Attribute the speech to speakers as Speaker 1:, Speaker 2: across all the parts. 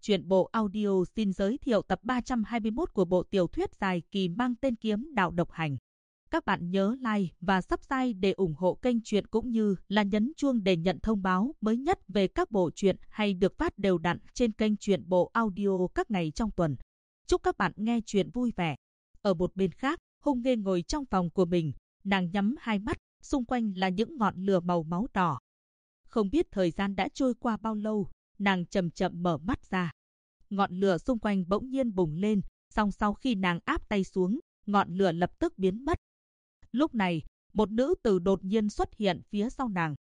Speaker 1: Truyện bộ audio xin giới thiệu tập 321 của bộ tiểu thuyết dài kỳ mang tên Kiếm Đạo Độc Hành. Các bạn nhớ like và subscribe để ủng hộ kênh truyện cũng như là nhấn chuông để nhận thông báo mới nhất về các bộ truyện hay được phát đều đặn trên kênh truyện bộ audio các ngày trong tuần. Chúc các bạn nghe truyện vui vẻ. Ở một bên khác, Hung Nghê ngồi trong phòng của mình, nàng nhắm hai mắt, xung quanh là những ngọn lửa màu máu đỏ. Không biết thời gian đã trôi qua bao lâu, nàng chậm chậm mở mắt ra. Ngọn lửa xung quanh bỗng nhiên bùng lên, song sau khi nàng áp tay xuống, ngọn lửa lập tức biến mất. Lúc này, một nữ tử đột nhiên xuất hiện phía sau nàng.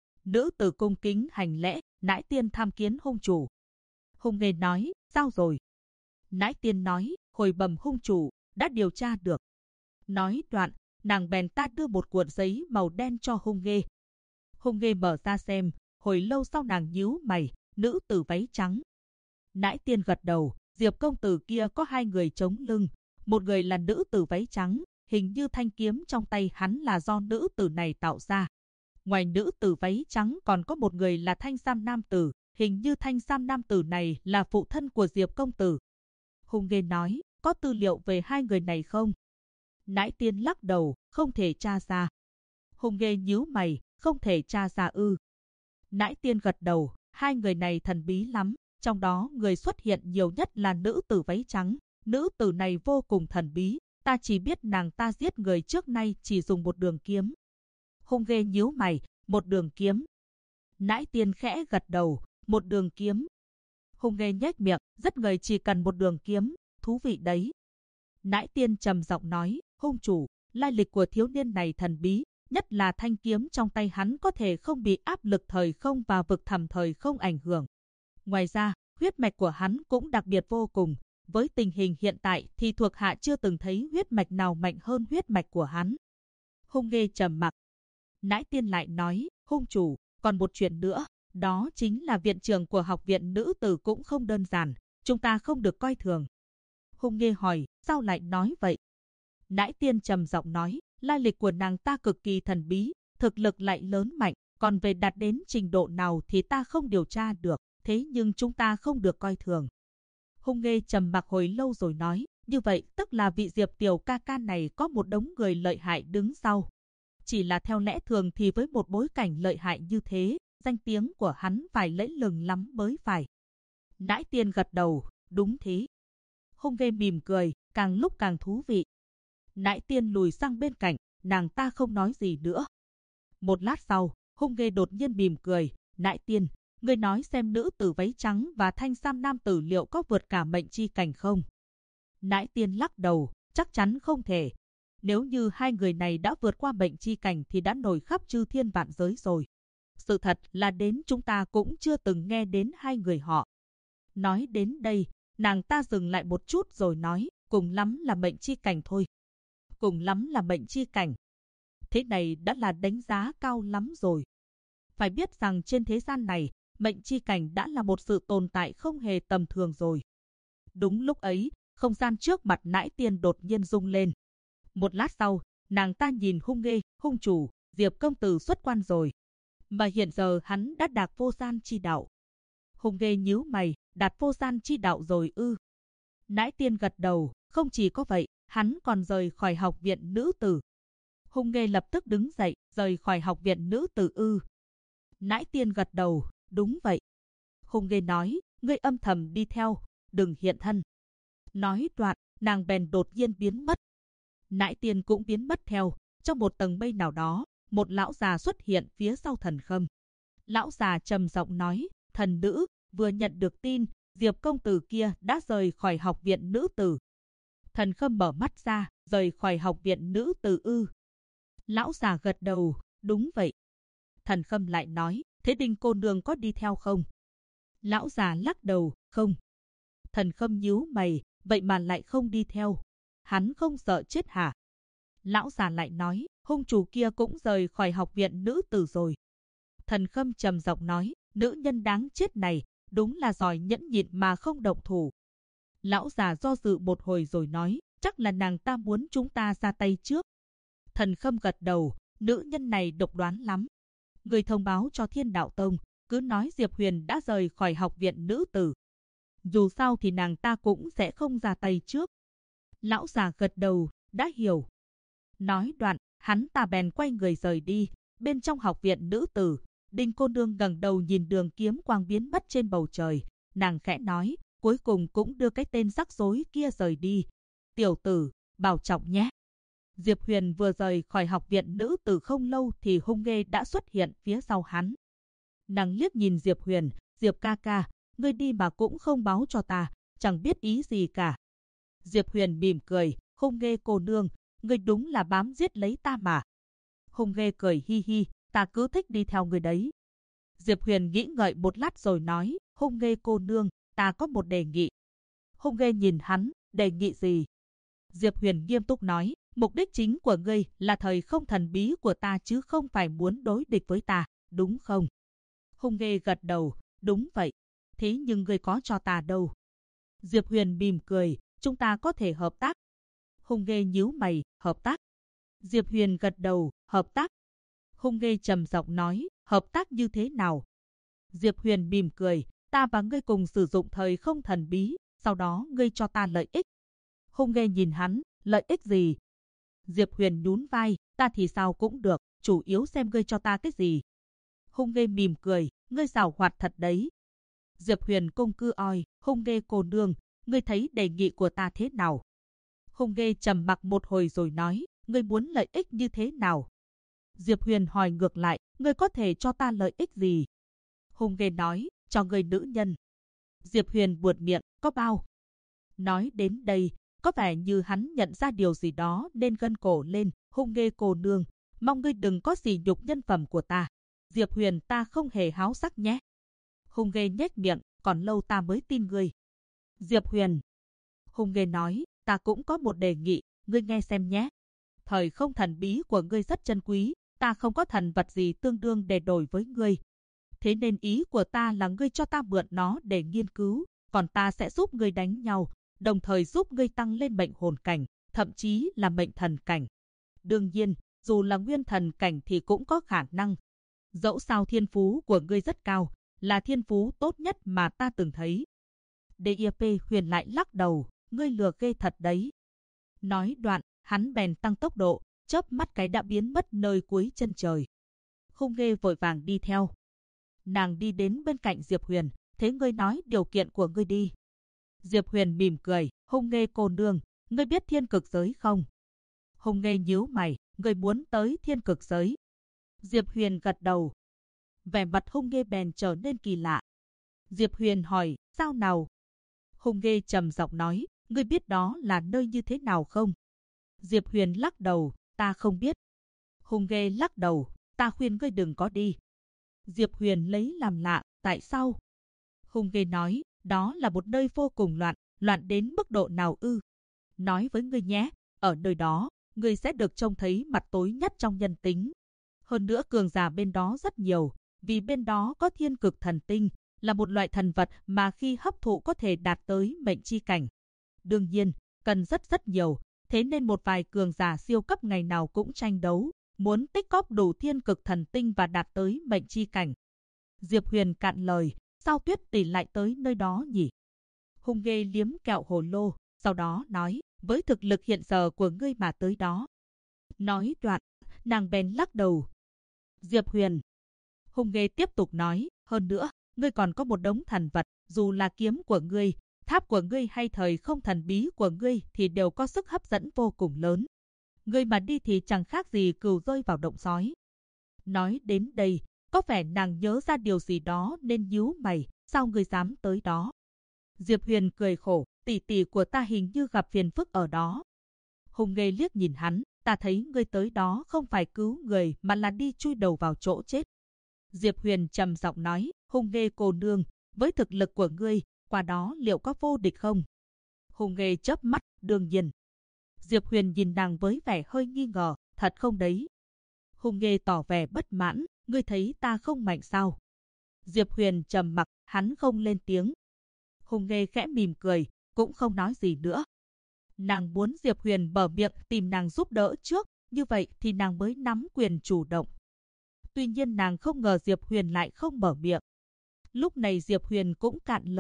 Speaker 1: Nữ tử cung kính hành lễ, nãi tiên tham kiến hung chủ. Hung Nghê nói, sao rồi? Nãi tiên nói, hồi bẩm hung chủ, đã điều tra được. Nói đoạn, nàng bèn đưa một cuộn giấy màu đen cho Hung Nghê. Hung Nghê mở ra xem, hồi lâu sau nàng nhíu mày, nữ tử váy trắng. Nãi tiên gật đầu, Diệp công tử kia có hai người chống lưng, một người là nữ tử váy trắng, hình như thanh kiếm trong tay hắn là do nữ tử này tạo ra. Ngoài nữ tử váy trắng còn có một người là thanh sam nam tử, hình như thanh sam nam tử này là phụ thân của Diệp công tử. Hung Nghê nói, có tư liệu về hai người này không? Nãi tiên lắc đầu, không thể tra ra. Hung Nghê nhíu mày, không thể tra ra ư? Nãi tiên gật đầu, hai người này thần bí lắm, trong đó người xuất hiện nhiều nhất là nữ tử váy trắng. Nữ tử này vô cùng thần bí, ta chỉ biết nàng ta giết người trước nay chỉ dùng một đường kiếm. Hung Nghê nhíu mày, một đường kiếm. Nãi tiên khẽ gật đầu, một đường kiếm. Hung Nghê nhếch miệng, giết người chỉ cần một đường kiếm, thú vị đấy. Nãi tiên trầm giọng nói, hung chủ, lai lịch của thiếu niên này thần bí, nhất là thanh kiếm trong tay hắn có thể không bị áp lực thời không và vực thẳm thời không ảnh hưởng. Ngoài ra, huyết mạch của hắn cũng đặc biệt vô cùng. Với tình hình hiện tại thì thuộc hạ chưa từng thấy huyết mạch nào mạnh hơn huyết mạch của hắn. Hung Nghê trầm mặc. Nãi tiên lại nói, hung chủ, còn một chuyện nữa, đó chính là viện trưởng của học viện nữ tử cũng không đơn giản, chúng ta không được coi thường. Hung Nghê hỏi, sao lại nói vậy? Nãi tiên trầm giọng nói, lai lịch của nàng ta cực kỳ thần bí, thực lực lại lớn mạnh, còn về đạt đến trình độ nào thì ta không điều tra được, thế nhưng chúng ta không được coi thường. Hung Nghê trầm mặc hồi lâu rồi nói, như vậy tức là vị Diệp tiểu ca ca này có một đống người lợi hại đứng sau. Chỉ là theo lẽ thường thì với một bối cảnh lợi hại như thế, danh tiếng của hắn phải lẫy lừng lắm mới phải. Nãi tiên gật đầu, đúng thế. Hung Nghê mỉm cười, càng lúc càng thú vị. Nãi tiên lùi sang bên cạnh, nàng ta không nói gì nữa. Một lát sau, Hung Nghê đột nhiên mỉm cười, nãi tiên, ngươi nói xem nữ tử váy trắng và thanh sam nam tử liệu có vượt cả mệnh chi cảnh không? Nãi tiên lắc đầu, chắc chắn không thể. Nếu như hai người này đã vượt qua mệnh chi cảnh thì đã nổi khắp chư thiên vạn giới rồi. Sự thật là đến chúng ta cũng chưa từng nghe đến hai người họ. Nói đến đây, nàng ta dừng lại một chút rồi nói, cùng lắm là mệnh chi cảnh thôi. Cùng lắm là mệnh chi cảnh. Thế này đã là đánh giá cao lắm rồi. Phải biết rằng trên thế gian này, mệnh chi cảnh đã là một sự tồn tại không hề tầm thường rồi. Đúng lúc ấy, không gian trước mặt nãi tiên đột nhiên rung lên. Một lát sau, nàng ta nhìn Hung Nghê, hung chủ, Diệp công tử xuất quan rồi. Mà hiện giờ hắn đã đạt vô gian chi đạo. Hung Nghê nhíu mày, đạt vô gian chi đạo rồi ư? Nãi tiên gật đầu, không chỉ có vậy, hắn còn rời khỏi học viện nữ tử. Hung Nghê lập tức đứng dậy, rời khỏi học viện nữ tử ư? Nãi tiên gật đầu, đúng vậy. Hung Nghê nói, ngươi âm thầm đi theo, đừng hiện thân. Nói đoạn, nàng bèn đột nhiên biến mất. Nãi tiên cũng biến mất theo, trong một tầng mây nào đó, một lão già xuất hiện phía sau Thần Khâm. Lão già trầm giọng nói, thần nữ, vừa nhận được tin, Diệp công tử kia đã rời khỏi học viện nữ tử. Thần Khâm mở mắt ra, rời khỏi học viện nữ tử ư? Lão già gật đầu, đúng vậy. Thần Khâm lại nói, thế Đinh cô nương có đi theo không? Lão già lắc đầu, không. Thần Khâm nhíu mày, vậy mà lại không đi theo. Hắn không sợ chết hả? Lão già lại nói, hung chủ kia cũng rời khỏi học viện nữ tử rồi. Thần Khâm trầm giọng nói, nữ nhân đáng chết này, đúng là giỏi nhẫn nhịn mà không động thủ. Lão già do dự một hồi rồi nói, chắc là nàng ta muốn chúng ta ra tay trước. Thần Khâm gật đầu, nữ nhân này độc đoán lắm. Người thông báo cho Thiên Đạo Tông, cứ nói Diệp Huyền đã rời khỏi học viện nữ tử. Dù sao thì nàng ta cũng sẽ không ra tay trước. Lão già gật đầu, đã hiểu. Nói đoạn, hắn ta bèn quay người rời đi. Bên trong học viện nữ tử, Đinh cô nương ngẩng đầu nhìn đường kiếm quang biến mất trên bầu trời. Nàng khẽ nói, cuối cùng cũng đưa cái tên rắc rối kia rời đi. Tiểu tử, bảo trọng nhé. Diệp Huyền vừa rời khỏi học viện nữ tử không lâu thì Hung Nghê đã xuất hiện phía sau hắn. Nàng liếc nhìn Diệp Huyền, Diệp ca ca, ngươi đi mà cũng không báo cho ta, chẳng biết ý gì cả. Diệp Huyền mỉm cười, Hung Nghê cô nương, ngươi đúng là bám giết lấy ta mà. Hung Nghê cười hi hi, ta cứ thích đi theo ngươi đấy. Diệp Huyền nghĩ ngợi một lát rồi nói, Hung Nghê cô nương, ta có một đề nghị. Hung Nghê nhìn hắn, đề nghị gì? Diệp Huyền nghiêm túc nói, mục đích chính của ngươi là thời không thần bí của ta chứ không phải muốn đối địch với ta, đúng không? Hung Nghê gật đầu, đúng vậy. Thế nhưng ngươi có cho ta đâu? Diệp Huyền mỉm cười, chúng ta có thể hợp tác. Hung Nghê nhíu mày, hợp tác. Diệp Huyền gật đầu, hợp tác. Hung Nghê trầm giọng nói, hợp tác như thế nào? Diệp Huyền mỉm cười, ta và ngươi cùng sử dụng thời không thần bí, sau đó ngươi cho ta lợi ích. Hung Nghê nhìn hắn, lợi ích gì? Diệp Huyền nhún vai, ta thì sao cũng được, chủ yếu xem ngươi cho ta cái gì. Hung Nghê mỉm cười, ngươi giàu hoạt thật đấy. Diệp Huyền cung cư oi, Hung Nghê cô nương, ngươi thấy đề nghị của ta thế nào? Hung Nghê trầm mặc một hồi rồi nói, ngươi muốn lợi ích như thế nào? Diệp Huyền hỏi ngược lại, ngươi có thể cho ta lợi ích gì? Hung Nghê nói, cho ngươi nữ nhân. Diệp Huyền buột miệng, có bao? Nói đến đây, có vẻ như hắn nhận ra điều gì đó nên gân cổ lên, Hung Nghê cô nương, mong ngươi đừng có sỉ nhục nhân phẩm của ta. Diệp Huyền ta không hề háo sắc nhé. Hung Nghê nhếch miệng, còn lâu ta mới tin ngươi. Diệp Huyền. Hung Nghê nói, ta cũng có một đề nghị, ngươi nghe xem nhé. Thời không thần bí của ngươi rất chân quý, ta không có thần vật gì tương đương để đổi với ngươi. Thế nên ý của ta là ngươi cho ta mượn nó để nghiên cứu, còn ta sẽ giúp ngươi đánh nhau, đồng thời giúp ngươi tăng lên mệnh hồn cảnh, thậm chí là mệnh thần cảnh. Đương nhiên, dù là nguyên thần cảnh thì cũng có khả năng. Dẫu sao thiên phú của ngươi rất cao, là thiên phú tốt nhất mà ta từng thấy. DIP Huyền lại lắc đầu, ngươi lừa ghê thật đấy. Nói đoạn, hắn bèn tăng tốc độ, chớp mắt cái đã biến mất nơi cuối chân trời. Hung Nghê vội vàng đi theo. Nàng đi đến bên cạnh Diệp Huyền, thế ngươi nói điều kiện của ngươi đi. Diệp Huyền mỉm cười, Hung Nghê cô nương, ngươi biết thiên cực giới không? Hung Nghê nhíu mày, ngươi muốn tới thiên cực giới. Diệp Huyền gật đầu. Vẻ mặt Hung Nghê bèn trở nên kỳ lạ. Diệp Huyền hỏi, sao nào? Hung Nghê trầm giọng nói, ngươi biết đó là nơi như thế nào không? Diệp Huyền lắc đầu, ta không biết. Hung Nghê lắc đầu, ta khuyên ngươi đừng có đi. Diệp Huyền lấy làm lạ, tại sao? Hung Nghê nói, đó là một nơi vô cùng loạn đến mức độ nào ư? Nói với ngươi nhé, ở nơi đó, ngươi sẽ được trông thấy mặt tối nhất trong nhân tính. Hơn nữa cường giả bên đó rất nhiều, vì bên đó có thiên cực thần tinh, là một loại thần vật mà khi hấp thụ có thể đạt tới mệnh chi cảnh. Đương nhiên, cần rất nhiều, thế nên một vài cường giả siêu cấp ngày nào cũng tranh đấu, muốn tích cóp đủ thiên cực thần tinh và đạt tới mệnh chi cảnh. Diệp Huyền cạn lời, sao Tuyết tỷ lại tới nơi đó nhỉ? Hung Nghê liếm kẹo hồ lô, sau đó nói, với thực lực hiện giờ của ngươi mà tới đó. Nói đoạn, nàng bèn lắc đầu. Diệp Huyền. Hung Nghê tiếp tục nói, hơn nữa, ngươi còn có một đống thần vật, dù là kiếm của ngươi, tháp của ngươi hay thời không thần bí của ngươi thì đều có sức hấp dẫn vô cùng lớn. Ngươi mà đi thì chẳng khác gì cừu rơi vào động sói. Nói đến đây, có vẻ nàng nhớ ra điều gì đó nên nhíu mày, sao ngươi dám tới đó? Diệp Huyền cười khổ, tỷ tỷ của ta hình như gặp phiền phức ở đó. Hung Nghê liếc nhìn hắn, ta thấy ngươi tới đó không phải cứu người mà là đi chui đầu vào chỗ chết. Diệp Huyền trầm giọng nói, Hung Nghê cô nương, với thực lực của ngươi, qua đó liệu có vô địch không? Hung Nghê chớp mắt, đương nhiên. Diệp Huyền nhìn nàng với vẻ hơi nghi ngờ, thật không đấy? Hung Nghê tỏ vẻ bất mãn, ngươi thấy ta không mạnh sao? Diệp Huyền trầm mặc, hắn không lên tiếng. Hung Nghê khẽ mỉm cười, cũng không nói gì nữa. Nàng muốn Diệp Huyền mở miệng tìm nàng giúp đỡ trước, như vậy thì nàng mới nắm quyền chủ động. Tuy nhiên nàng không ngờ Diệp Huyền lại không mở miệng. Lúc này Diệp Huyền cũng cạn lời,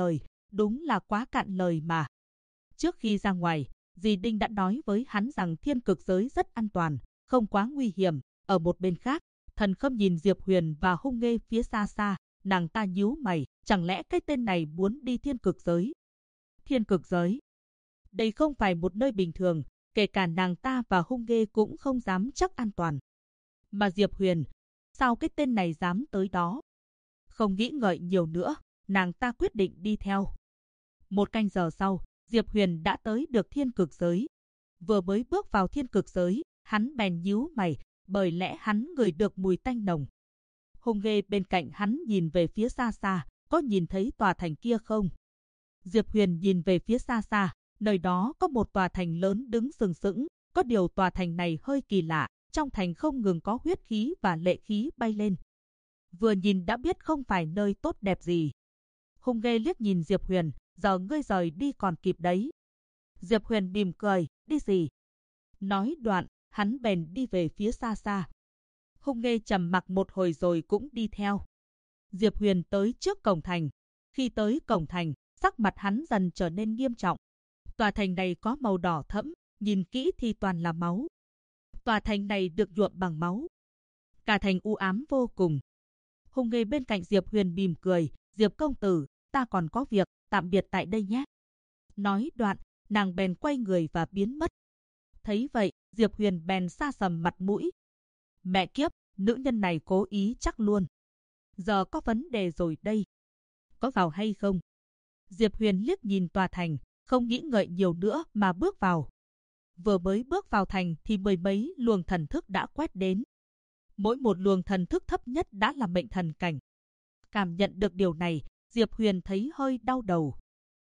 Speaker 1: Đúng là quá cạn lời mà. Trước khi ra ngoài, dì Đinh đã nói với hắn rằng thiên cực giới rất an toàn, không quá nguy hiểm. Ở một bên khác, Thần Khâm nhìn Diệp Huyền và Hung Nghê phía xa xa, nàng ta nhíu mày, chẳng lẽ cái tên này muốn đi thiên cực giới? Thiên cực giới? Đây không phải một nơi bình thường, kể cả nàng ta và Hung Nghê cũng không dám chắc an toàn. Mà Diệp Huyền, sao cái tên này dám tới đó? Không nghĩ ngợi nhiều nữa, nàng ta quyết định đi theo. Một canh giờ sau, Diệp Huyền đã tới được thiên cực giới. Vừa mới bước vào thiên cực giới, hắn bèn nhíu mày, bởi lẽ hắn ngửi được mùi tanh nồng. Hung Nghê bên cạnh hắn nhìn về phía xa xa, có nhìn thấy tòa thành kia không? Diệp Huyền nhìn về phía xa xa, nơi đó có một tòa thành lớn đứng sừng sững, có điều tòa thành này hơi kỳ lạ, trong thành không ngừng có huyết khí và lệ khí bay lên. Vừa nhìn đã biết không phải nơi tốt đẹp gì. Hung Nghê liếc nhìn Diệp Huyền, giờ ngươi rời đi còn kịp đấy. Diệp Huyền mỉm cười, đi gì? Nói đoạn, hắn bèn đi về phía xa xa. Hung Nghê trầm mặc một hồi rồi cũng đi theo. Diệp Huyền tới trước cổng thành. Khi tới cổng thành, sắc mặt hắn dần trở nên nghiêm trọng. Tòa thành này có màu đỏ thẫm, nhìn kỹ thì toàn là máu. Tòa thành này được nhuộm bằng máu. Cả thành u ám vô cùng. Hung Nghê bên cạnh Diệp Huyền mỉm cười, Diệp công tử, ta còn có việc, tạm biệt tại đây nhé. Nói đoạn, nàng bèn quay người và biến mất. Thấy vậy, Diệp Huyền bèn sa sầm mặt mũi. Mẹ kiếp, nữ nhân này cố ý chắc luôn. Giờ có vấn đề rồi đây. Có vào hay không? Diệp Huyền liếc nhìn tòa thành, không nghĩ ngợi nhiều nữa mà bước vào. Vừa mới bước vào thành thì mười mấy luồng thần thức đã quét đến. Mỗi một luồng thần thức thấp nhất đã là mệnh thần cảnh. Cảm nhận được điều này, Diệp Huyền thấy hơi đau đầu.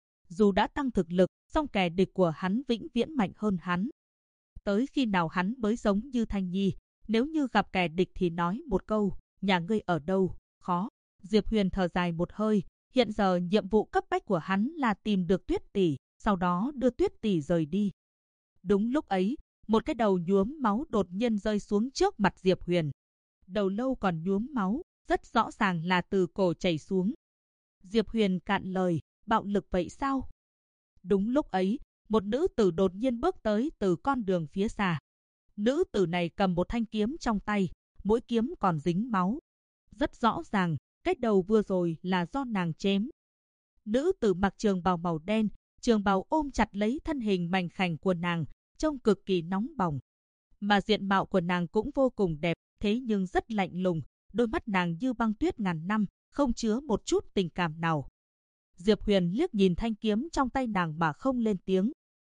Speaker 1: Dù đã tăng thực lực, song kẻ địch của hắn vĩnh viễn mạnh hơn hắn. Tới khi nào hắn mới giống như Thanh Nhi, nếu như gặp kẻ địch thì nói một câu, nhà ngươi ở đâu, khó. Diệp Huyền thở dài một hơi, hiện giờ nhiệm vụ cấp bách của hắn là tìm được Tuyết tỷ, sau đó đưa Tuyết tỷ rời đi. Đúng lúc ấy, một cái đầu nhuốm máu đột nhiên rơi xuống trước mặt Diệp Huyền. Đầu lâu còn nhuốm máu, rất rõ ràng là từ cổ chảy xuống. Diệp Huyền cạn lời, bạo lực vậy sao? Đúng lúc ấy, một nữ tử đột nhiên bước tới từ con đường phía xa. Nữ tử này cầm một thanh kiếm trong tay, mũi kiếm còn dính máu. Rất rõ ràng, cái đầu vừa rồi là do nàng chém. Nữ tử mặc trường bào màu đen, trường bào ôm chặt lấy thân hình mảnh khảnh của nàng, trông cực kỳ nóng bỏng. Mà diện mạo của nàng cũng vô cùng đẹp, thế nhưng rất lạnh lùng, đôi mắt nàng như băng tuyết ngàn năm, không chứa một chút tình cảm nào. Diệp Huyền liếc nhìn thanh kiếm trong tay nàng mà không lên tiếng.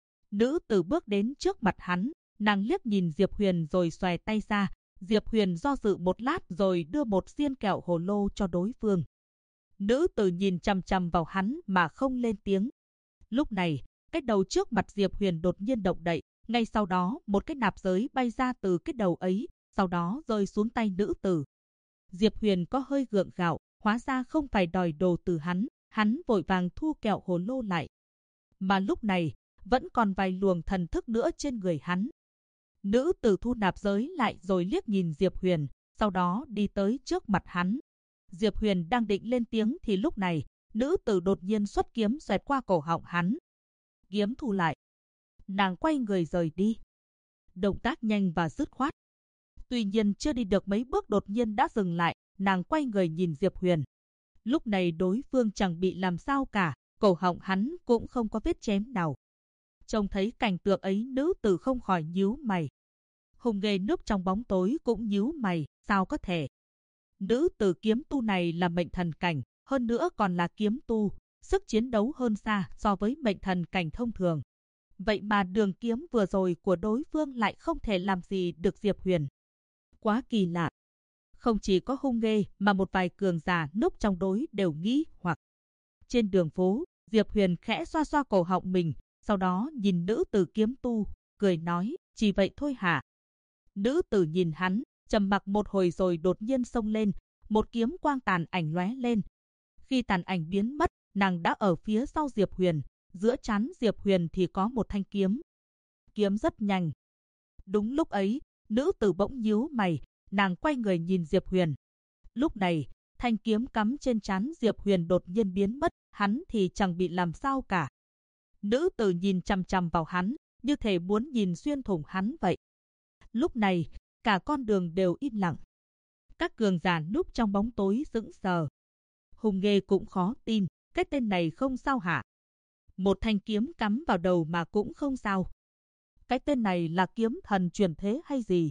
Speaker 1: Nữ tử bước đến trước mặt hắn, nàng liếc nhìn Diệp Huyền rồi xòe tay ra. Diệp Huyền do dự một lát rồi đưa một xiên kẹo hồ lô cho đối phương. Nữ tử nhìn chằm chằm vào hắn mà không lên tiếng. Lúc này, cái đầu trước mặt Diệp Huyền đột nhiên động đậy, ngay sau đó một cái nạp giới bay ra từ cái đầu ấy, sau đó rơi xuống tay nữ tử. Diệp Huyền có hơi gượng gạo, hóa ra không phải đòi đồ từ hắn vội vàng thu kẹo hồ lô lại. Mà lúc này, vẫn còn vài luồng thần thức nữa trên người hắn. Nữ tử thu nạp giới lại rồi liếc nhìn Diệp Huyền, sau đó đi tới trước mặt hắn. Diệp Huyền đang định lên tiếng thì lúc này, nữ tử đột nhiên xuất kiếm xoẹt qua cổ họng hắn. Kiếm thu lại. Nàng quay người rời đi. Động tác nhanh và dứt khoát. Tuy nhiên chưa đi được mấy bước đột nhiên đã dừng lại, nàng quay người nhìn Diệp Huyền. Lúc này đối phương chẳng bị làm sao cả, cổ họng hắn cũng không có vết chém nào. Trông thấy cảnh tượng ấy, nữ tử không khỏi nhíu mày. Hung Nghê núp trong bóng tối cũng nhíu mày, sao có thể? Nữ tử kiếm tu này là mệnh thần cảnh, hơn nữa còn là kiếm tu, sức chiến đấu hơn xa so với mệnh thần cảnh thông thường. Vậy mà đường kiếm vừa rồi của đối phương lại không thể làm gì được Diệp Huyền. Quá kỳ lạ. Không chỉ có Hung Nghê mà một vài cường giả núp trong đối đều nghĩ hoặc. Trên đường phố, Diệp Huyền khẽ xoa xoa cổ họng mình, sau đó nhìn nữ tử kiếm tu, cười nói, chỉ vậy thôi hả? Nữ tử nhìn hắn, trầm mặc một hồi rồi đột nhiên xông lên, một kiếm quang tàn ảnh lóe lên. Khi tàn ảnh biến mất, nàng đã ở phía sau Diệp Huyền, giữa trán Diệp Huyền thì có một thanh kiếm. Kiếm rất nhanh. Đúng lúc ấy, nữ tử bỗng nhíu mày, nàng quay người nhìn Diệp Huyền. Lúc này, thanh kiếm cắm trên trán Diệp Huyền đột nhiên biến mất, hắn thì chẳng bị làm sao cả. Nữ tử nhìn chằm chằm vào hắn, như thể muốn nhìn xuyên thủng hắn vậy. Lúc này, cả con đường đều im lặng. Các cường giả núp trong bóng tối sững sờ. Hùng Nghê cũng khó tin, cái tên này không sao hả? Một thanh kiếm cắm vào đầu mà cũng không sao. Cái tên này là kiếm thần truyền thế hay gì?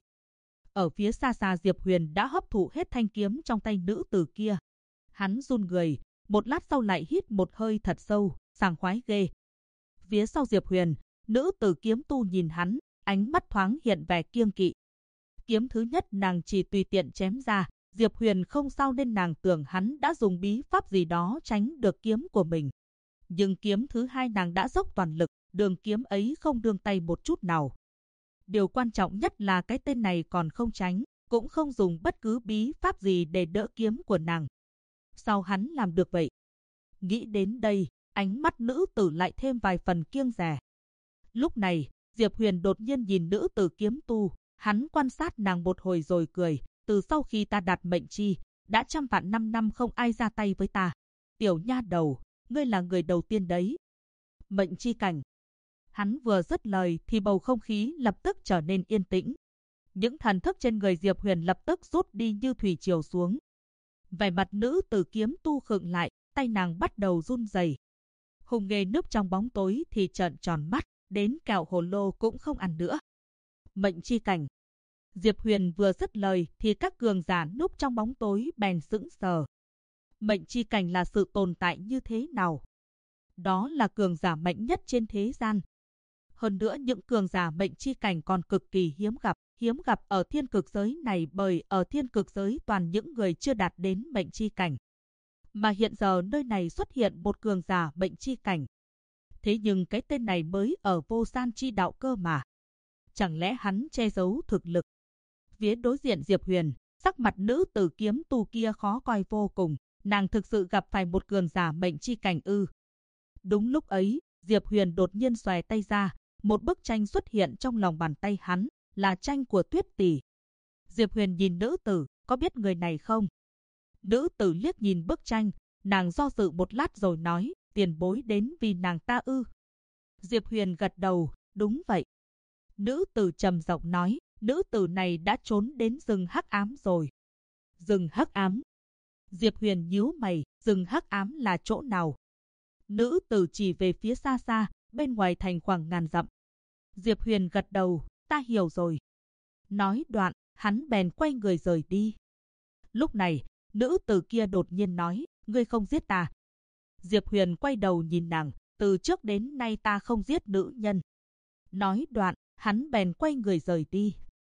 Speaker 1: Ở phía xa xa Diệp Huyền đã hấp thụ hết thanh kiếm trong tay nữ tử kia. Hắn run người, một lát sau lại hít một hơi thật sâu, sảng khoái ghê. Phía sau Diệp Huyền, nữ tử kiếm tu nhìn hắn, ánh mắt thoáng hiện vẻ kiêng kỵ. Kiếm thứ nhất nàng chỉ tùy tiện chém ra, Diệp Huyền không sao nên nàng tưởng hắn đã dùng bí pháp gì đó tránh được kiếm của mình. Nhưng kiếm thứ hai nàng đã dốc toàn lực, đường kiếm ấy không đương tay một chút nào. Điều quan trọng nhất là cái tên này còn không tránh, cũng không dùng bất cứ bí pháp gì để đỡ kiếm của nàng. Sao hắn làm được vậy? Nghĩ đến đây, ánh mắt nữ tử lại thêm vài phần kiêng dè. Lúc này, Diệp Huyền đột nhiên nhìn nữ tử kiếm tu, hắn quan sát nàng một hồi rồi cười, từ sau khi ta đạt mệnh chi, đã 100 vạn năm không ai ra tay với ta. Tiểu nha đầu, ngươi là người đầu tiên đấy. Mệnh chi cảnh. Hắn vừa dứt lời thì bầu không khí lập tức trở nên yên tĩnh. Những thần thức trên người Diệp Huyền lập tức rút đi như thủy triều xuống. Vẻ mặt nữ tử kiếm tu khựng lại, tay nàng bắt đầu run rẩy. Hùng Nghê núp trong bóng tối thì trợn tròn mắt, đến kẹo hồ lô cũng không ăn nữa. Mệnh chi cảnh. Diệp Huyền vừa dứt lời thì các cường giả núp trong bóng tối bèn sững sờ. Mệnh chi cảnh là sự tồn tại như thế nào? Đó là cường giả mạnh nhất trên thế gian. Hơn nữa những cường giả mệnh chi cảnh còn cực kỳ hiếm gặp ở thiên cực giới này, bởi ở thiên cực giới toàn những người chưa đạt đến mệnh chi cảnh. Mà hiện giờ nơi này xuất hiện một cường giả mệnh chi cảnh. Thế nhưng cái tên này mới ở vô gian chi đạo cơ mà. Chẳng lẽ hắn che giấu thực lực? Phía đối diện Diệp Huyền, sắc mặt nữ tử kiếm tu kia khó coi vô cùng. Nàng thực sự gặp phải một cường giả mệnh chi cảnh ư? Đúng lúc ấy, Diệp Huyền đột nhiên xòe tay ra, một bức tranh xuất hiện trong lòng bàn tay hắn, là tranh của Tuyết Tỷ. Diệp Huyền nhìn nữ tử, có biết người này không? Nữ tử liếc nhìn bức tranh, nàng do dự một lát rồi nói, tiền bối đến vì nàng ta ư? Diệp Huyền gật đầu, đúng vậy. Nữ tử trầm giọng nói, nữ tử này đã trốn đến rừng hắc ám rồi. Rừng hắc ám? Diệp Huyền nhíu mày, rừng hắc ám là chỗ nào? Nữ tử chỉ về phía xa xa, bên ngoài thành khoảng ngàn dặm. Diệp Huyền gật đầu, ta hiểu rồi. Nói đoạn, hắn bèn quay người rời đi. Lúc này, nữ tử kia đột nhiên nói, ngươi không giết ta. Diệp Huyền quay đầu nhìn nàng, từ trước đến nay ta không giết nữ nhân. Nói đoạn, hắn bèn quay người rời đi.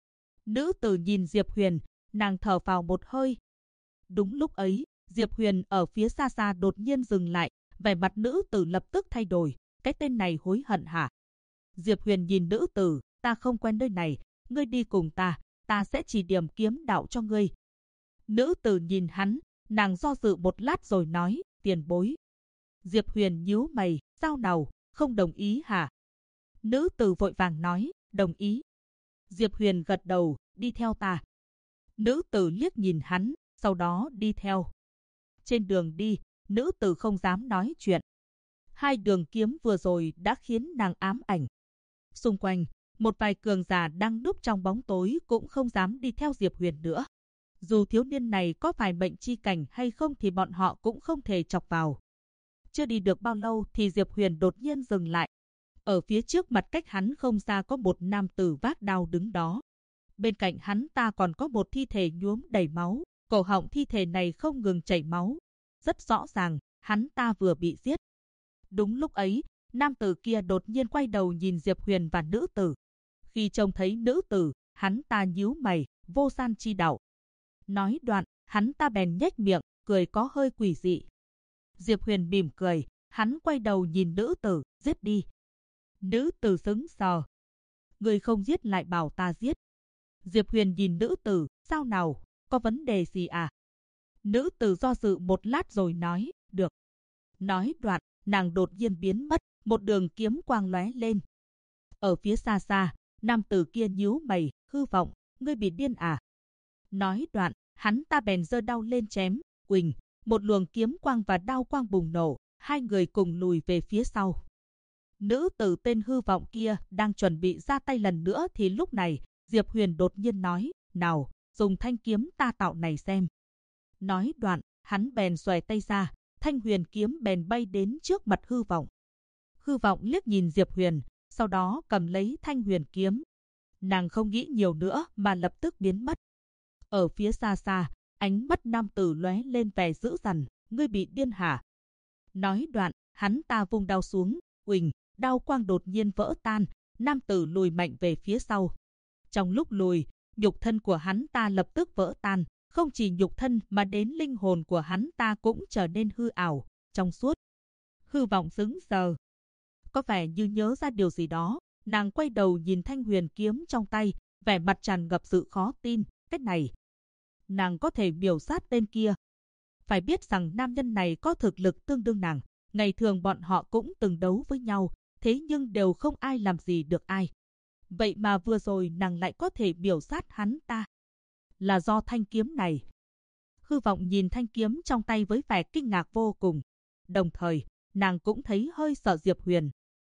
Speaker 1: Nữ tử nhìn Diệp Huyền, nàng thở phào một hơi. Đúng lúc ấy, Diệp Huyền ở phía xa xa đột nhiên dừng lại, vẻ mặt nữ tử lập tức thay đổi, cái tên này hối hận hả? Diệp Huyền nhìn nữ tử, ta không quen nơi này, ngươi đi cùng ta sẽ chỉ điểm kiếm đạo cho ngươi. Nữ tử nhìn hắn, nàng do dự một lát rồi nói, tiền bối. Diệp Huyền nhíu mày, sao nào, không đồng ý hả? Nữ tử vội vàng nói, đồng ý. Diệp Huyền gật đầu, đi theo ta. Nữ tử liếc nhìn hắn, sau đó đi theo. Trên đường đi, nữ tử không dám nói chuyện. Hai đường kiếm vừa rồi đã khiến nàng ám ảnh. Xung quanh, một vài cường giả đang núp trong bóng tối cũng không dám đi theo Diệp Huyền nữa. Dù thiếu niên này có phải mệnh chi cảnh hay không thì bọn họ cũng không thể chọc vào. Chưa đi được bao lâu thì Diệp Huyền đột nhiên dừng lại. Ở phía trước mặt cách hắn không xa có một nam tử vác đao đứng đó. Bên cạnh hắn ta còn có một thi thể nhuốm đầy máu, cổ họng thi thể này không ngừng chảy máu. Rất rõ ràng, hắn ta vừa bị giết. Đúng lúc ấy, nam tử kia đột nhiên quay đầu nhìn Diệp Huyền và nữ tử. Khi trông thấy nữ tử, hắn ta nhíu mày, vô gian chi đạo. Nói đoạn, hắn ta bèn nhếch miệng, cười có hơi quỷ dị. Diệp Huyền mỉm cười, hắn quay đầu nhìn nữ tử, giết đi. Nữ tử sững sờ. Người không giết lại bảo ta giết. Diệp Huyền nhìn nữ tử, sao nào, có vấn đề gì à? Nữ tử do dự một lát rồi nói, được. Nói đoạn, nàng đột nhiên biến mất, một đường kiếm quang lóe lên. Ở phía xa xa, nam tử kia nhíu mày, hư vọng, ngươi bị điên à? Nói đoạn, hắn ta bèn giơ đao lên chém, quỳnh, một luồng kiếm quang và đao quang bùng nổ, hai người cùng lùi về phía sau. Nữ tử tên Hư Vọng kia đang chuẩn bị ra tay lần nữa thì lúc này, Diệp Huyền đột nhiên nói, nào, dùng thanh kiếm ta tạo này xem. Nói đoạn, hắn bèn xòe tay ra, thanh huyền kiếm bèn bay đến trước mặt Hư Vọng. Hư Vọng liếc nhìn Diệp Huyền, sau đó cầm lấy thanh huyền kiếm. Nàng không nghĩ nhiều nữa mà lập tức biến mất. Ở phía xa xa, ánh mắt nam tử lóe lên vẻ dữ dằn, ngươi bị điên hả? Nói đoạn, hắn ta vung đao xuống, uỳnh, đao quang đột nhiên vỡ tan, nam tử lùi mạnh về phía sau. Trong lúc lùi, nhục thân của hắn ta lập tức vỡ tan, không chỉ nhục thân mà đến linh hồn của hắn ta cũng trở nên hư ảo, trong suốt. Hư Vọng sững sờ. Có vẻ như nhớ ra điều gì đó, nàng quay đầu nhìn thanh huyền kiếm trong tay, vẻ mặt tràn ngập sự khó tin, cách này. Nàng có thể miểu sát tên kia. Phải biết rằng nam nhân này có thực lực tương đương nàng, ngày thường bọn họ cũng từng đấu với nhau, thế nhưng đều không ai làm gì được ai. Vậy mà vừa rồi nàng lại có thể miểu sát hắn ta. Là do thanh kiếm này. Hư Vọng nhìn thanh kiếm trong tay với vẻ kinh ngạc vô cùng. Đồng thời, nàng cũng thấy hơi sợ Diệp Huyền.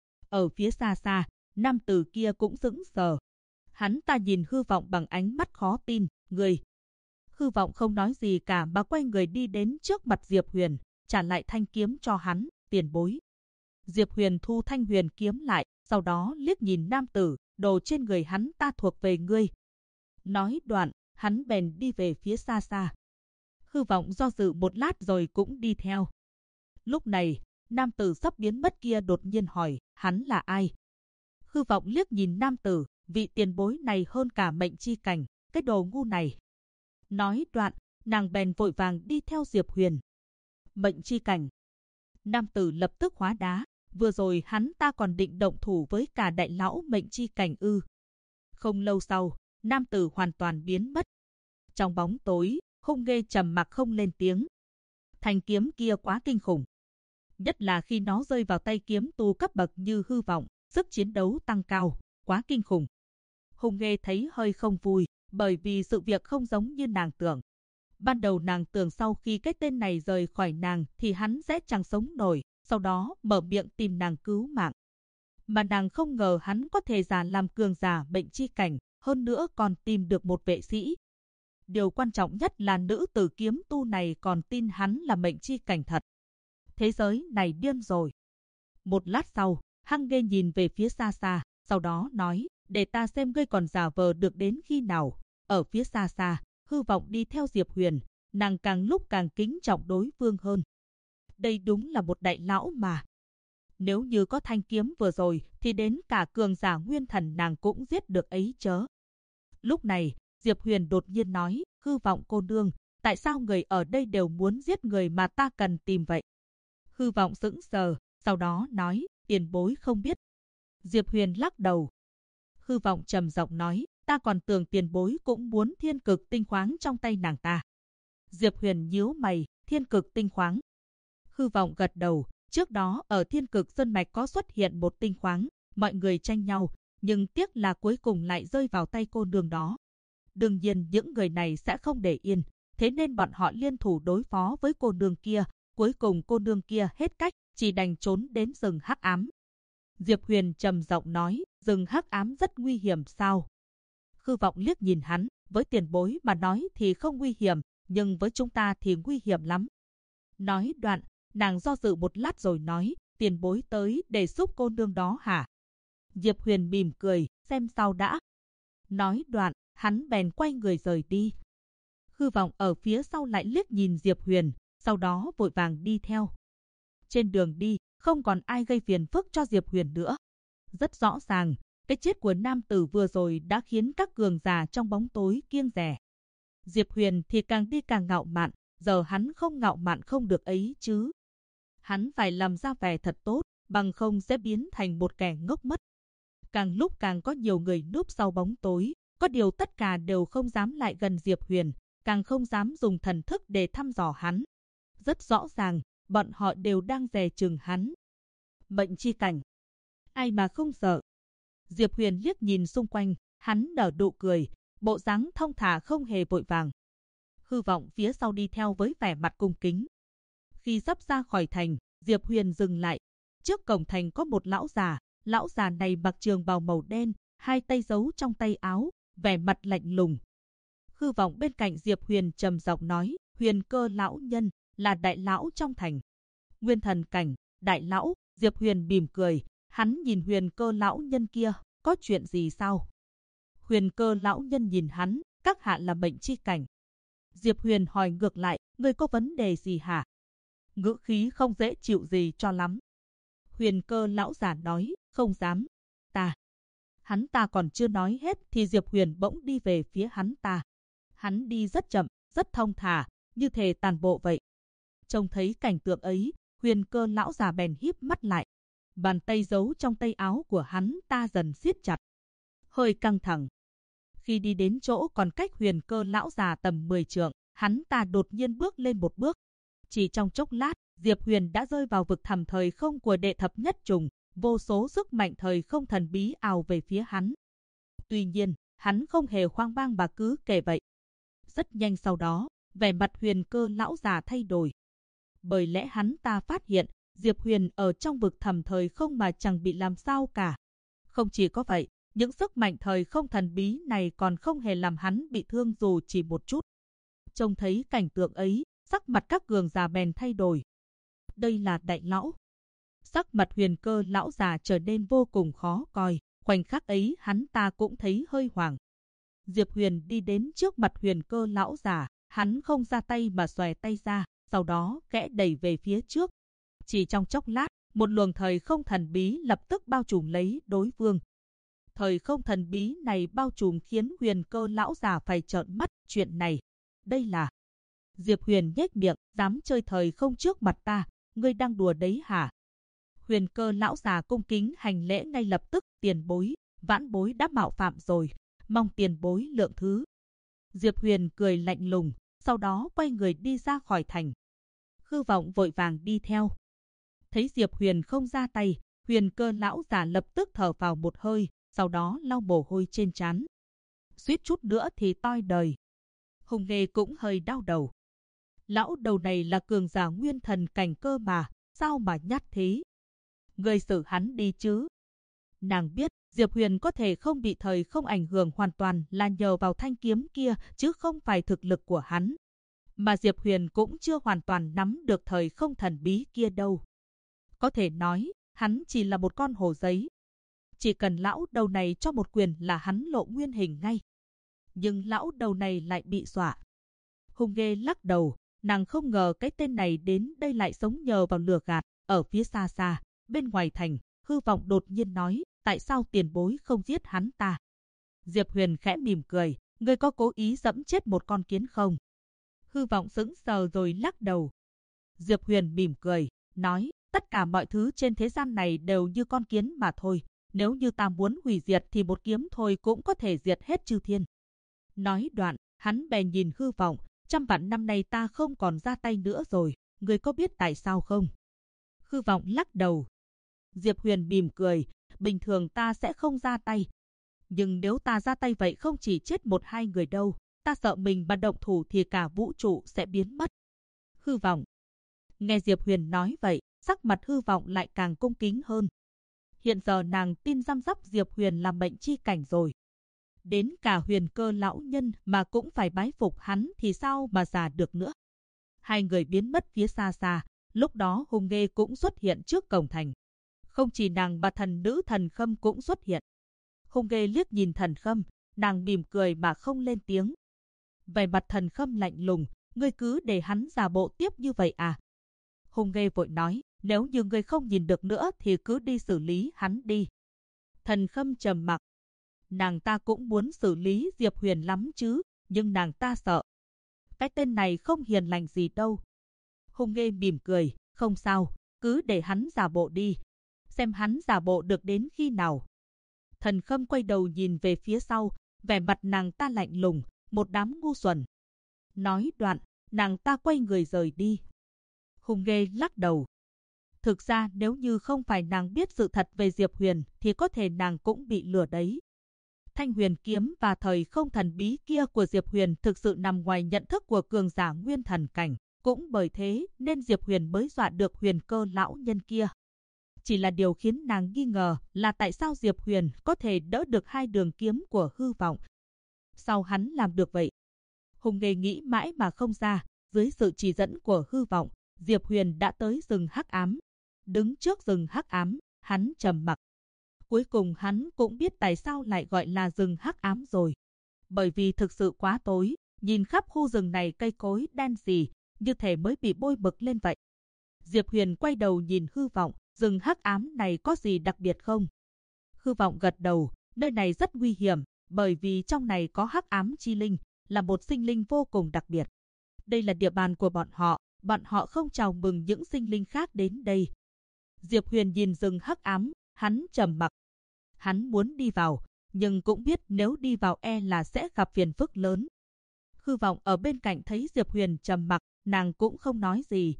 Speaker 1: Ở phía xa xa, nam tử kia cũng sững sờ. Hắn ta nhìn Hư Vọng bằng ánh mắt khó tin, người. Hư Vọng không nói gì cả mà quay người đi đến trước mặt Diệp Huyền, trả lại thanh kiếm cho hắn, tiền bối. Diệp Huyền thu thanh huyền kiếm lại, sau đó liếc nhìn nam tử, đồ trên người hắn ta thuộc về ngươi. Nói đoạn, hắn bèn đi về phía xa xa. Hư Vọng do dự một lát rồi cũng đi theo. Lúc này, nam tử sắp biến mất kia đột nhiên hỏi, hắn là ai? Hư Vọng liếc nhìn nam tử, vị tiền bối này hơn cả mệnh chi cảnh, cái đồ ngu này. Nói đoạn, nàng bèn vội vàng đi theo Diệp Huyền. Mệnh chi cảnh. Nam tử lập tức hóa đá, vừa rồi hắn ta còn định động thủ với cả đại lão mệnh chi cảnh ư. Không lâu sau, nam tử hoàn toàn biến mất. Trong bóng tối, Hung Nghê trầm mặc không lên tiếng. Thanh kiếm kia quá kinh khủng. Nhất là khi nó rơi vào tay kiếm tu cấp bậc như Hư Vọng, sức chiến đấu tăng cao, quá kinh khủng. Hung Nghê thấy hơi không vui, bởi vì sự việc không giống như nàng tưởng. Ban đầu nàng tưởng sau khi cái tên này rời khỏi nàng thì hắn sẽ chẳng sống nổi, sau đó mở miệng tìm nàng cứu mạng. Mà nàng không ngờ hắn có thể giả làm cường giả mệnh chi cảnh, hơn nữa còn tìm được một vệ sĩ. Điều quan trọng nhất là nữ tử kiếm tu này còn tin hắn là mệnh chi cảnh thật. Thế giới này điên rồi. Một lát sau, Hung Nghê nhìn về phía xa xa, sau đó nói, để ta xem ngươi còn giả vờ được đến khi nào. Ở phía xa xa, Hư Vọng đi theo Diệp Huyền, nàng càng lúc càng kính trọng đối phương hơn. Đây đúng là một đại lão mà. Nếu như có thanh kiếm vừa rồi thì đến cả cường giả nguyên thần nàng cũng giết được ấy chớ. Lúc này, Diệp Huyền đột nhiên nói, Hư Vọng cô nương, tại sao người ở đây đều muốn giết người mà ta cần tìm vậy? Hư Vọng sững sờ, sau đó nói, tiền bối không biết. Diệp Huyền lắc đầu. Hư Vọng trầm giọng nói, ta còn tưởng tiền bối cũng muốn thiên cực tinh khoáng trong tay nàng ta. Diệp Huyền nhíu mày, thiên cực tinh khoáng. Hư Vọng gật đầu, trước đó ở thiên cực sơn mạch có xuất hiện một tinh khoáng, mọi người tranh nhau, nhưng tiếc là cuối cùng lại rơi vào tay cô nương đó. Đương nhiên những người này sẽ không để yên, thế nên bọn họ liên thủ đối phó với cô nương kia, cuối cùng cô nương kia hết cách, chỉ đành trốn đến rừng hắc ám. Diệp Huyền trầm giọng nói, rừng hắc ám rất nguy hiểm sao? Hư Vọng liếc nhìn hắn, với tiền bối mà nói thì không nguy hiểm, nhưng với chúng ta thì nguy hiểm lắm. Nói đoạn, nàng do dự một lát rồi nói, tiền bối tới để giúp cô nương đó hả? Diệp Huyền mỉm cười, xem sau đã. Nói đoạn, hắn bèn quay người rời đi. Hư Vọng ở phía sau lại liếc nhìn Diệp Huyền, sau đó vội vàng đi theo. Trên đường đi, không còn ai gây phiền phức cho Diệp Huyền nữa. Rất rõ ràng, cái chết của nam tử vừa rồi đã khiến các cường giả trong bóng tối kiêng dè. Diệp Huyền thì càng đi càng ngạo mạn, giờ hắn không ngạo mạn không được ấy chứ. Hắn phải làm ra vẻ thật tốt, bằng không sẽ biến thành một kẻ ngốc mất. Càng lúc càng có nhiều người núp sau bóng tối, có điều tất cả đều không dám lại gần Diệp Huyền, càng không dám dùng thần thức để thăm dò hắn. Rất rõ ràng, bọn họ đều đang dè chừng hắn. Mệnh chi cảnh. Ai mà không sợ. Diệp Huyền liếc nhìn xung quanh, hắn nở nụ cười, bộ dáng thong thả không hề vội vàng. Hư Vọng phía sau đi theo với vẻ mặt cung kính. Khi sắp ra khỏi thành, Diệp Huyền dừng lại. Trước cổng thành có một lão già này mặc trường bào màu đen, hai tay giấu trong tay áo, vẻ mặt lạnh lùng. Hư Vọng bên cạnh Diệp Huyền trầm giọng nói, Huyền Cơ lão nhân là đại lão trong thành. Nguyên thần cảnh, đại lão. Diệp Huyền mỉm cười, hắn nhìn Huyền Cơ lão nhân kia, có chuyện gì sao? Huyền Cơ lão nhân nhìn hắn, các hạ là mệnh chi cảnh. Diệp Huyền hỏi ngược lại, ngươi có vấn đề gì hả? Ngữ khí không dễ chịu gì cho lắm. Huyền Cơ lão giả nói, không dám. Hắn ta còn chưa nói hết thì Diệp Huyền bỗng đi về phía hắn ta. Hắn đi rất chậm, rất thong thả, như thể tàn bộ vậy. Trông thấy cảnh tượng ấy, Huyền Cơ lão già bèn híp mắt lại. Bàn tay giấu trong tay áo của hắn ta dần siết chặt, hơi căng thẳng. Khi đi đến chỗ còn cách Huyền Cơ lão già tầm 10 trượng, hắn ta đột nhiên bước lên một bước. Chỉ trong chốc lát, Diệp Huyền đã rơi vào vực thẳm thời không của đệ thập nhất trùng, vô số sức mạnh thời không thần bí ào về phía hắn. Tuy nhiên, hắn không hề hoang mang mà cứ kể vậy. Rất nhanh sau đó, vẻ mặt Huyền Cơ lão già thay đổi. Bởi lẽ hắn ta phát hiện, Diệp Huyền ở trong vực thẳm thời không mà chẳng bị làm sao cả. Không chỉ có vậy, những sức mạnh thời không thần bí này còn không hề làm hắn bị thương dù chỉ một chút. Trông thấy cảnh tượng ấy, sắc mặt các cường giả bèn thay đổi. Đây là đại lão. Sắc mặt Huyền Cơ lão già trở nên vô cùng khó coi, khoảnh khắc ấy hắn ta cũng thấy hơi hoảng. Diệp Huyền đi đến trước mặt Huyền Cơ lão già, hắn không ra tay mà xòe tay ra, sau đó khẽ đẩy về phía trước. Chỉ trong chốc lát, một luồng thời không thần bí lập tức bao trùm lấy đối phương. Thời không thần bí này bao trùm khiến Huyền Cơ lão già phải trợn mắt. Chuyện này, đây là... Diệp Huyền nhếch miệng, dám chơi thời không trước mặt ta, ngươi đang đùa đấy hả? Huyền Cơ lão già cung kính hành lễ ngay lập tức, tiền bối, vãn bối đã mạo phạm rồi, mong tiền bối lượng thứ. Diệp Huyền cười lạnh lùng, sau đó quay người đi ra khỏi thành. Hư Vọng vội vàng đi theo. Thấy Diệp Huyền không ra tay, Huyền Cơ lão già lập tức thở vào một hơi, sau đó lau mồ hôi trên trán. Suýt chút nữa thì toi đời. Hùng Nghê cũng hơi đau đầu. Lão đầu này là cường giả nguyên thần cảnh cơ mà, sao mà nhát thế? Người xử hắn đi chứ. Nàng biết Diệp Huyền có thể không bị thời không ảnh hưởng hoàn toàn là nhờ vào thanh kiếm kia chứ không phải thực lực của hắn. Mà Diệp Huyền cũng chưa hoàn toàn nắm được thời không thần bí kia đâu. Có thể nói, hắn chỉ là một con hổ giấy. Chỉ cần lão đầu này cho một quyền là hắn lộ nguyên hình ngay. Nhưng lão đầu này lại bị dọa. Hùng Nghê lắc đầu, nàng không ngờ cái tên này đến đây lại sống nhờ vào lừa gạt. Ở phía xa xa, bên ngoài thành, Hư Vọng đột nhiên nói, tại sao tiền bối không giết hắn ta? Diệp Huyền khẽ mỉm cười, ngươi có cố ý dẫm chết một con kiến không? Hư Vọng sững sờ rồi lắc đầu. Diệp Huyền mỉm cười, nói, tất cả mọi thứ trên thế gian này đều như con kiến mà thôi. Nếu như ta muốn hủy diệt thì một kiếm thôi cũng có thể diệt hết chư thiên. Nói đoạn, hắn bèn nhìn Hư Vọng, 100 vạn năm nay ta không còn ra tay nữa rồi, ngươi có biết tại sao không? Hư Vọng lắc đầu. Diệp Huyền mỉm cười, bình thường ta sẽ không ra tay. Nhưng nếu ta ra tay vậy không chỉ chết một hai người đâu, ta sợ mình mà động thủ thì cả vũ trụ sẽ biến mất. Hư Vọng. Nghe Diệp Huyền nói vậy, sắc mặt Hư Vọng lại càng cung kính hơn. Hiện giờ nàng tin răm rắp Diệp Huyền là mệnh chi cảnh rồi. Đến cả Huyền Cơ lão nhân mà cũng phải bái phục hắn thì sao mà giả được nữa. Hai người biến mất phía xa xa, lúc đó Hùng Nghê cũng xuất hiện trước cổng thành. Không chỉ nàng mà thần nữ Thần Khâm cũng xuất hiện. Hùng Nghê liếc nhìn Thần Khâm, nàng mỉm cười mà không lên tiếng. Vẻ mặt Thần Khâm lạnh lùng, ngươi cứ để hắn giả bộ tiếp như vậy à? Hùng Nghê vội nói, nếu như ngươi không nhìn được nữa thì cứ đi xử lý hắn đi. Thần Khâm trầm mặc. Nàng ta cũng muốn xử lý Diệp Huyền lắm chứ, nhưng nàng ta sợ. Cái tên này không hiền lành gì đâu. Hùng Nghê mỉm cười, không sao, cứ để hắn giả bộ đi. Xem hắn giả bộ được đến khi nào. Thần Khâm quay đầu nhìn về phía sau, vẻ mặt nàng ta lạnh lùng, một đám ngu xuẩn. Nói đoạn, nàng ta quay người rời đi. Hùng Nghê lắc đầu. Thực ra nếu như không phải nàng biết sự thật về Diệp Huyền thì có thể nàng cũng bị lừa đấy. Thanh huyền kiếm và thời không thần bí kia của Diệp Huyền thực sự nằm ngoài nhận thức của cường giả nguyên thần cảnh. Cũng bởi thế nên Diệp Huyền mới dọa được Huyền Cơ lão nhân kia. Chỉ là điều khiến nàng nghi ngờ là tại sao Diệp Huyền có thể đỡ được hai đường kiếm của Hư Vọng. Sao hắn làm được vậy? Hùng Nghê nghĩ mãi mà không ra, dưới sự chỉ dẫn của Hư Vọng, Diệp Huyền đã tới rừng hắc ám. Đứng trước rừng hắc ám, hắn trầm mặc. Cuối cùng hắn cũng biết tại sao lại gọi là rừng hắc ám rồi. Bởi vì thực sự quá tối, nhìn khắp khu rừng này cây cối đen sì, như thể mới bị bôi bực lên vậy. Diệp Huyền quay đầu nhìn Hư Vọng, rừng hắc ám này có gì đặc biệt không? Hư Vọng gật đầu, nơi này rất nguy hiểm, bởi vì trong này có hắc ám chi linh, là một sinh linh vô cùng đặc biệt. Đây là địa bàn của bọn họ không chào mừng những sinh linh khác đến đây. Diệp Huyền nhìn rừng hắc ám, hắn trầm mặc. Hắn muốn đi vào, nhưng cũng biết nếu đi vào e là sẽ gặp phiền phức lớn. Hư Vọng ở bên cạnh thấy Diệp Huyền trầm mặc, nàng cũng không nói gì.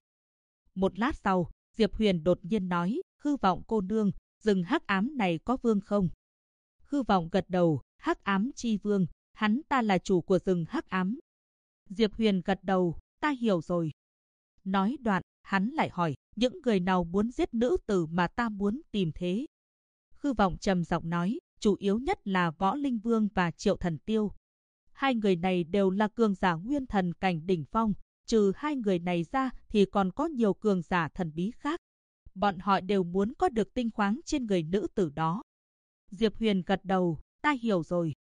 Speaker 1: Một lát sau, Diệp Huyền đột nhiên nói, Hư Vọng cô nương, rừng hắc ám này có vương không? Hư Vọng gật đầu, hắc ám chi vương, hắn ta là chủ của rừng hắc ám. Diệp Huyền gật đầu, ta hiểu rồi. Nói đoạn, hắn lại hỏi, những người nào muốn giết nữ tử mà ta muốn tìm thế? Hư Vọng trầm giọng nói, chủ yếu nhất là Võ Linh Vương và Triệu Thần Tiêu. Hai người này đều là cường giả nguyên thần cảnh đỉnh phong, trừ hai người này ra thì còn có nhiều cường giả thần bí khác. Bọn họ đều muốn có được tinh khoáng trên người nữ tử đó. Diệp Huyền gật đầu, ta hiểu rồi.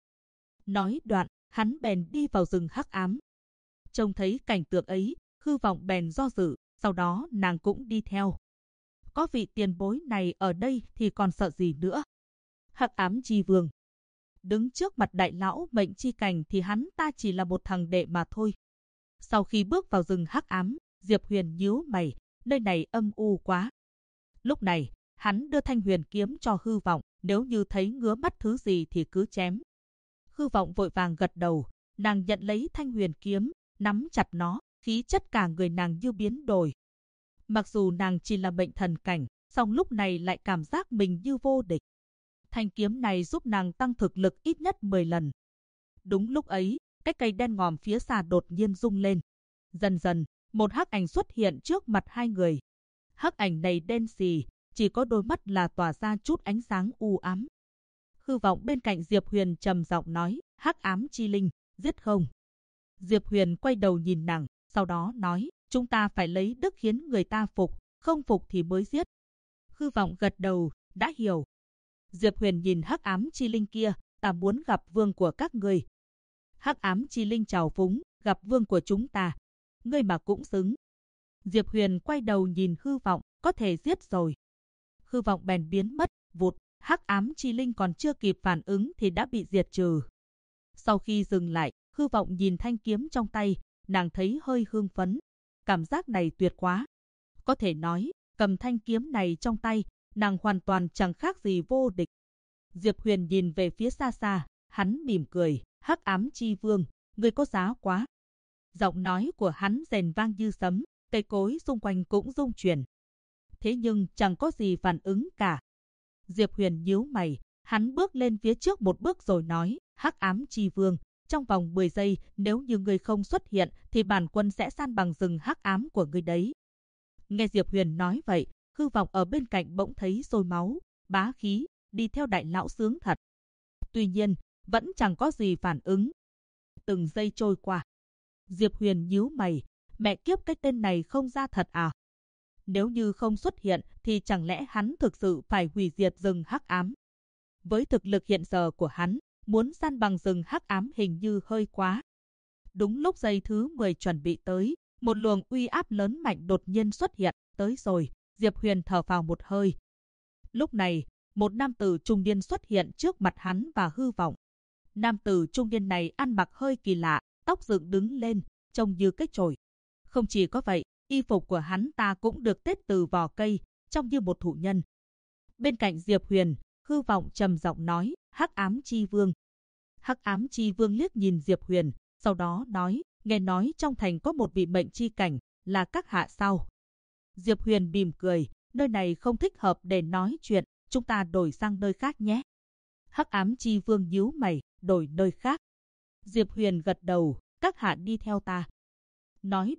Speaker 1: Nói đoạn, hắn bèn đi vào rừng hắc ám. Trông thấy cảnh tượng ấy, Hư Vọng bèn do dự, sau đó nàng cũng đi theo. Có vị tiền bối này ở đây thì còn sợ gì nữa? Hắc ám chi vương. Đứng trước mặt đại lão mệnh chi cảnh thì hắn ta chỉ là một thằng đệ mà thôi. Sau khi bước vào rừng hắc ám, Diệp Huyền nhíu mày, nơi này âm u quá. Lúc này, hắn đưa thanh huyền kiếm cho Hư Vọng, nếu như thấy ngứa mắt thứ gì thì cứ chém. Hư Vọng vội vàng gật đầu, nàng nhận lấy thanh huyền kiếm, nắm chặt nó, khí chất cả người nàng như biến đổi. Mặc dù nàng chỉ là mệnh thần cảnh, song lúc này lại cảm giác mình như vô địch. Thanh kiếm này giúp nàng tăng thực lực ít nhất 10 lần. Đúng lúc ấy, cái cây đen ngòm phía xa đột nhiên rung lên. Dần dần, một hắc ảnh xuất hiện trước mặt hai người. Hắc ảnh này đen sì, chỉ có đôi mắt là tỏa ra chút ánh sáng u ám. Hư Vọng bên cạnh Diệp Huyền trầm giọng nói, hắc ám chi linh, giết không? Diệp Huyền quay đầu nhìn nàng, sau đó nói, chúng ta phải lấy đức khiến người ta phục, không phục thì mới giết. Hư Vọng gật đầu, đã hiểu. Diệp Huyền nhìn hắc ám chi linh kia, ta muốn gặp vương của các ngươi. Hắc ám chi linh chào phúng, gặp vương của chúng ta. Ngươi mà cũng xứng. Diệp Huyền quay đầu nhìn Hư Vọng, có thể giết rồi. Hư Vọng bèn biến mất, vụt, hắc ám chi linh còn chưa kịp phản ứng thì đã bị diệt trừ. Sau khi dừng lại, Hư Vọng nhìn thanh kiếm trong tay, nàng thấy hơi hưng phấn. Cảm giác này tuyệt quá. Có thể nói, cầm thanh kiếm này trong tay, nàng hoàn toàn chẳng khác gì vô địch. Diệp Huyền nhìn về phía xa xa, hắn mỉm cười, hắc ám chi vương, ngươi có giá quá. Giọng nói của hắn rền vang như sấm, cây cối xung quanh cũng rung chuyển. Thế nhưng chẳng có gì phản ứng cả. Diệp Huyền nhíu mày, hắn bước lên phía trước một bước rồi nói, hắc ám chi vương, trong vòng 10 giây nếu như ngươi không xuất hiện thì bản quân sẽ san bằng rừng hắc ám của ngươi đấy. Nghe Diệp Huyền nói vậy, Hư Vọng ở bên cạnh bỗng thấy sôi máu, bá khí, đi theo đại lão sướng thật. Tuy nhiên, vẫn chẳng có gì phản ứng. Từng giây trôi qua. Diệp Huyền nhíu mày, mẹ kiếp cái tên này không ra thật à? Nếu như không xuất hiện thì chẳng lẽ hắn thực sự phải hủy diệt rừng hắc ám? Với thực lực hiện giờ của hắn, muốn san bằng rừng hắc ám hình như hơi quá. Đúng lúc giây thứ 10 chuẩn bị tới, một luồng uy áp lớn mạnh đột nhiên xuất hiện, tới rồi, Diệp Huyền thở phào một hơi. Lúc này, một nam tử trung niên xuất hiện trước mặt hắn và Hư Vọng. Nam tử trung niên này ăn mặc hơi kỳ lạ, tóc dựng đứng lên, trông như cái chổi. Không chỉ có vậy, y phục của hắn ta cũng được tết từ vỏ cây, trông như một thụ nhân. Bên cạnh Diệp Huyền, Hư Vọng trầm giọng nói, hắc ám chi vương. Hắc ám chi vương liếc nhìn Diệp Huyền, sau đó nói, nghe nói trong thành có một vị mệnh chi cảnh, là các hạ sao? Diệp Huyền mỉm cười, nơi này không thích hợp để nói chuyện, chúng ta đổi sang nơi khác nhé. Hắc ám chi vương nhíu mày, đổi nơi khác. Diệp Huyền gật đầu, các hạ đi theo ta. Nói đoạn,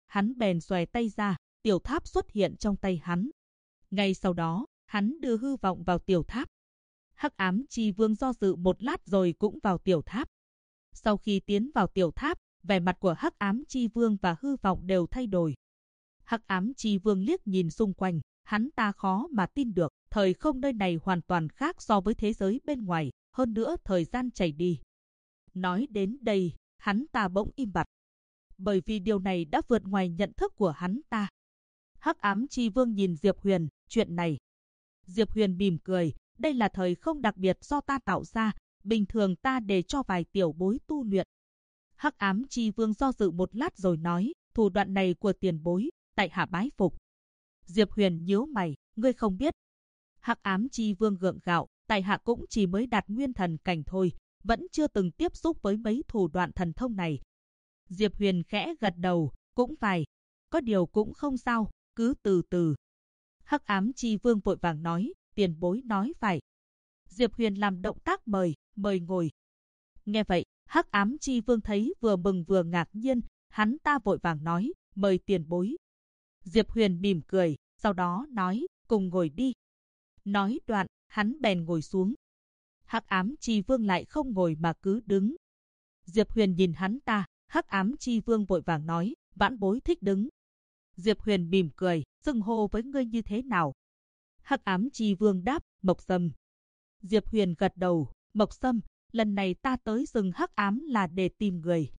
Speaker 1: hắn bèn xòe tay ra, tiểu tháp xuất hiện trong tay hắn. Ngay sau đó, hắn đưa hư vọng vào tiểu tháp. Hắc ám chi vương do dự một lát rồi cũng vào tiểu tháp. Sau khi tiến vào tiểu tháp, vẻ mặt của Hắc ám chi vương và hư vọng đều thay đổi. Hắc ám chi vương liếc nhìn xung quanh, hắn ta khó mà tin được, thời không nơi này hoàn toàn khác so với thế giới bên ngoài, hơn nữa thời gian chảy đi. Nói đến đây, hắn ta bỗng im bặt. Bởi vì điều này đã vượt ngoài nhận thức của hắn ta. Hắc ám chi vương nhìn Diệp Huyền, chuyện này. Diệp Huyền mỉm cười, đây là thời không đặc biệt do ta tạo ra, bình thường ta để cho vài tiểu bối tu luyện. Hắc ám chi vương do dự một lát rồi nói, thủ đoạn này của tiền bối, tại hạ bái phục. Diệp Huyền nhíu mày, ngươi không biết. Hắc ám chi vương gượng gạo, tại hạ cũng chỉ mới đạt nguyên thần cảnh thôi, vẫn chưa từng tiếp xúc với mấy thủ đoạn thần thông này. Diệp Huyền khẽ gật đầu, cũng phải, có điều cũng không sao, cứ từ từ. Hắc ám chi vương vội vàng nói, tiền bối nói phải. Diệp Huyền làm động tác mời ngồi. Nghe vậy, Hắc ám chi vương thấy vừa mừng vừa ngạc nhiên, hắn ta vội vàng nói, mời tiền bối. Diệp Huyền mỉm cười, sau đó nói, cùng ngồi đi. Nói đoạn, hắn bèn ngồi xuống. Hắc ám chi vương lại không ngồi mà cứ đứng. Diệp Huyền nhìn hắn ta, Hắc ám chi vương vội vàng nói, vãn bối thích đứng. Diệp Huyền mỉm cười, xưng hô với ngươi như thế nào? Hắc ám chi vương đáp, Mộc Sâm. Diệp Huyền gật đầu, Mộc Sâm, lần này ta tới rừng hắc ám là để tìm người.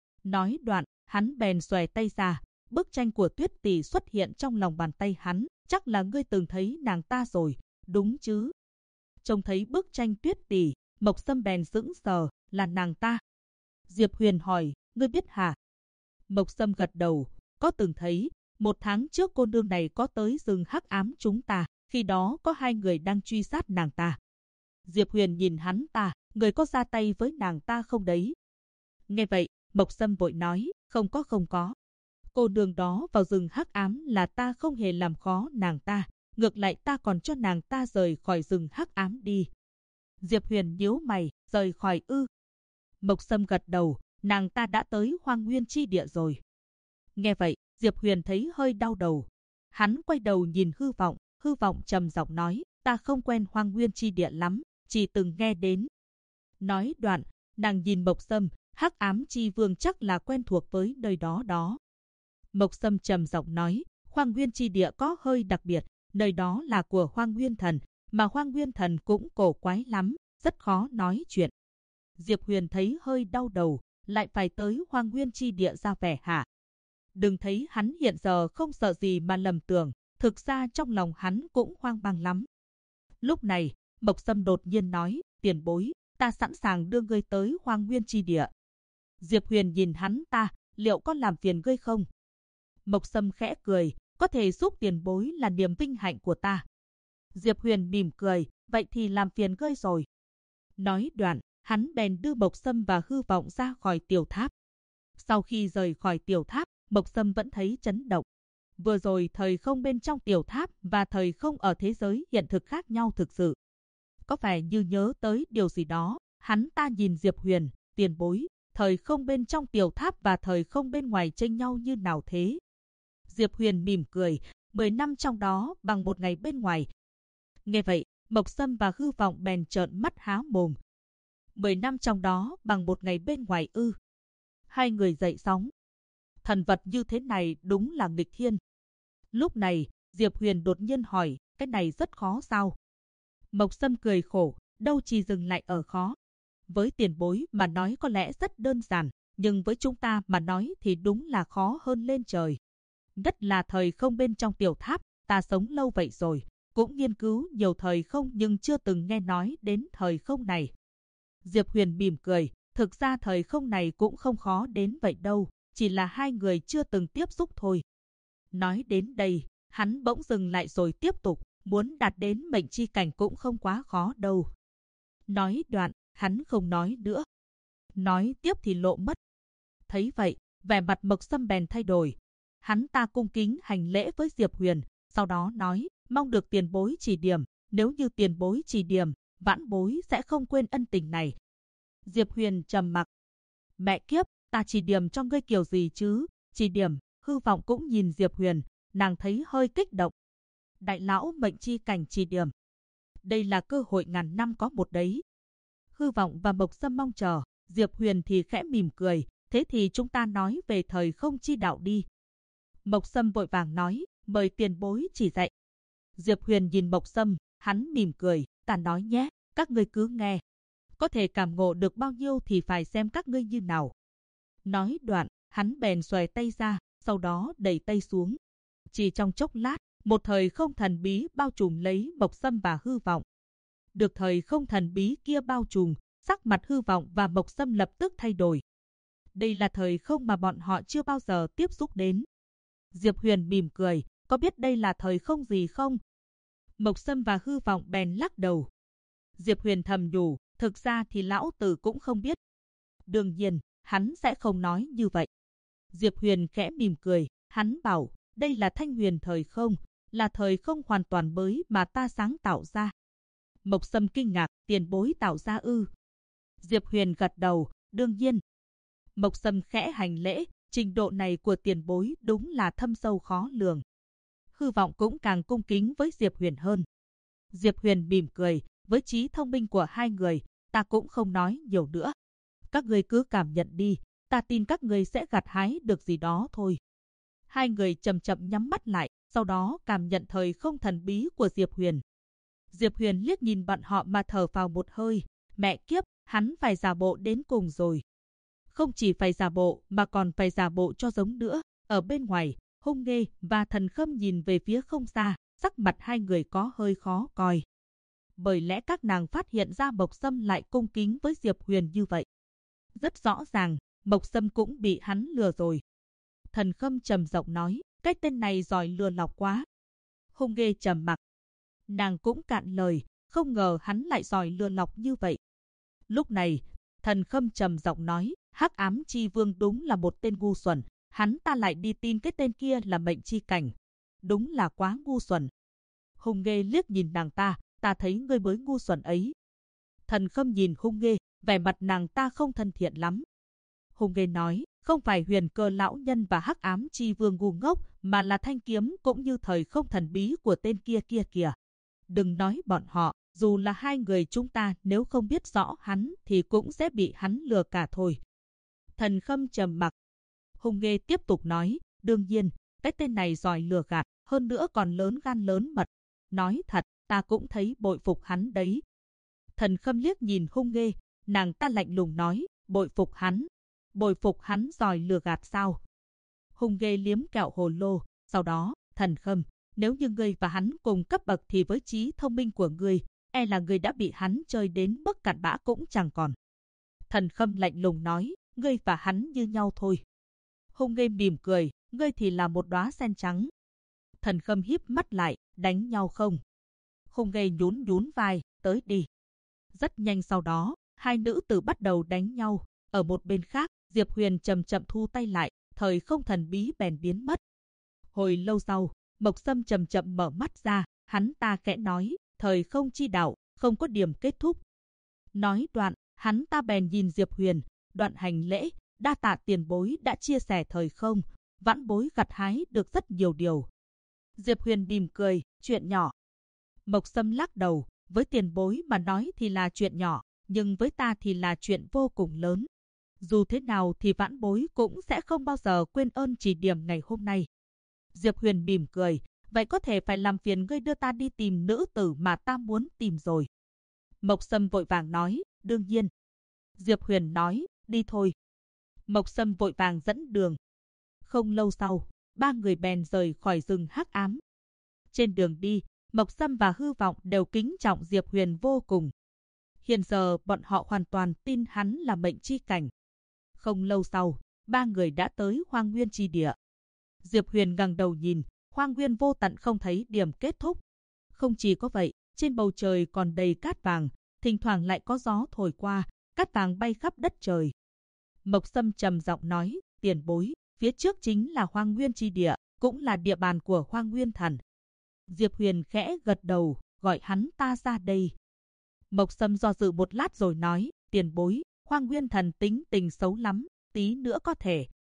Speaker 1: Nói đoạn, hắn bèn xòe tay ra, bức tranh của Tuyết Tỷ xuất hiện trong lòng bàn tay hắn, chắc là ngươi từng thấy nàng ta rồi, đúng chứ? Trông thấy bức tranh Tuyết Tỷ, Mộc Sâm bèn sững sờ, là nàng ta. Diệp Huyền hỏi, ngươi biết hả? Mộc Sâm gật đầu, có từng thấy, 1 tháng trước cô nương này có tới rừng hắc ám chúng ta, khi đó có 2 người đang truy sát nàng ta. Diệp Huyền nhìn hắn ta, người có ra tay với nàng ta không đấy? Nghe vậy, Mộc Sâm vội nói, không có. Cô nương đó vào rừng hắc ám là ta không hề làm khó nàng ta, ngược lại ta còn cho nàng ta rời khỏi rừng hắc ám đi. Diệp Huyền nhíu mày, rời khỏi ư? Mộc Sâm gật đầu, nàng ta đã tới Hoang Nguyên chi địa rồi. Nghe vậy, Diệp Huyền thấy hơi đau đầu. Hắn quay đầu nhìn hư vọng trầm giọng nói, ta không quen Hoang Nguyên chi địa lắm, chỉ từng nghe đến. Nói đoạn, nàng nhìn Mộc Sâm, hắc ám chi vương chắc là quen thuộc với nơi đó. Mộc Sâm trầm giọng nói, Hoang Nguyên chi địa có hơi đặc biệt, nơi đó là của Hoang Nguyên thần, mà Hoang Nguyên thần cũng cổ quái lắm, rất khó nói chuyện. Diệp Huyền thấy hơi đau đầu, lại phải tới Hoang Nguyên chi địa ra vẻ hả? Đừng thấy hắn hiện giờ không sợ gì mà lầm tưởng, thực ra trong lòng hắn cũng hoang mang lắm. Lúc này, Mộc Sâm đột nhiên nói, tiền bối, ta sẵn sàng đưa ngươi tới Hoang Nguyên chi địa. Diệp Huyền nhìn hắn ta, liệu có làm phiền ngươi không? Mộc Sâm khẽ cười, có thể giúp tiền bối là niềm vinh hạnh của ta. Diệp Huyền mỉm cười, vậy thì làm phiền ngươi rồi. Nói đoạn, hắn bèn đưa Mộc Sâm và hư vọng ra khỏi tiểu tháp. Sau khi rời khỏi tiểu tháp, Mộc Sâm vẫn thấy chấn động. Vừa rồi thời không bên trong tiểu tháp và thời không ở thế giới hiện thực khác nhau thực sự. Có vẻ như nhớ tới điều gì đó, hắn ta nhìn Diệp Huyền, tiền bối, thời không bên trong tiểu tháp và thời không bên ngoài chênh nhau như nào thế? Diệp Huyền mỉm cười, 10 năm trong đó bằng 1 ngày bên ngoài. Nghe vậy, Mộc Sâm và hư vọng bèn trợn mắt há mồm. 10 năm trong đó bằng 1 ngày bên ngoài ư? Hai người dậy sóng. Thần vật như thế này đúng là nghịch thiên. Lúc này, Diệp Huyền đột nhiên hỏi, cái này rất khó sao? Mộc Sâm cười khổ, đâu chỉ dừng lại ở khó. Với tiền bối mà nói có lẽ rất đơn giản, nhưng với chúng ta mà nói thì đúng là khó hơn lên trời. Nhất là thời không bên trong tiểu tháp, ta sống lâu vậy rồi, cũng nghiên cứu nhiều thời không nhưng chưa từng nghe nói đến thời không này. Diệp Huyền mỉm cười, thực ra thời không này cũng không khó đến vậy đâu, chỉ là hai người chưa từng tiếp xúc thôi. Nói đến đây, hắn bỗng dừng lại rồi tiếp tục, muốn đạt đến mệnh chi cảnh cũng không quá khó đâu. Nói đoạn, hắn không nói nữa. Nói tiếp thì lộ mất. Thấy vậy, vẻ mặt Mộc Sâm bèn thay đổi. Hắn ta cung kính hành lễ với Diệp Huyền, sau đó nói, mong được tiền bối chỉ điểm, nếu như tiền bối chỉ điểm, vãn bối sẽ không quên ân tình này. Diệp Huyền trầm mặc. Mẹ kiếp, ta chỉ điểm cho ngươi kiểu gì chứ? Chỉ điểm, Hư Vọng cũng nhìn Diệp Huyền, nàng thấy hơi kích động. Đại lão mệnh chi cảnh chỉ điểm. Đây là cơ hội ngàn năm có một đấy. Hư Vọng và Mộc Sâm mong chờ, Diệp Huyền thì khẽ mỉm cười, thế thì chúng ta nói về thời không chi đạo đi. Mộc Sâm vội vàng nói, mời tiền bối chỉ dạy. Diệp Huyền nhìn Mộc Sâm, hắn mỉm cười, ta nói nhé, các ngươi cứ nghe. Có thể cảm ngộ được bao nhiêu thì phải xem các ngươi như nào. Nói đoạn, hắn bèn xòe tay ra, sau đó đẩy tay xuống. Chỉ trong chốc lát, một thời không thần bí bao trùm lấy Mộc Sâm và Hư Vọng. Được thời không thần bí kia bao trùm, sắc mặt Hư Vọng và Mộc Sâm lập tức thay đổi. Đây là thời không mà bọn họ chưa bao giờ tiếp xúc đến. Diệp Huyền mỉm cười, có biết đây là thời không gì không? Mộc Sâm và Hư Vọng bèn lắc đầu. Diệp Huyền thầm nhủ, thực ra thì lão tử cũng không biết. Đương nhiên, hắn sẽ không nói như vậy. Diệp Huyền khẽ mỉm cười, hắn bảo, đây là thanh huyền thời không, là thời không hoàn toàn mới mà ta sáng tạo ra. Mộc Sâm kinh ngạc, tiền bối tạo ra ư? Diệp Huyền gật đầu, đương nhiên. Mộc Sâm khẽ hành lễ, trình độ này của tiền bối đúng là thâm sâu khó lường. Hư Vọng cũng càng cung kính với Diệp Huyền hơn. Diệp Huyền mỉm cười, với trí thông minh của hai người, ta cũng không nói nhiều nữa. Các người cứ cảm nhận đi, ta tin các người sẽ gặt hái được gì đó thôi. Hai người chậm chậm nhắm mắt lại, sau đó cảm nhận thời không thần bí của Diệp Huyền. Diệp Huyền liếc nhìn bọn họ mà thở phào một hơi, mẹ kiếp, hắn phải giả bộ đến cùng rồi. Không chỉ phải giả bộ mà còn phải giả bộ cho giống nữa. Ở bên ngoài, Hung Nghê và Thần Khâm nhìn về phía không xa, sắc mặt hai người có hơi khó coi. Bởi lẽ các nàng phát hiện ra Mộc Sâm lại cung kính với Diệp Huyền như vậy. Rất rõ ràng, Mộc Sâm cũng bị hắn lừa rồi. Thần Khâm trầm giọng nói, cái tên này giỏi lừa lọc quá. Hung Nghê trầm mặc. Nàng cũng cạn lời, không ngờ hắn lại giỏi lừa lọc như vậy. Lúc này, Thần Khâm trầm giọng nói, Hắc Ám Chi Vương đúng là một tên ngu xuẩn, hắn ta lại đi tin cái tên kia là mệnh chi cảnh. Đúng là quá ngu xuẩn. Hung Nghê liếc nhìn nàng ta thấy ngươi mới ngu xuẩn ấy. Thần Khâm nhìn Hung Nghê, vẻ mặt nàng ta không thân thiện lắm. Hung Nghê nói, không phải Huyền Cơ lão nhân và Hắc Ám Chi Vương ngu ngốc, mà là thanh kiếm cũng như thời không thần bí của tên kia kìa. Đừng nói bọn họ, dù là hai người chúng ta nếu không biết rõ hắn thì cũng sẽ bị hắn lừa cả thôi. Thần Khâm trầm mặc. Hung Nghê tiếp tục nói, đương nhiên, cái tên này giỏi lừa gạt, hơn nữa còn lớn gan lớn mật. Nói thật, ta cũng thấy bội phục hắn đấy. Thần Khâm liếc nhìn Hung Nghê, nàng ta lạnh lùng nói, bội phục hắn giỏi lừa gạt sao? Hung Nghê liếm kẹo hồ lô, sau đó, Thần Khâm, nếu như ngươi và hắn cùng cấp bậc thì với trí thông minh của ngươi, e là ngươi đã bị hắn chơi đến mức cặn bã cũng chẳng còn. Thần Khâm lạnh lùng nói, ngươi và hắn như nhau thôi. Hung Nghê mỉm cười, ngươi thì là một đóa sen trắng. Thần Khâm híp mắt lại, đánh nhau không? Hung Nghê nhún vai, tới đi. Rất nhanh sau đó, hai nữ tử bắt đầu đánh nhau. Ở một bên khác, Diệp Huyền chậm chậm thu tay lại, thời không thần bí bèn biến mất. Hồi lâu sau, Mộc Sâm chậm chậm mở mắt ra, hắn ta khẽ nói, thời không chi đạo, không có điểm kết thúc. Nói đoạn, hắn ta bèn nhìn Diệp Huyền, đoạn hành lễ, đa tạ tiền bối đã chia sẻ thời không, vãn bối gặt hái được rất nhiều điều. Diệp Huyền mỉm cười, chuyện nhỏ. Mộc Sâm lắc đầu, với tiền bối mà nói thì là chuyện nhỏ, nhưng với ta thì là chuyện vô cùng lớn. Dù thế nào thì vãn bối cũng sẽ không bao giờ quên ơn chỉ điểm ngày hôm nay. Diệp Huyền mỉm cười, vậy có thể phải làm phiền ngươi đưa ta đi tìm nữ tử mà ta muốn tìm rồi. Mộc Sâm vội vàng nói, đương nhiên. Diệp Huyền nói, đi thôi. Mộc Sâm vội vàng dẫn đường. Không lâu sau, ba người bèn rời khỏi rừng hắc ám. Trên đường đi, Mộc Sâm và Hư Vọng đều kính trọng Diệp Huyền vô cùng. Hiện giờ bọn họ hoàn toàn tin hắn là mệnh chi cảnh. Không lâu sau, ba người đã tới Hoang Nguyên chi địa. Diệp Huyền ngẩng đầu nhìn, hoang nguyên vô tận không thấy điểm kết thúc. Không chỉ có vậy, trên bầu trời còn đầy cát vàng, thỉnh thoảng lại có gió thổi qua, cát vàng bay khắp đất trời. Mộc Sâm trầm giọng nói, tiền bối, phía trước chính là Hoang Nguyên chi địa, cũng là địa bàn của Hoang Nguyên Thần. Diệp Huyền khẽ gật đầu, gọi hắn ta ra đây. Mộc Sâm do dự một lát rồi nói, tiền bối, Hoang Nguyên Thần tính tình xấu lắm, tí nữa có thể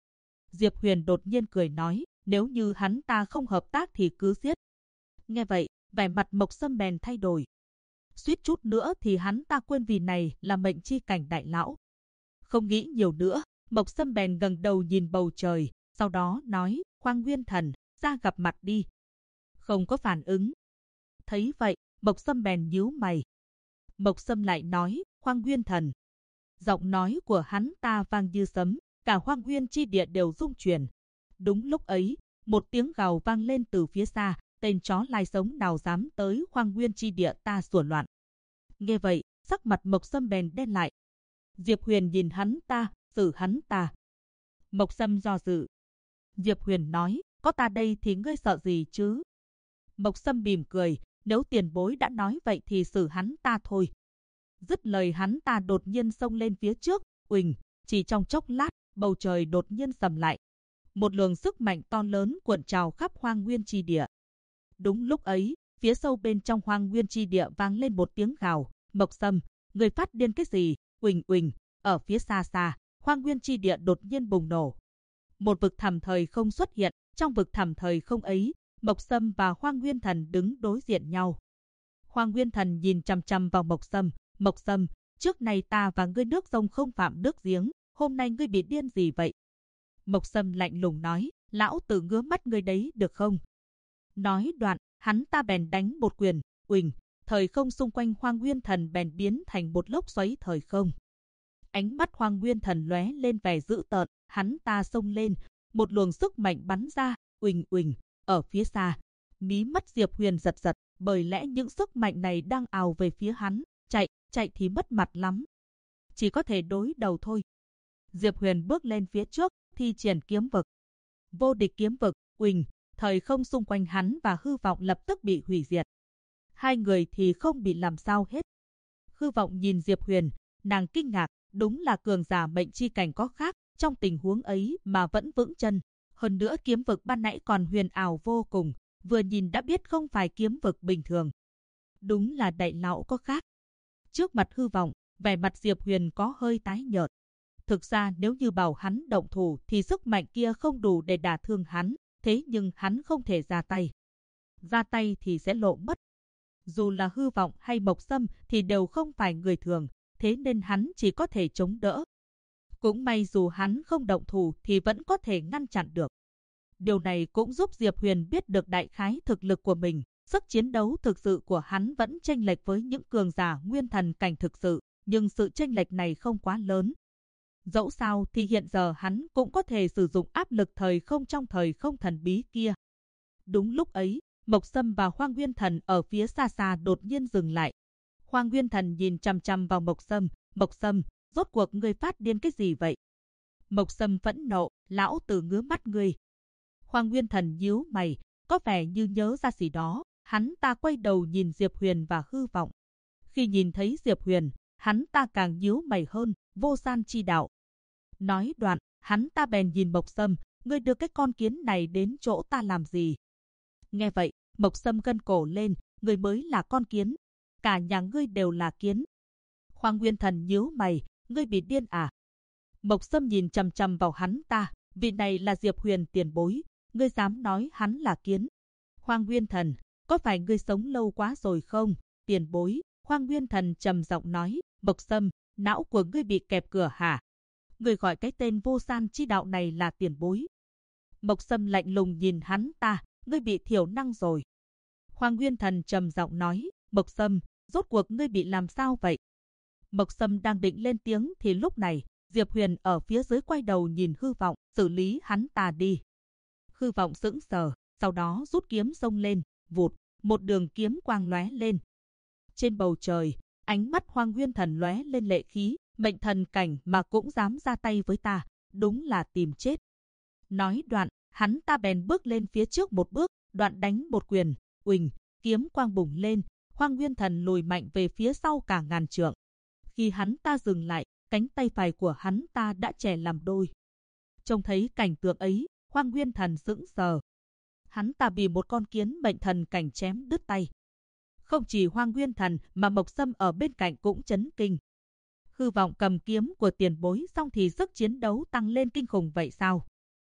Speaker 1: Diệp Huyền đột nhiên cười nói, nếu như hắn ta không hợp tác thì cứ giết. Nghe vậy, vẻ mặt Mộc Sâm bèn thay đổi. Suýt chút nữa thì hắn ta quên vì này là mệnh chi cảnh đại lão. Không nghĩ nhiều nữa, Mộc Sâm bèn ngẩng đầu nhìn bầu trời, sau đó nói, Khoang Nguyên Thần, ra gặp mặt đi. Không có phản ứng. Thấy vậy, Mộc Sâm bèn nhíu mày. Mộc Sâm lại nói, Khoang Nguyên Thần. Giọng nói của hắn ta vang như sấm, cả Hoang Nguyên chi địa đều rung chuyển. Đúng lúc ấy, một tiếng gào vang lên từ phía xa, tên chó lai sống nào dám tới Hoang Nguyên chi địa ta sủa loạn. Nghe vậy, sắc mặt Mộc Sâm bèn đen lại. Diệp Huyền nhìn hắn ta, xử hắn ta. Mộc Sâm do dự. Diệp Huyền nói, có ta đây thì ngươi sợ gì chứ? Mộc Sâm mỉm cười, nếu tiền bối đã nói vậy thì xử hắn ta thôi. Dứt lời hắn ta đột nhiên xông lên phía trước, uỳnh, chỉ trong chốc lát, bầu trời đột nhiên sầm lại. Một luồng sức mạnh to lớn cuộn trào khắp Hoang Nguyên chi địa. Đúng lúc ấy, phía sâu bên trong Hoang Nguyên chi địa vang lên một tiếng gào, Mộc Sâm, người phát điên cái gì? Uỳnh uỳnh, ở phía xa xa, Hoang Nguyên chi địa đột nhiên bùng nổ. Một vực thẳm thời không xuất hiện, trong vực thẳm thời không ấy, Mộc Sâm và Hoang Nguyên Thần đứng đối diện nhau. Hoang Nguyên Thần nhìn chằm chằm vào Mộc Sâm, trước này ta và ngươi nước sông không phạm nước giếng, hôm nay ngươi bị điên gì vậy? Mộc Sâm lạnh lùng nói, lão tử ngứa mắt ngươi đấy được không? Nói đoạn, hắn ta bèn đánh một quyền, uỳnh, thời không xung quanh Hoang Nguyên Thần bèn biến thành một lốc xoáy thời không. Ánh mắt Hoang Nguyên Thần lóe lên vẻ dữ tợn, hắn ta xông lên, một luồng sức mạnh bắn ra, uỳnh uỳnh, ở phía xa. Mí mắt Diệp Huyền giật giật, bởi lẽ những sức mạnh này đang ào về phía hắn, chạy thì mất mặt lắm. Chỉ có thể đối đầu thôi. Diệp Huyền bước lên phía trước, thi triển kiếm vực. Vô địch kiếm vực, uỳnh, thời không xung quanh hắn và Hư Vọng lập tức bị hủy diệt. Hai người thì không bị làm sao hết. Hư Vọng nhìn Diệp Huyền, nàng kinh ngạc, đúng là cường giả mệnh chi cảnh có khác, trong tình huống ấy mà vẫn vững chân. Hơn nữa kiếm vực ban nãy còn huyền ảo vô cùng, vừa nhìn đã biết không phải kiếm vực bình thường. Đúng là đại lão có khác. Trước mặt Hư Vọng, vẻ mặt Diệp Huyền có hơi tái nhợt. Thực ra nếu như bảo hắn động thủ thì sức mạnh kia không đủ để đả thương hắn, thế nhưng hắn không thể ra tay. Ra tay thì sẽ lộ mất. Dù là Hư Vọng hay Mộc Sâm thì đều không phải người thường, thế nên hắn chỉ có thể chống đỡ. Cũng may dù hắn không động thủ thì vẫn có thể ngăn chặn được. Điều này cũng giúp Diệp Huyền biết được đại khái thực lực của mình, sức chiến đấu thực sự của hắn vẫn chênh lệch với những cường giả nguyên thần cảnh thực sự, nhưng sự chênh lệch này không quá lớn. Dẫu sao thì hiện giờ hắn cũng có thể sử dụng áp lực thời không trong thời không thần bí kia. Đúng lúc ấy, Mộc Sâm và Hoang Nguyên Thần ở phía xa xa đột nhiên dừng lại. Hoang Nguyên Thần nhìn chằm chằm vào Mộc Sâm, rốt cuộc ngươi phát điên cái gì vậy? Mộc Sâm phẫn nộ, lão tử ngứa mắt ngươi. Hoang Nguyên Thần nhíu mày, có vẻ như nhớ ra gì đó, hắn ta quay đầu nhìn Diệp Huyền và Hư Vọng. Khi nhìn thấy Diệp Huyền, hắn ta càng nhíu mày hơn, vô san chi đạo. Nói đoạn, hắn ta bèn nhìn Mộc Sâm, ngươi đưa cái con kiến này đến chỗ ta làm gì? Nghe vậy, Mộc Sâm gân cổ lên, ngươi mới là con kiến. Cả nhà ngươi đều là kiến. Hoang Nguyên Thần nhíu mày, ngươi bị điên à? Mộc Sâm nhìn chằm chằm vào hắn ta, vị này là Diệp Huyền tiền bối, ngươi dám nói hắn là kiến? Hoang Nguyên Thần, có phải ngươi sống lâu quá rồi không? Tiền bối, Hoang Nguyên Thần trầm giọng nói, Mộc Sâm, não của ngươi bị kẹp cửa hả? Ngươi gọi cái tên vô san chi đạo này là tiền bối. Mộc Sâm lạnh lùng nhìn hắn ta, ngươi bị thiểu năng rồi. Hoang Nguyên Thần trầm giọng nói, Mộc Sâm, rốt cuộc ngươi bị làm sao vậy? Mộc Sâm đang định lên tiếng thì lúc này, Diệp Huyền ở phía dưới quay đầu nhìn Hư Vọng, xử lý hắn ta đi. Hư Vọng sững sờ, sau đó rút kiếm xông lên, vụt, một đường kiếm quang lóe lên. Trên bầu trời, ánh mắt Hoang Nguyên Thần lóe lên lệ khí, mệnh thần cảnh mà cũng dám ra tay với ta, đúng là tìm chết. Nói đoạn, hắn ta bèn bước lên phía trước một bước, đoạn đánh một quyền, uỳnh, kiếm quang bùng lên, Hoang Nguyên Thần lùi mạnh về phía sau cả ngàn trượng. Khi hắn ta dừng lại, cánh tay phải của hắn ta đã chẻ làm đôi. Trông thấy cảnh tượng ấy, Hoang Nguyên Thần sững sờ. Hắn ta bị một con kiến mệnh thần cảnh chém đứt tay. Không chỉ Hoang Nguyên Thần mà Mộc Sâm ở bên cạnh cũng chấn kinh. Hư Vọng cầm kiếm của tiền bối xong thì sức chiến đấu tăng lên kinh khủng vậy sao?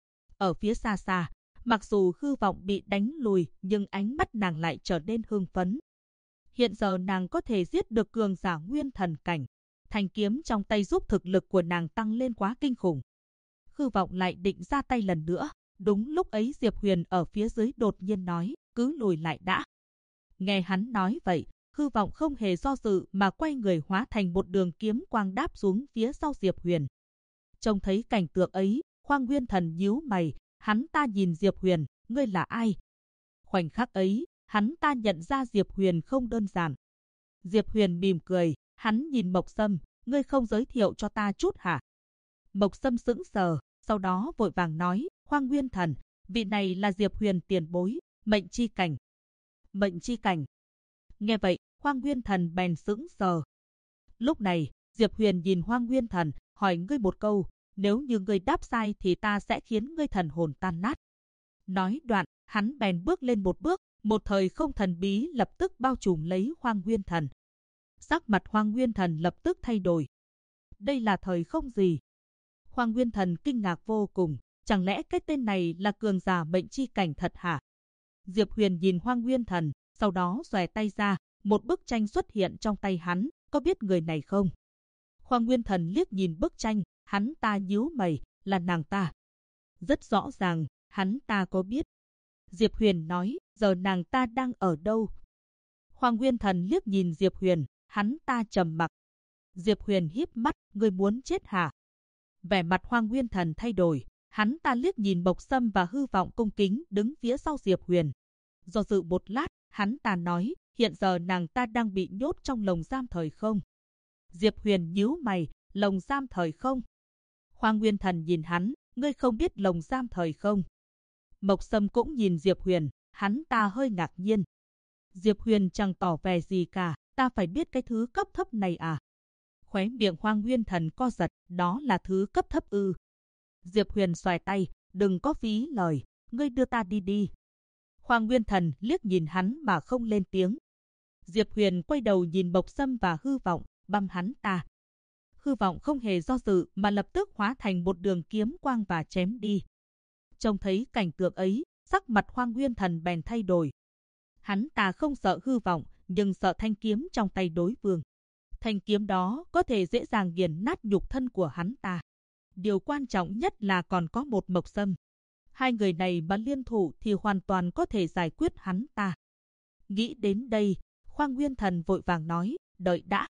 Speaker 1: ở phía xa xa, mặc dù Hư Vọng bị đánh lùi nhưng ánh mắt nàng lại trở nên hưng phấn. Hiện giờ nàng có thể giết được cường giả nguyên thần cảnh. Thanh kiếm trong tay giúp thực lực của nàng tăng lên quá kinh khủng. Hư Vọng lại định ra tay lần nữa. Đúng lúc ấy Diệp Huyền ở phía dưới đột nhiên nói, cứ lùi lại đã. Nghe hắn nói vậy, Hư Vọng không hề do dự mà quay người hóa thành một đường kiếm quang đáp xuống phía sau Diệp Huyền. Trông thấy cảnh tượng ấy, Hoang Nguyên Thần nhíu mày, hắn ta nhìn Diệp Huyền, ngươi là ai? Khoảnh khắc ấy, hắn ta nhận ra Diệp Huyền không đơn giản. Diệp Huyền mỉm cười, hắn nhìn Mộc Sâm, ngươi không giới thiệu cho ta chút hả? Mộc Sâm sững sờ, sau đó vội vàng nói, Hoang Nguyên Thần, vị này là Diệp Huyền tiền bối, mệnh chi cảnh. Mệnh chi cảnh. Nghe vậy, Hoang Nguyên Thần bèn sững sờ. Lúc này, Diệp Huyền nhìn Hoang Nguyên Thần, hỏi ngươi một câu, nếu như ngươi đáp sai thì ta sẽ khiến ngươi thần hồn tan nát. Nói đoạn, hắn bèn bước lên một bước, một thời không thần bí lập tức bao trùm lấy Hoang Nguyên Thần. Sắc mặt Hoang Nguyên Thần lập tức thay đổi. Đây là thời không gì? Hoang Nguyên Thần kinh ngạc vô cùng, chẳng lẽ cái tên này là cường giả mệnh chi cảnh thật hả? Diệp Huyền nhìn Hoang Nguyên Thần, sau đó xòe tay ra, một bức tranh xuất hiện trong tay hắn, có biết người này không? Hoang Nguyên Thần liếc nhìn bức tranh, hắn ta nhíu mày, là nàng ta. Rất rõ ràng, hắn ta có biết. Diệp Huyền nói, giờ nàng ta đang ở đâu? Hoang Nguyên Thần liếc nhìn Diệp Huyền, hắn ta trầm mặc. Diệp Huyền híp mắt, ngươi muốn chết hả? Vẻ mặt Hoang Nguyên Thần thay đổi, hắn ta liếc nhìn Mộc Sâm và Hư Vọng cung kính đứng phía sau Diệp Huyền. Do dự một lát, hắn ta nói, hiện giờ nàng ta đang bị nhốt trong lồng giam thời không. Diệp Huyền nhíu mày, lồng giam thời không? Hoang Nguyên Thần nhìn hắn, ngươi không biết lồng giam thời không? Mộc Sâm cũng nhìn Diệp Huyền, hắn ta hơi ngạc nhiên. Diệp Huyền chẳng tỏ vẻ gì cả, ta phải biết cái thứ cấp thấp này à? Khóe miệng Hoang Nguyên Thần co giật, đó là thứ cấp thấp ư? Diệp Huyền xoài tay, đừng có phí lời, ngươi đưa ta đi đi. Hoang Nguyên Thần liếc nhìn hắn mà không lên tiếng. Diệp Huyền quay đầu nhìn Mộc Sâm và Hư Vọng, băm hắn ta. Hư Vọng không hề do dự mà lập tức hóa thành một đường kiếm quang và chém đi. Trông thấy cảnh tượng ấy, sắc mặt Hoang Nguyên Thần bèn thay đổi. Hắn ta không sợ Hư Vọng, nhưng sợ thanh kiếm trong tay đối phương. Thanh kiếm đó có thể dễ dàng nghiền nát nhục thân của hắn ta. Điều quan trọng nhất là còn có một Mộc Sâm. Hai người này mà liên thủ thì hoàn toàn có thể giải quyết hắn ta. Nghĩ đến đây, Hoang Nguyên Thần vội vàng nói, đợi đã.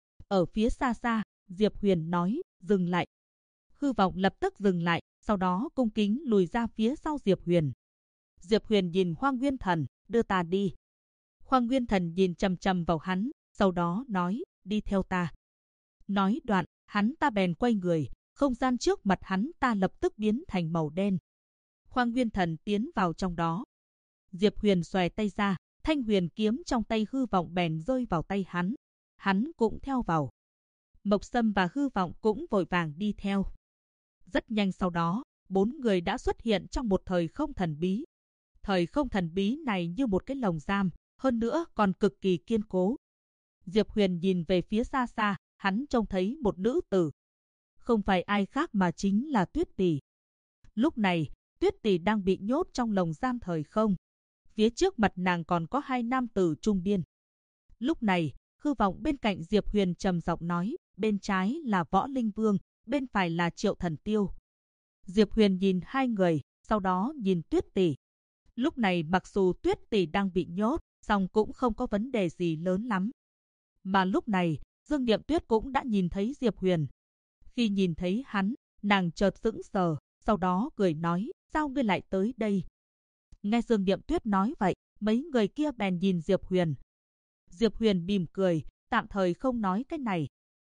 Speaker 1: Ở phía xa xa, Diệp Huyền nói, dừng lại. Hư Vọng lập tức dừng lại, sau đó cung kính lùi ra phía sau Diệp Huyền. Diệp Huyền nhìn Hoang Nguyên Thần, đưa ta đi. Hoang Nguyên Thần nhìn chằm chằm vào hắn, sau đó nói, đi theo ta. Nói đoạn, hắn ta bèn quay người, không gian trước mặt hắn ta lập tức biến thành màu đen. Hoang Nguyên Thần tiến vào trong đó. Diệp Huyền xòe tay ra, thanh huyền kiếm trong tay Hư Vọng bèn rơi vào tay hắn. Hắn cũng theo vào. Mộc Sâm và Hư Vọng cũng vội vàng đi theo. Rất nhanh sau đó, 4 người đã xuất hiện trong một thời không thần bí. Thời không thần bí này như một cái lồng giam, hơn nữa còn cực kỳ kiên cố. Diệp Huyền nhìn về phía xa xa, hắn trông thấy một nữ tử. Không phải ai khác mà chính là Tuyết Tỷ. Lúc này, Tuyết Tỷ đang bị nhốt trong lồng giam thời không. Phía trước mặt nàng còn có 2 nam tử trung niên. Lúc này, Hư Vọng bên cạnh Diệp Huyền trầm giọng nói, bên trái là Võ Linh Vương, bên phải là Triệu Thần Tiêu. Diệp Huyền nhìn hai người, sau đó nhìn Tuyết Tỷ. Lúc này mặc dù Tuyết Tỷ đang bị nhốt, song cũng không có vấn đề gì lớn lắm. Mà lúc này, Dương Niệm Tuyết cũng đã nhìn thấy Diệp Huyền. Khi nhìn thấy hắn, nàng chợt sững sờ, sau đó cười nói, sao ngươi lại tới đây? Nghe Dương Niệm Tuyết nói vậy, mấy người kia bèn nhìn Diệp Huyền. Diệp Huyền mỉm cười, tạm thời không nói cái này.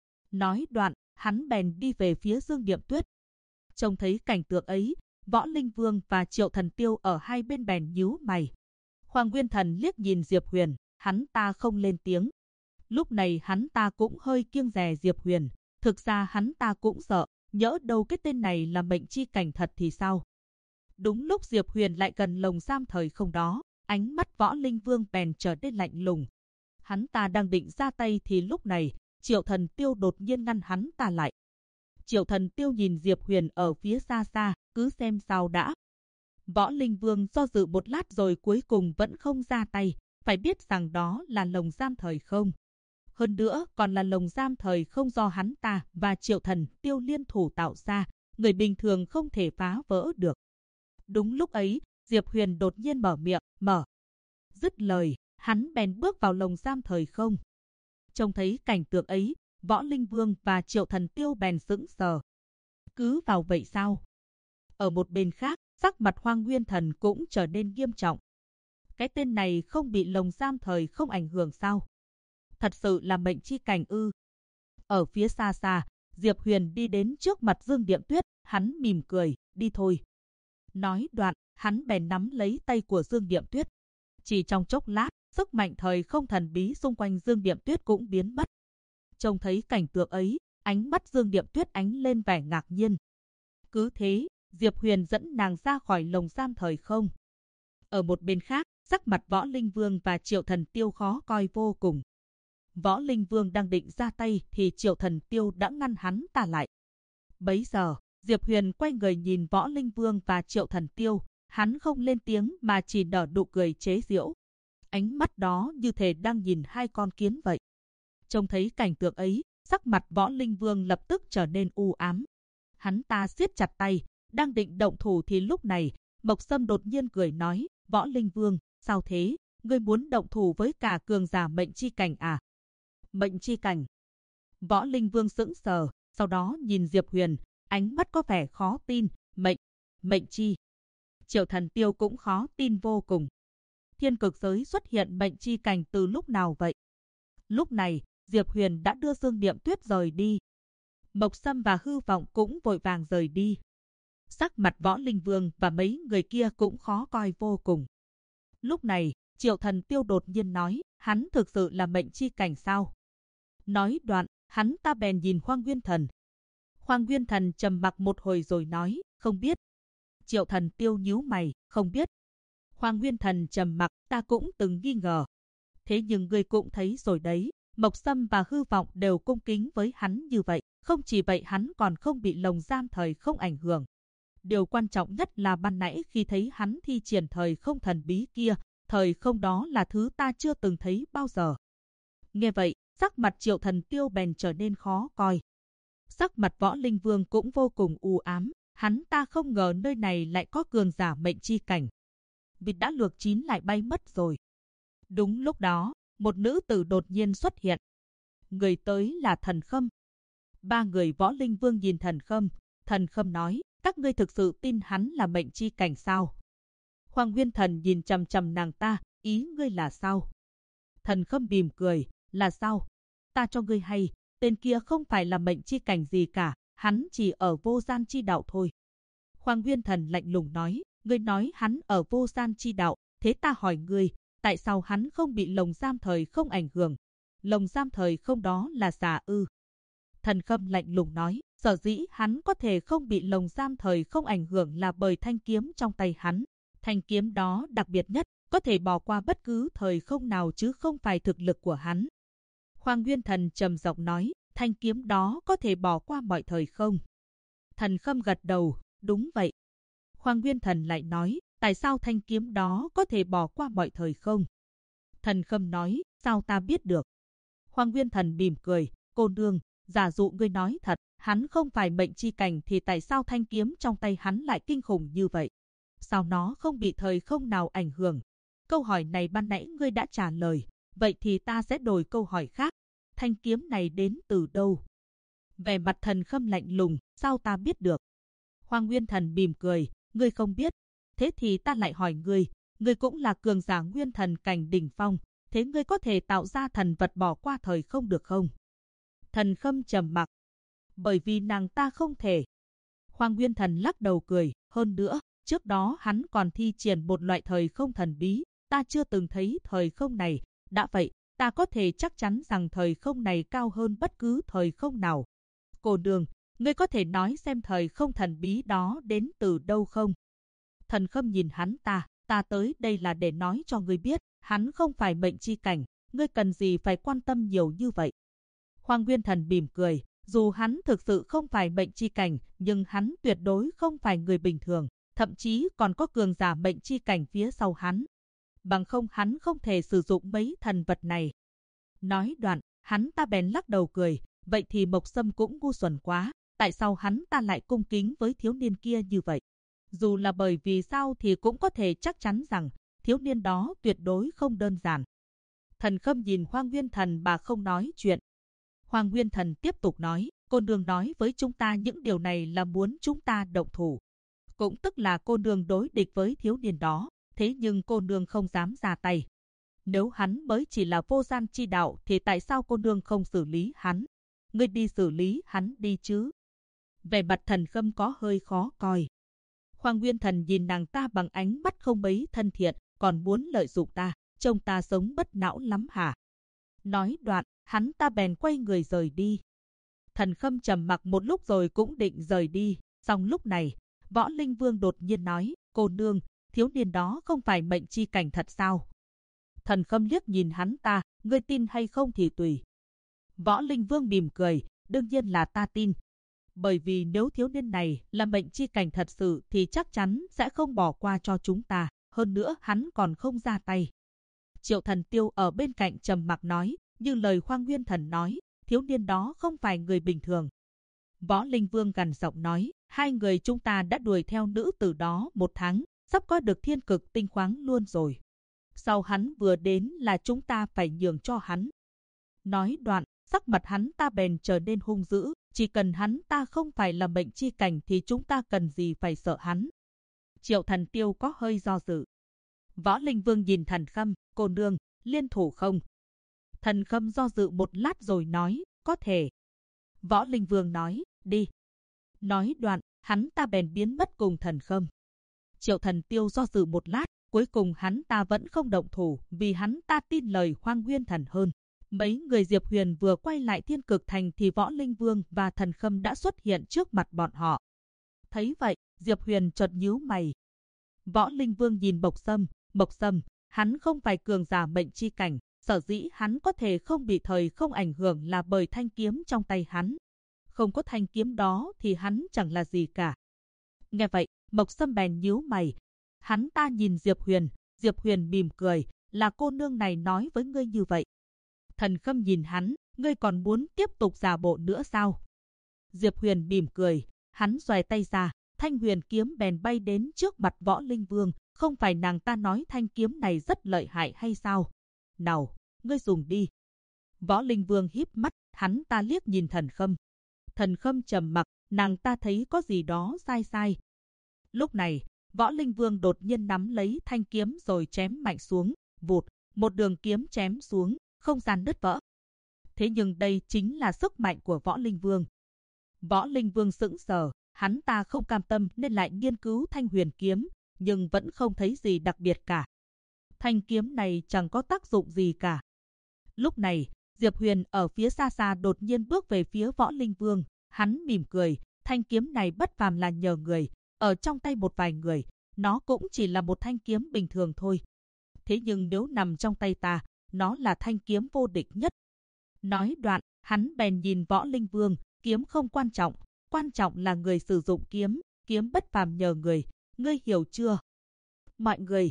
Speaker 1: Nói đoạn, hắn bèn đi về phía Dương Niệm Tuyết. Trông thấy cảnh tượng ấy, Võ Linh Vương và Triệu Thần Tiêu ở hai bên bèn nhíu mày. Hoang Nguyên Thần liếc nhìn Diệp Huyền, hắn ta không lên tiếng. Lúc này hắn ta cũng hơi kiêng dè Diệp Huyền. Thực ra hắn ta cũng sợ, nhỡ đâu cái tên này là mệnh chi cảnh thật thì sao? Đúng lúc Diệp Huyền lại gần lồng giam thời không đó, ánh mắt Võ Linh Vương bèn trở nên lạnh lùng. Hắn ta đang định ra tay thì lúc này, Triệu Thần Tiêu đột nhiên ngăn hắn ta lại. Triệu Thần Tiêu nhìn Diệp Huyền ở phía xa xa, cứ xem sao đã. Võ Linh Vương do dự một lát rồi cuối cùng vẫn không ra tay, phải biết rằng đó là lồng giam thời không. Hơn nữa còn là lồng giam thời không do hắn ta và Triệu Thần Tiêu liên thủ tạo ra, người bình thường không thể phá vỡ được. Đúng lúc ấy, Diệp Huyền đột nhiên mở miệng, mở. Dứt lời, hắn bèn bước vào lồng giam thời không. Trông thấy cảnh tượng ấy, Võ Linh Vương và Triệu Thần Tiêu bèn sững sờ. Cứ vào vậy sao? Ở một bên khác, sắc mặt Hoang Nguyên Thần cũng trở nên nghiêm trọng. Cái tên này không bị lồng giam thời không ảnh hưởng sao? Thật sự là mệnh chi cảnh ư? Ở phía xa xa, Diệp Huyền đi đến trước mặt Dương Điệm Tuyết, hắn mỉm cười, đi thôi. Nói đoạn, hắn bèn nắm lấy tay của Dương Điệm Tuyết. Chỉ trong chốc lát, sức mạnh thời không thần bí xung quanh Dương Điệm Tuyết cũng biến mất. Trông thấy cảnh tượng ấy, ánh mắt Dương Điệm Tuyết ánh lên vẻ ngạc nhiên. Cứ thế, Diệp Huyền dẫn nàng ra khỏi lồng giam thời không. Ở một bên khác, sắc mặt Võ Linh Vương và Triệu Thần Tiêu khó coi vô cùng. Võ Linh Vương đang định ra tay thì Triệu Thần Tiêu đã ngăn hắn ta lại. Bấy giờ, Diệp Huyền quay người nhìn Võ Linh Vương và Triệu Thần Tiêu, hắn không lên tiếng mà chỉ nở nụ cười chế giễu. Ánh mắt đó như thể đang nhìn hai con kiến vậy. Trông thấy cảnh tượng ấy, sắc mặt Võ Linh Vương lập tức trở nên u ám. Hắn ta siết chặt tay, đang định động thủ thì lúc này, Mộc Sâm đột nhiên cười nói, Võ Linh Vương, sao thế, ngươi muốn động thủ với cả cường giả mệnh chi cảnh à? Mệnh chi cảnh. Võ Linh Vương sững sờ, sau đó nhìn Diệp Huyền, ánh mắt có vẻ khó tin, mệnh chi. Triệu Thần Tiêu cũng khó tin vô cùng. Thiên cực giới xuất hiện mệnh chi cảnh từ lúc nào vậy? Lúc này, Diệp Huyền đã đưa Dương Điệm Tuyết rời đi. Mộc Sâm và Hư Vọng cũng vội vàng rời đi. Sắc mặt Võ Linh Vương và mấy người kia cũng khó coi vô cùng. Lúc này, Triệu Thần Tiêu đột nhiên nói, hắn thực sự là mệnh chi cảnh sao? Nói đoạn, hắn ta bèn nhìn Hoang Nguyên Thần. Hoang Nguyên Thần trầm mặc một hồi rồi nói, không biết. Triệu Thần Tiêu nhíu mày, không biết. Hoang Nguyên Thần trầm mặc, ta cũng từng nghi ngờ. Thế nhưng ngươi cũng thấy rồi đấy, Mộc Sâm và Hư Vọng đều cung kính với hắn như vậy. Không chỉ vậy hắn còn không bị lồng giam thời không ảnh hưởng. Điều quan trọng nhất là ban nãy khi thấy hắn thi triển thời không thần bí kia, thời không đó là thứ ta chưa từng thấy bao giờ. Nghe vậy, sắc mặt Triệu Thần Tiêu bèn trở nên khó coi. Sắc mặt Võ Linh Vương cũng vô cùng u ám, hắn ta không ngờ nơi này lại có cường giả mệnh chi cảnh. Vịt đã luộc chín lại bay mất rồi. Đúng lúc đó, một nữ tử đột nhiên xuất hiện. Người tới là Thần Khâm. Ba người Võ Linh Vương nhìn Thần Khâm nói, các ngươi thực sự tin hắn là mệnh chi cảnh sao? Hoang Nguyên Thần nhìn chằm chằm nàng ta, ý ngươi là sao? Thần Khâm mỉm cười, là sao? Ta cho ngươi hay, tên kia không phải là mệnh chi cảnh gì cả, hắn chỉ ở vô gian chi đạo thôi. Hoang Nguyên Thần lạnh lùng nói, ngươi nói hắn ở vô gian chi đạo, thế ta hỏi ngươi, tại sao hắn không bị lồng giam thời không ảnh hưởng? Lồng giam thời không đó là giả ư? Thần Khâm lạnh lùng nói, sở dĩ hắn có thể không bị lồng giam thời không ảnh hưởng là bởi thanh kiếm trong tay hắn. Thanh kiếm đó đặc biệt nhất, có thể bỏ qua bất cứ thời không nào chứ không phải thực lực của hắn. Hoang Nguyên Thần trầm giọng nói, thanh kiếm đó có thể bỏ qua mọi thời không? Thần Khâm gật đầu, đúng vậy. Hoang Nguyên Thần lại nói, tại sao thanh kiếm đó có thể bỏ qua mọi thời không? Thần Khâm nói, sao ta biết được? Hoang Nguyên Thần mỉm cười, cô nương, giả dụ ngươi nói thật, hắn không phải mệnh chi cảnh thì tại sao thanh kiếm trong tay hắn lại kinh khủng như vậy? Sao nó không bị thời không nào ảnh hưởng? Câu hỏi này ban nãy ngươi đã trả lời, vậy thì ta sẽ đổi câu hỏi khác. Thanh kiếm này đến từ đâu? Vẻ mặt Thần Khâm lạnh lùng, sao ta biết được? Hoang Nguyên Thần mỉm cười, ngươi không biết. Thế thì ta lại hỏi ngươi cũng là cường giả nguyên thần cảnh đỉnh phong, thế ngươi có thể tạo ra thần vật bỏ qua thời không được không? Thần Khâm trầm mặc, bởi vì nàng ta không thể. Hoang Nguyên Thần lắc đầu cười, hơn nữa, trước đó hắn còn thi triển một loại thời không thần bí, ta chưa từng thấy thời không này, đã vậy, ta có thể chắc chắn rằng thời không này cao hơn bất cứ thời không nào. Cô nương, ngươi có thể nói xem thời không thần bí đó đến từ đâu không? Thần Khâm nhìn hắn ta tới đây là để nói cho ngươi biết, hắn không phải mệnh chi cảnh, ngươi cần gì phải quan tâm nhiều như vậy. Hoang Nguyên Thần mỉm cười, dù hắn thực sự không phải mệnh chi cảnh, nhưng hắn tuyệt đối không phải người bình thường. thậm chí còn có cường giả mệnh chi cảnh phía sau hắn. Bằng không hắn không thể sử dụng mấy thần vật này. Nói đoạn, hắn ta bèn lắc đầu cười, vậy thì Mộc Sâm cũng ngu xuẩn quá, tại sao hắn ta lại cung kính với thiếu niên kia như vậy? Dù là bởi vì sao thì cũng có thể chắc chắn rằng thiếu niên đó tuyệt đối không đơn giản. Thần Khâm nhìn Hoang Nguyên Thần mà không nói chuyện. Hoang Nguyên Thần tiếp tục nói, cô nương nói với chúng ta những điều này là muốn chúng ta động thủ. Cũng tức là cô nương đối địch với thiếu niên đó, thế nhưng cô nương không dám ra tay. Nếu hắn mới chỉ là vô gian chi đạo thì tại sao cô nương không xử lý hắn? Ngươi đi xử lý hắn đi chứ. Vẻ mặt Thần Khâm có hơi khó coi. Hoang Nguyên Thần nhìn nàng ta bằng ánh mắt không mấy thân thiện, còn muốn lợi dụng ta, trông ta sống bất não lắm hả? Nói đoạn, hắn ta bèn quay người rời đi. Thần Khâm trầm mặc một lúc rồi cũng định rời đi, song lúc này, Võ Linh Vương đột nhiên nói, cô nương, thiếu niên đó không phải mệnh chi cảnh thật sao? Thần Khâm liếc nhìn hắn ta, ngươi tin hay không thì tùy. Võ Linh Vương mỉm cười, đương nhiên là ta tin. Bởi vì nếu thiếu niên này là mệnh chi cảnh thật sự thì chắc chắn sẽ không bỏ qua cho chúng ta, hơn nữa hắn còn không ra tay. Triệu Thần Tiêu ở bên cạnh trầm mặc nói, như lời Hoang Nguyên Thần nói, thiếu niên đó không phải người bình thường. Võ Linh Vương gằn giọng nói, hai người chúng ta đã đuổi theo nữ tử đó 1 tháng, sắp có được thiên cực tinh khoáng luôn rồi. Sau hắn vừa đến là chúng ta phải nhường cho hắn. Nói đoạn, sắc mặt hắn ta bèn trở nên hung dữ, chỉ cần hắn ta không phải là mệnh chi cảnh thì chúng ta cần gì phải sợ hắn. Triệu Thần Tiêu có hơi do dự. Võ Linh Vương nhìn Thần Khâm, cô nương, liên thủ không? Thần Khâm do dự một lát rồi nói, có thể. Võ Linh Vương nói, đi. Nói đoạn, hắn ta bèn biến mất cùng Thần Khâm. Triệu Thần Tiêu do dự một lát, cuối cùng hắn ta vẫn không động thủ vì hắn ta tin lời Hoang Nguyên Thần hơn. Mấy người Diệp Huyền vừa quay lại Thiên Cực Thành thì Võ Linh Vương và Thần Khâm đã xuất hiện trước mặt bọn họ. Thấy vậy, Diệp Huyền chợt nhíu mày. Võ Linh Vương nhìn Mộc Sâm, hắn không phải cường giả mệnh chi cảnh, sở dĩ hắn có thể không bị thời không ảnh hưởng là bởi thanh kiếm trong tay hắn. Không có thanh kiếm đó thì hắn chẳng là gì cả. Nghe vậy, Mộc Sâm bèn nhíu mày. Hắn ta nhìn Diệp Huyền mỉm cười, là cô nương này nói với ngươi như vậy. Thần Khâm nhìn hắn, ngươi còn muốn tiếp tục giả bộ nữa sao? Diệp Huyền mỉm cười, hắn xòe tay ra, thanh huyền kiếm bèn bay đến trước mặt Võ Linh Vương, không phải nàng ta nói thanh kiếm này rất lợi hại hay sao? Nào, ngươi dùng đi. Võ Linh Vương híp mắt, hắn ta liếc nhìn Thần Khâm. Thần Khâm trầm mặc, nàng ta thấy có gì đó sai. Lúc này, Võ Linh Vương đột nhiên nắm lấy thanh kiếm rồi chém mạnh xuống, vụt, một đường kiếm chém xuống, không gian đứt vỡ. Thế nhưng đây chính là sức mạnh của Võ Linh Vương. Võ Linh Vương sững sờ, hắn ta không cam tâm nên lại nghiên cứu thanh huyền kiếm, nhưng vẫn không thấy gì đặc biệt cả. Thanh kiếm này chẳng có tác dụng gì cả. Lúc này, Diệp Huyền ở phía xa đột nhiên bước về phía Võ Linh Vương, hắn mỉm cười, thanh kiếm này bất phàm là nhờ người, ở trong tay một vài người, nó cũng chỉ là một thanh kiếm bình thường thôi. Thế nhưng nếu nằm trong tay ta, nó là thanh kiếm vô địch nhất. Nói đoạn, hắn bèn nhìn Võ Linh Vương, kiếm không quan trọng là người sử dụng kiếm, kiếm bất phàm nhờ người, ngươi hiểu chưa? Mọi người.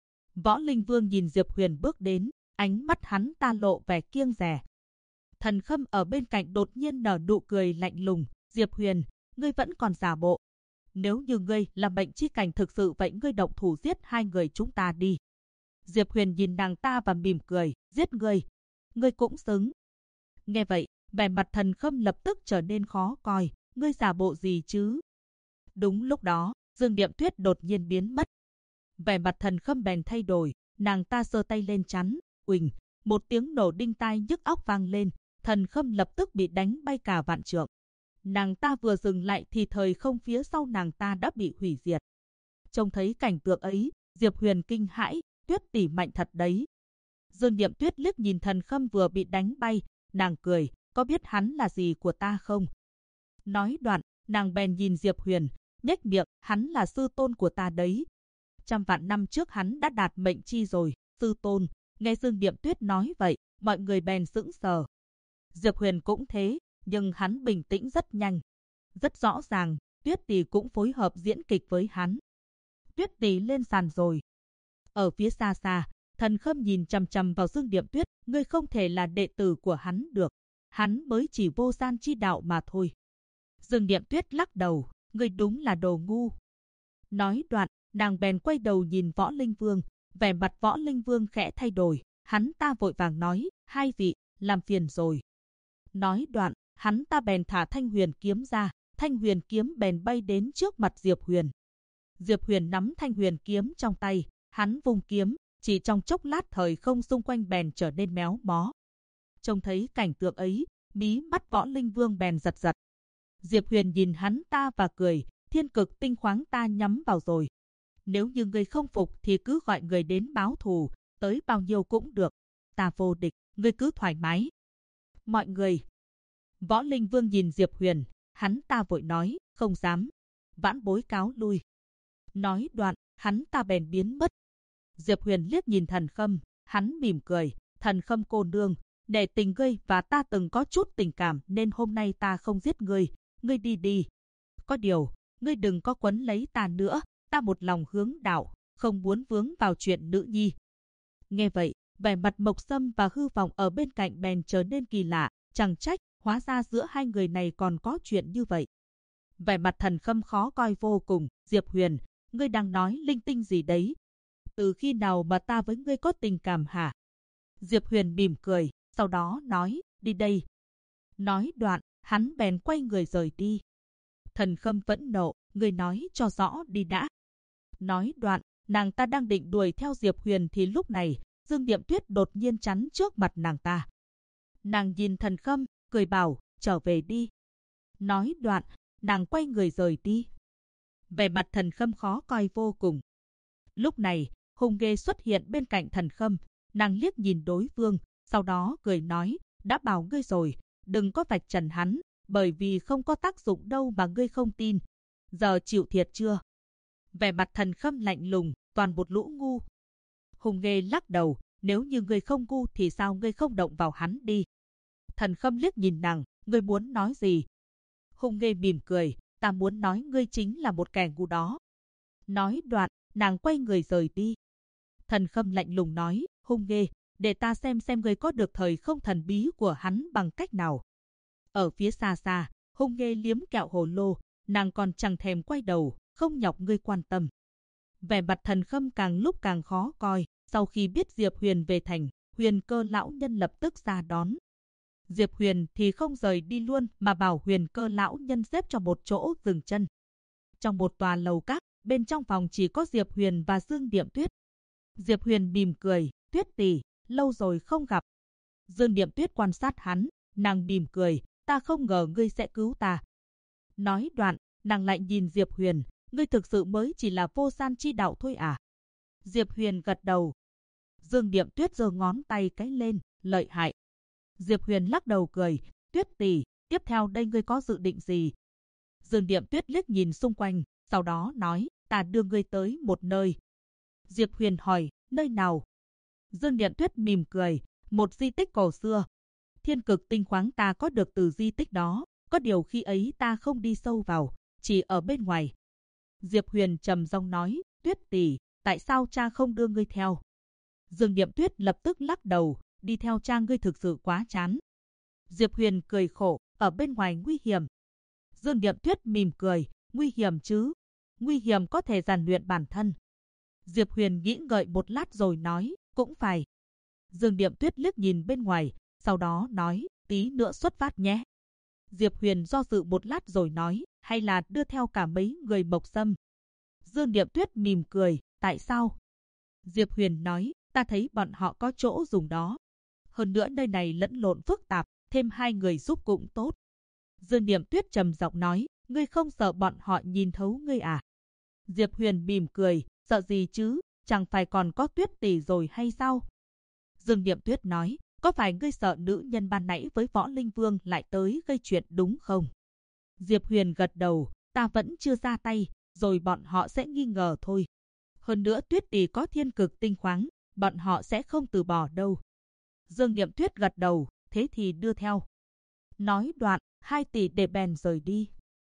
Speaker 1: Võ Linh Vương nhìn Diệp Huyền bước đến, ánh mắt hắn ta lộ vẻ kiêng dè. Thần Khâm ở bên cạnh đột nhiên nở nụ cười lạnh lùng, Diệp Huyền, ngươi vẫn còn giả bộ. Nếu như ngươi là mệnh chi cảnh thực sự vậy ngươi động thủ giết hai người chúng ta đi. Diệp Huyền nhìn nàng ta và mỉm cười, giết ngươi cũng xứng. Nghe vậy, vẻ mặt Thần Khâm lập tức trở nên khó coi, ngươi giả bộ gì chứ? Đúng lúc đó, Dương Điệm Tuyết đột nhiên biến mất. Vẻ mặt Thần Khâm bèn thay đổi, nàng ta giơ tay lên chắn, uỳnh, một tiếng nổ đinh tai nhức óc vang lên, Thần Khâm lập tức bị đánh bay cả vạn trượng. Nàng ta vừa dừng lại thì thời không phía sau nàng ta đã bị hủy diệt. Trông thấy cảnh tượng ấy, Diệp Huyền kinh hãi, Tuyết tỷ mạnh thật đấy. Dương Điệm Tuyết liếc nhìn Thần Khâm vừa bị đánh bay, nàng cười, có biết hắn là gì của ta không? Nói đoạn, nàng bèn nhìn Diệp Huyền, nhếch miệng, hắn là sư tôn của ta đấy. 100 vạn năm trước hắn đã đạt mệnh chi rồi, sư tôn. Nghe Dương Điệm Tuyết nói vậy, mọi người bèn sững sờ. Diệp Huyền cũng thế, nhưng hắn bình tĩnh rất nhanh. Rất rõ ràng, Tuyết tỷ cũng phối hợp diễn kịch với hắn. Tuyết tỷ lên sàn rồi. Ở phía xa xa, Thần Khâm nhìn chằm chằm vào Dương Điệm Tuyết, ngươi không thể là đệ tử của hắn được. Hắn mới chỉ vô gian chi đạo mà thôi. Dương Điệm Tuyết lắc đầu, ngươi đúng là đồ ngu. Nói đoạn, nàng bèn quay đầu nhìn Võ Linh Vương, vẻ mặt Võ Linh Vương khẽ thay đổi, hắn ta vội vàng nói, hai vị, làm phiền rồi. Nói đoạn, hắn ta bèn thả Thanh Huyền kiếm ra, Thanh Huyền kiếm bèn bay đến trước mặt Diệp Huyền. Diệp Huyền nắm Thanh Huyền kiếm trong tay, hắn vung kiếm, chỉ trong chốc lát thời không xung quanh bèn trở nên méo mó. Trông thấy cảnh tượng ấy, mí mắt Võ Linh Vương bèn giật giật. Diệp Huyền nhìn hắn ta và cười, thiên cực tinh khoáng ta nhắm vào rồi. Nếu như ngươi không phục thì cứ gọi người đến báo thù, tới bao nhiêu cũng được. Ta vô địch, ngươi cứ thoải mái. Mọi người. Võ Linh Vương nhìn Diệp Huyền, hắn ta vội nói, không dám. Vãn bối cáo lui. Nói đoạn, hắn ta bèn biến mất. Diệp Huyền liếc nhìn Thần Khâm, hắn mỉm cười, Thần Khâm cô nương, để tình ngươi và ta từng có chút tình cảm nên hôm nay ta không giết ngươi, ngươi đi đi. Có điều, ngươi đừng có quấn lấy ta nữa, ta một lòng hướng đạo, không muốn vướng vào chuyện nữ nhi. Nghe vậy, vẻ mặt Mộc Sâm và Hư Vọng ở bên cạnh bèn trở nên kỳ lạ, chẳng trách, hóa ra giữa hai người này còn có chuyện như vậy. Vẻ mặt Thần Khâm khó coi vô cùng, Diệp Huyền, ngươi đang nói linh tinh gì đấy? Từ khi nào mà ta với ngươi có tình cảm hả? Diệp Huyền mỉm cười, sau đó nói, đi đây. Nói đoạn, hắn bèn quay người rời đi. Thần Khâm vẫn nộ, ngươi nói cho rõ đi đã. Nói đoạn, nàng ta đang định đuổi theo Diệp Huyền thì lúc này, Dương Điệm Tuyết đột nhiên chắn trước mặt nàng ta. Nàng nhìn Thần Khâm, cười bảo, trở về đi. Nói đoạn, nàng quay người rời đi. Vẻ mặt Thần Khâm khó coi vô cùng. Lúc này, Hùng Nghê xuất hiện bên cạnh Thần Khâm, nàng liếc nhìn đối phương, sau đó cười nói, đã bảo ngươi rồi, đừng có vạch trần hắn, bởi vì không có tác dụng đâu mà ngươi không tin. Giờ chịu thiệt chưa? Vẻ mặt Thần Khâm lạnh lùng, toàn một lũ ngu. Hùng Nghê lắc đầu, nếu như ngươi không ngu thì sao ngươi không động vào hắn đi? Thần Khâm liếc nhìn nàng, ngươi muốn nói gì? Hùng Nghê mỉm cười, ta muốn nói ngươi chính là một kẻ ngu đó. Nói đoạn, nàng quay người rời đi. Thần Khâm lạnh lùng nói, Hùng Nghê, để ta xem ngươi có được thời không thần bí của hắn bằng cách nào. Ở phía xa xa, Hùng Nghê liếm kẹo hồ lô, nàng còn chẳng thèm quay đầu, không nhọc ngươi quan tâm. Vẻ mặt Thần Khâm càng lúc càng khó coi, sau khi biết Diệp Huyền về thành, Huyền Cơ lão nhân lập tức ra đón. Diệp Huyền thì không rời đi luôn mà bảo Huyền Cơ lão nhân xếp cho một chỗ dừng chân. Trong một tòa lầu các, bên trong phòng chỉ có Diệp Huyền và Dương Điệm Tuyết. Diệp Huyền mỉm cười, Tuyết tỷ, lâu rồi không gặp. Dương Điệm Tuyết quan sát hắn, nàng mỉm cười, ta không ngờ ngươi sẽ cứu ta. Nói đoạn, nàng lại nhìn Diệp Huyền, ngươi thực sự mới chỉ là vô gian chi đạo thôi à? Diệp Huyền gật đầu. Dương Điệm Tuyết giơ ngón tay cái lên, lợi hại. Diệp Huyền lắc đầu cười, Tuyết tỷ, tiếp theo đây ngươi có dự định gì? Dương Điệm Tuyết liếc nhìn xung quanh, sau đó nói, ta đưa ngươi tới một nơi. Diệp Huyền hỏi, nơi nào? Dương Điệm Tuyết mỉm cười, một di tích cổ xưa. Thiên cực tinh khoáng ta có được từ di tích đó, có điều khi ấy ta không đi sâu vào, chỉ ở bên ngoài. Diệp Huyền trầm giọng nói, Tuyết tỷ, tại sao cha không đưa ngươi theo? Dương Điệm Tuyết lập tức lắc đầu, đi theo cha ngươi thực sự quá chán. Diệp Huyền cười khổ, ở bên ngoài nguy hiểm. Dương Điệm Tuyết mỉm cười, nguy hiểm chứ? Nguy hiểm có thể rèn luyện bản thân. Diệp Huyền nghĩ ngợi một lát rồi nói, cũng phải. Dương Điệm Tuyết liếc nhìn bên ngoài, sau đó nói, tí nữa xuất phát nhé. Diệp Huyền do dự một lát rồi nói, hay là đưa theo cả mấy người Mộc Sâm. Dương Điệm Tuyết mỉm cười, tại sao? Diệp Huyền nói, ta thấy bọn họ có chỗ dùng đó. Hơn nữa nơi này lẫn lộn phức tạp, thêm hai người giúp cũng tốt. Dương Điệm Tuyết trầm giọng nói, ngươi không sợ bọn họ nhìn thấu ngươi à? Diệp Huyền mỉm cười, sợ gì chứ, chẳng phải còn có Tuyết tỷ rồi hay sao? Dương Điệm Tuyết nói, có phải ngươi sợ nữ nhân ban nãy với Võ Linh Vương lại tới gây chuyện đúng không? Diệp Huyền gật đầu, ta vẫn chưa ra tay, rồi bọn họ sẽ nghi ngờ thôi. Hơn nữa Tuyết tỷ có thiên cực tinh khoáng, bọn họ sẽ không từ bỏ đâu. Dương Điệm Tuyết gật đầu, thế thì đưa theo. Nói đoạn, hai tỷ để bèn rời đi.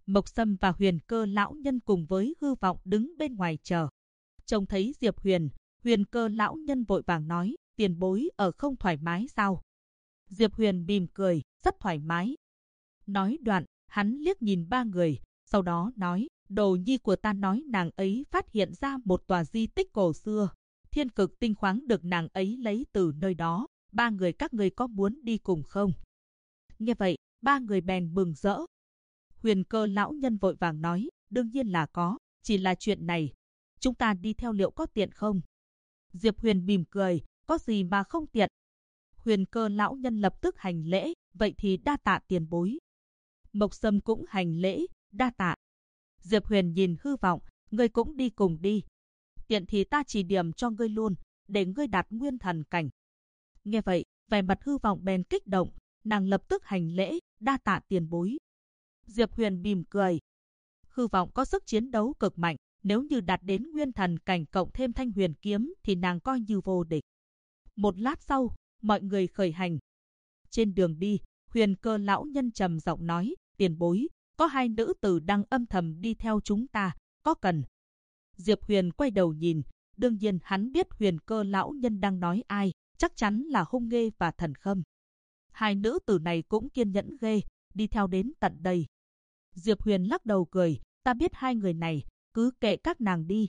Speaker 1: Mộc Sâm và Huyền Cơ lão nhân cùng với Hư Vọng đứng bên ngoài chờ. Trông thấy Diệp Huyền, Huyền Cơ lão nhân vội vàng nói, tiền bối ở không thoải mái sao? Diệp Huyền mỉm cười, rất thoải mái. Nói đoạn, hắn liếc nhìn ba người, sau đó nói, đồ nhi của ta nói nàng ấy phát hiện ra một tòa di tích cổ xưa. Thiên cực tinh khoáng được nàng ấy lấy từ nơi đó. Ba người các ngươi có muốn đi cùng không? Nghe vậy, ba người bèn mừng rỡ. Huyền Cơ lão nhân vội vàng nói, đương nhiên là có, chỉ là chuyện này. Chúng ta đi theo liệu có tiện không? Diệp Huyền mỉm cười, có gì mà không tiện? Huyền Cơ lão nhân lập tức hành lễ, vậy thì đa tạ tiền bối. Mộc Sâm cũng hành lễ, đa tạ. Diệp Huyền nhìn Hư Vọng, ngươi cũng đi cùng đi. Tiện thì ta chỉ điểm cho ngươi luôn, để ngươi đạt nguyên thần cảnh. Nghe vậy, vẻ mặt Hư Vọng bèn kích động, nàng lập tức hành lễ, đa tạ tiền bối. Diệp Huyền mỉm cười. Hư Vọng có sức chiến đấu cực mạnh, nếu như đạt đến nguyên thần cảnh cộng thêm thanh huyền kiếm thì nàng coi như vô địch. Một lát sau, mọi người khởi hành. Trên đường đi, Huyền Cơ lão nhân trầm giọng nói, tiền bối, có hai nữ tử đang âm thầm đi theo chúng ta, có cần? Diệp Huyền quay đầu nhìn, đương nhiên hắn biết Huyền Cơ lão nhân đang nói ai, chắc chắn là Hung Nghê và Thần Khâm. Hai nữ tử này cũng kiên nhẫn ghê, đi theo đến tận đây. Diệp Huyền lắc đầu cười, ta biết hai người này, cứ kệ các nàng đi.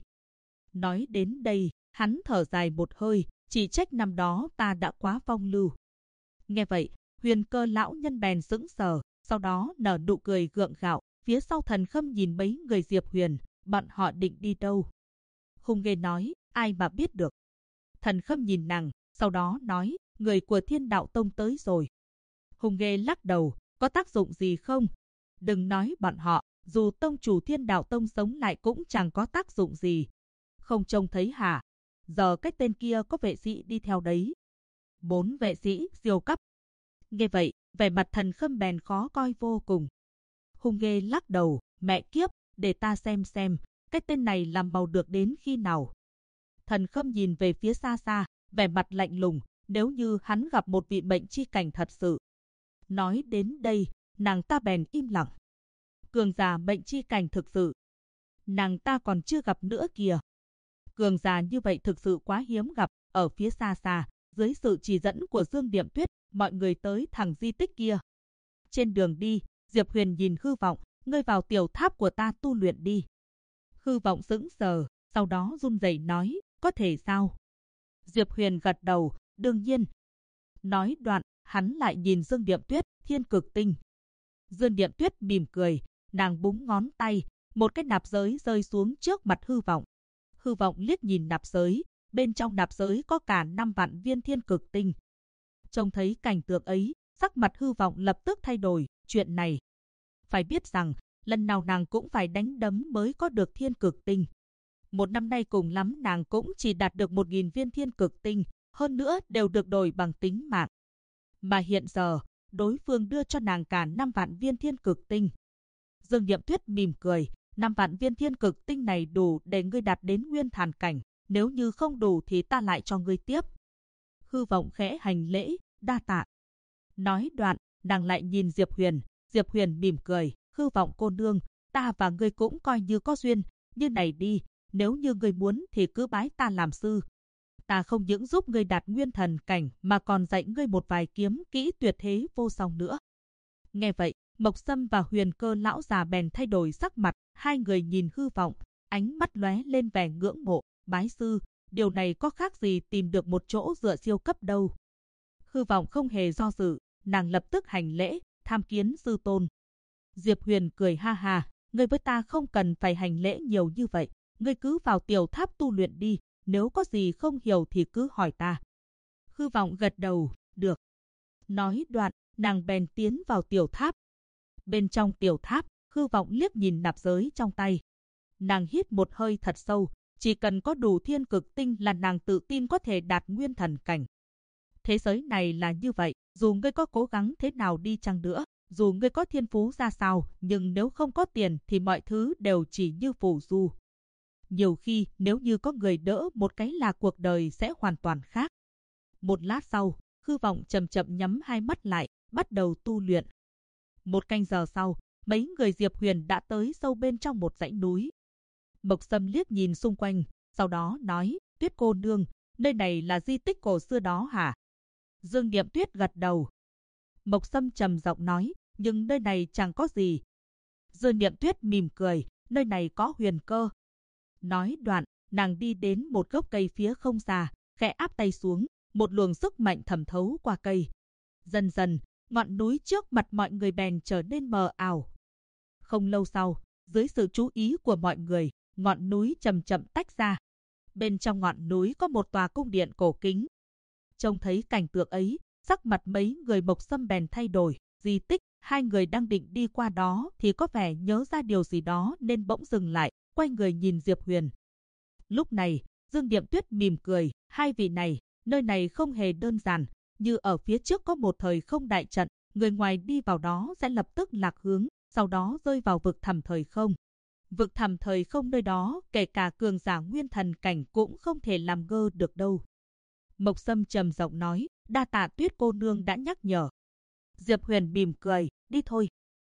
Speaker 1: Nói đến đây, hắn thở dài một hơi, chỉ trách năm đó ta đã quá phong lưu. Nghe vậy, Huyền Cơ lão nhân bèn sững sờ, sau đó nở nụ cười gượng gạo. Phía sau Thần Khâm nhìn mấy người Diệp Huyền, bọn họ định đi đâu? Hung Nghê nói, ai mà biết được. Thần Khâm nhìn nàng, sau đó nói, người của Thiên Đạo Tông tới rồi. Hung Nghê lắc đầu, có tác dụng gì không? Đừng nói bọn họ, dù tông chủ Thiên Đạo Tông sống lại cũng chẳng có tác dụng gì. Không trông thấy hả? Giờ cái tên kia có vệ sĩ đi theo đấy. 4 vệ sĩ siêu cấp. Nghe vậy, vẻ mặt Thần Khâm bèn khó coi vô cùng. Hung Nghê lắc đầu, mẹ kiếp, để ta xem, cái tên này làm màu được đến khi nào. Thần Khâm nhìn về phía xa xa, vẻ mặt lạnh lùng, nếu như hắn gặp một vị mệnh chi cảnh thật sự. Nói đến đây, nàng ta bèn im lặng. Cường giả mệnh chi cảnh thực sự. Nàng ta còn chưa gặp nữa kìa. Cường giả như vậy thực sự quá hiếm gặp, ở phía xa xa, dưới sự chỉ dẫn của Dương Điệm Tuyết, mọi người tới thẳng di tích kia. Trên đường đi, Diệp Huyền nhìn Hư Vọng, ngươi vào tiểu tháp của ta tu luyện đi. Hư Vọng sững sờ, sau đó run rẩy nói, có thể sao? Diệp Huyền gật đầu, đương nhiên. Nói đoạn, hắn lại nhìn Dương Điệm Tuyết, Thiên Cực Tinh. Dương Điệm Tuyết mỉm cười, nàng búng ngón tay, một cái nạp giới rơi xuống trước mặt Hư Vọng. Hư Vọng liếc nhìn nạp giới, bên trong nạp giới có cả 5 vạn viên Thiên Cực Tinh. Trông thấy cảnh tượng ấy, sắc mặt Hư Vọng lập tức thay đổi, chuyện này. Phải biết rằng, lần nào nàng cũng phải đánh đấm mới có được Thiên Cực Tinh. Một năm nay cùng lắm nàng cũng chỉ đạt được 1000 viên Thiên Cực Tinh, hơn nữa đều được đổi bằng tính mạng. Mà hiện giờ, đối phương đưa cho nàng cả 5 vạn viên Thiên Cực Tinh. Dương Điệm Tuyết mỉm cười, 5 vạn viên Thiên Cực Tinh này đủ để ngươi đạt đến nguyên thần cảnh, nếu như không đủ thì ta lại cho ngươi tiếp. Hư Vọng khẽ hành lễ, đa tạ. Nói đoạn, nàng lại nhìn Diệp Huyền mỉm cười, Hư Vọng cô nương, ta và ngươi cũng coi như có duyên, như này đi, nếu như ngươi muốn thì cứ bái ta làm sư. Ta không những giúp ngươi đạt nguyên thần cảnh mà còn dạy ngươi một vài kiếm kỹ tuyệt thế vô song nữa. Nghe vậy, Mộc Sâm và Huyền Cơ lão già bèn thay đổi sắc mặt, hai người nhìn Hư Vọng, ánh mắt lóe lên vẻ ngưỡng mộ, bái sư, điều này có khác gì tìm được một chỗ dựa siêu cấp đâu. Hư Vọng không hề do dự, nàng lập tức hành lễ, tham kiến sư tôn. Diệp Huyền cười ha ha, ngươi với ta không cần phải hành lễ nhiều như vậy, ngươi cứ vào tiểu tháp tu luyện đi, nếu có gì không hiểu thì cứ hỏi ta. Hư Vọng gật đầu, được. Nói đoạn, nàng bèn tiến vào tiểu tháp. Bên trong tiểu tháp, Hư Vọng liếc nhìn nạp giới trong tay. Nàng hít một hơi thật sâu, chỉ cần có đủ Thiên Cực Tinh là nàng tự tin có thể đạt nguyên thần cảnh. Thế giới này là như vậy, dù ngươi có cố gắng thế nào đi chăng nữa, dù ngươi có thiên phú ra sao, nhưng nếu không có tiền thì mọi thứ đều chỉ như phù du. Nhiều khi, nếu như có người đỡ một cái là cuộc đời sẽ hoàn toàn khác. Một lát sau, Hư Vọng chậm chậm nhắm hai mắt lại, bắt đầu tu luyện. Một canh giờ sau, mấy người Diệp Huyền đã tới sâu bên trong một dãy núi. Mộc Sâm liếc nhìn xung quanh, sau đó nói, Tuyết cô nương, nơi này là di tích cổ xưa đó hả? Dương Niệm Tuyết gật đầu. Mộc Sâm trầm giọng nói, nhưng nơi này chẳng có gì. Dương Niệm Tuyết mỉm cười, nơi này có huyền cơ. Nói đoạn, nàng đi đến một gốc cây phía không xa, khẽ áp tay xuống, một luồng sức mạnh thẩm thấu qua cây. Dần dần, ngọn núi trước mặt mọi người bèn trở nên mờ ảo. Không lâu sau, dưới sự chú ý của mọi người, ngọn núi chậm chậm tách ra. Bên trong ngọn núi có một tòa cung điện cổ kính. Trông thấy cảnh tượng ấy, sắc mặt mấy người Mộc Sâm bèn thay đổi. Di tích, hai người đang định đi qua đó thì có vẻ nhớ ra điều gì đó nên bỗng dừng lại, quay người nhìn Diệp Huyền. Lúc này, Dương Niệm Tuyết mỉm cười, hai vị này, nơi này không hề đơn giản, như ở phía trước có một thời không đại trận, người ngoài đi vào đó sẽ lập tức lạc hướng, sau đó rơi vào vực thẳm thời không. Vực thẳm thời không nơi đó, kể cả cường giả nguyên thần cảnh cũng không thể làm ngơ được đâu. Mộc Sâm trầm giọng nói, đa tạ Tuyết cô nương đã nhắc nhở. Diệp Huyền mỉm cười, đi thôi.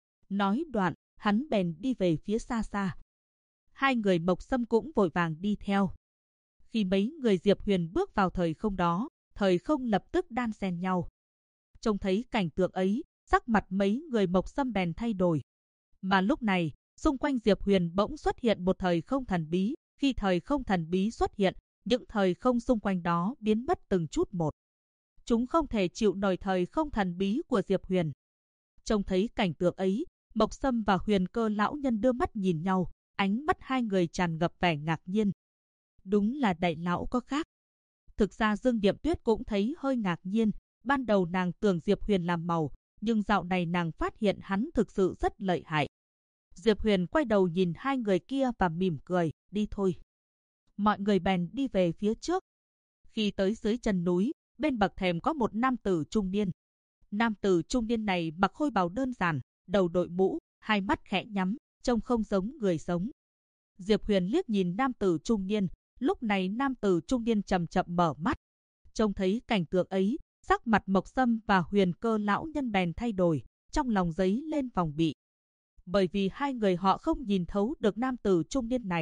Speaker 1: Nói đoạn, hắn bèn đi về phía xa xa. Hai người Mộc Sâm cũng vội vàng đi theo. Khi mấy người Diệp Huyền bước vào thời không đó, thời không lập tức đan xen nhau. Trông thấy cảnh tượng ấy, sắc mặt mấy người Mộc Sâm bèn thay đổi. Mà lúc này, xung quanh Diệp Huyền bỗng xuất hiện một thời không thần bí. Khi thời không thần bí xuất hiện, những thời không xung quanh đó biến mất từng chút một. Chúng không thể chịu nổi thời không thần bí của Diệp Huyền. Trông thấy cảnh tượng ấy, Mộc Sâm và Huyền Cơ lão nhân đưa mắt nhìn nhau, ánh mắt hai người tràn ngập vẻ ngạc nhiên. Đúng là đại lão có khác. Thực ra Dương Niệm Tuyết cũng thấy hơi ngạc nhiên, ban đầu nàng tưởng Diệp Huyền làm màu, nhưng dạo này nàng phát hiện hắn thực sự rất lợi hại. Diệp Huyền quay đầu nhìn hai người kia và mỉm cười, đi thôi. Mọi người bèn đi về phía trước. Khi tới dưới chân núi, bên bậc thềm có một nam tử trung niên. Nam tử trung niên này mặc khôi bào đơn giản, đầu đội mũ, hai mắt khẽ nhắm, trông không giống người sống. Diệp Huyền liếc nhìn nam tử trung niên, lúc này nam tử trung niên chậm chậm mở mắt. Trông thấy cảnh tượng ấy, sắc mặt Mộc Sâm và Huyền Cơ lão nhân bèn thay đổi, trong lòng dấy lên phòng bị. Bởi vì hai người họ không nhìn thấu được nam tử trung niên này.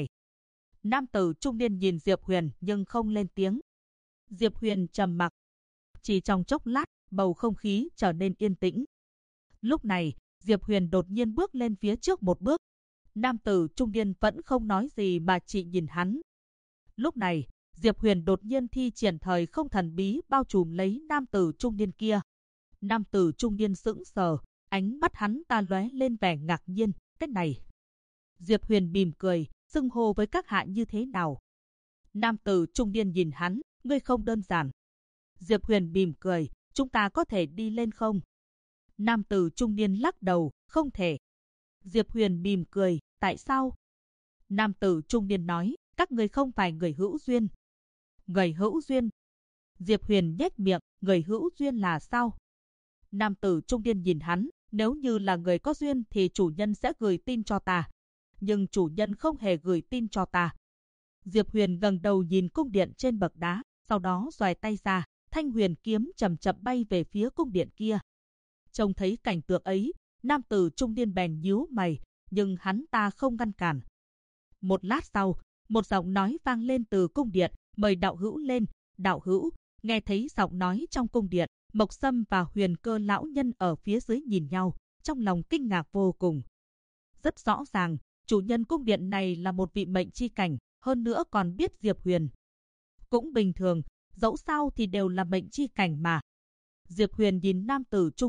Speaker 1: Nam tử trung niên nhìn Diệp Huyền nhưng không lên tiếng. Diệp Huyền trầm mặc. Chỉ trong chốc lát, bầu không khí trở nên yên tĩnh. Lúc này, Diệp Huyền đột nhiên bước lên phía trước một bước. Nam tử trung niên vẫn không nói gì mà chỉ nhìn hắn. Lúc này, Diệp Huyền đột nhiên thi triển thời không thần bí bao trùm lấy nam tử trung niên kia. Nam tử trung niên sững sờ, ánh mắt hắn ta lóe lên vẻ ngạc nhiên, cái này. Diệp Huyền mỉm cười, xưng hô với các hạ như thế nào? Nam tử trung niên nhìn hắn, ngươi không đơn giản. Diệp Huyền mỉm cười, chúng ta có thể đi lên không? Nam tử trung niên lắc đầu, không thể. Diệp Huyền mỉm cười, tại sao? Nam tử trung niên nói, các ngươi không phải người hữu duyên. Người hữu duyên? Diệp Huyền nhếch miệng, người hữu duyên là sao? Nam tử trung niên nhìn hắn, nếu như là người có duyên thì chủ nhân sẽ gửi tin cho ta. Nhưng chủ nhân không hề gửi tin cho ta. Diệp Huyền ngẩng đầu nhìn cung điện trên bậc đá, sau đó xoài tay ra, thanh huyền kiếm chậm chậm bay về phía cung điện kia. Trông thấy cảnh tượng ấy, nam tử trung niên bèn nhíu mày, nhưng hắn ta không ngăn cản. Một lát sau, một giọng nói vang lên từ cung điện, mời đạo hữu lên. Đạo hữu, nghe thấy giọng nói trong cung điện, Mộc Sâm và Huyền Cơ lão nhân ở phía dưới nhìn nhau, trong lòng kinh ngạc vô cùng. Rất rõ ràng, chủ nhân cung điện này là một vị mệnh chi cảnh, hơn nữa còn biết Diệp Huyền. Cũng bình thường, dẫu sao thì đều là mệnh chi cảnh mà. Diệp Huyền nhìn nam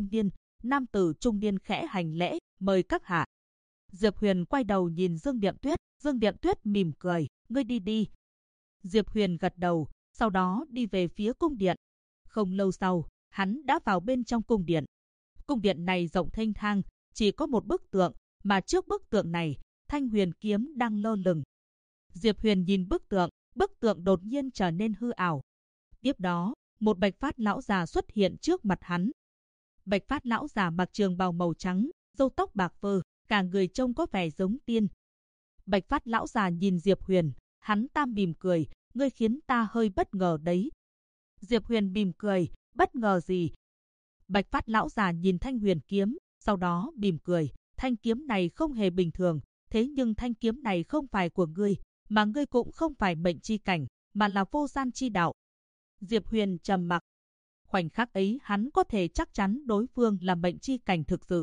Speaker 1: tử trung niên khẽ hành lễ, mời các hạ. Diệp Huyền quay đầu nhìn Dương Niệm Tuyết mỉm cười, ngươi đi đi. Diệp Huyền gật đầu, sau đó đi về phía cung điện. Không lâu sau, hắn đã vào bên trong cung điện. Cung điện này rộng thênh thang, chỉ có một bức tượng, mà trước bức tượng này, thanh huyền kiếm đang lơ lửng. Diệp Huyền nhìn bức tượng đột nhiên trở nên hư ảo. Tiếp đó, một Bạch Phát lão già xuất hiện trước mặt hắn. Bạch Phát lão già mặc trường bào màu trắng, râu tóc bạc phơ, cả người trông có vẻ giống tiên. Bạch Phát lão già nhìn Diệp Huyền, hắn ta mỉm cười, ngươi khiến ta hơi bất ngờ đấy. Diệp Huyền mỉm cười, bất ngờ gì? Bạch Phát lão già nhìn thanh huyền kiếm, sau đó mỉm cười, thanh kiếm này không hề bình thường, thế nhưng thanh kiếm này không phải của ngươi, mà ngươi cũng không phải mệnh chi cảnh, mà là vô gian chi đạo. Diệp Huyền trầm mặc. Khoảnh khắc ấy hắn có thể chắc chắn đối phương là mệnh chi cảnh thực sự.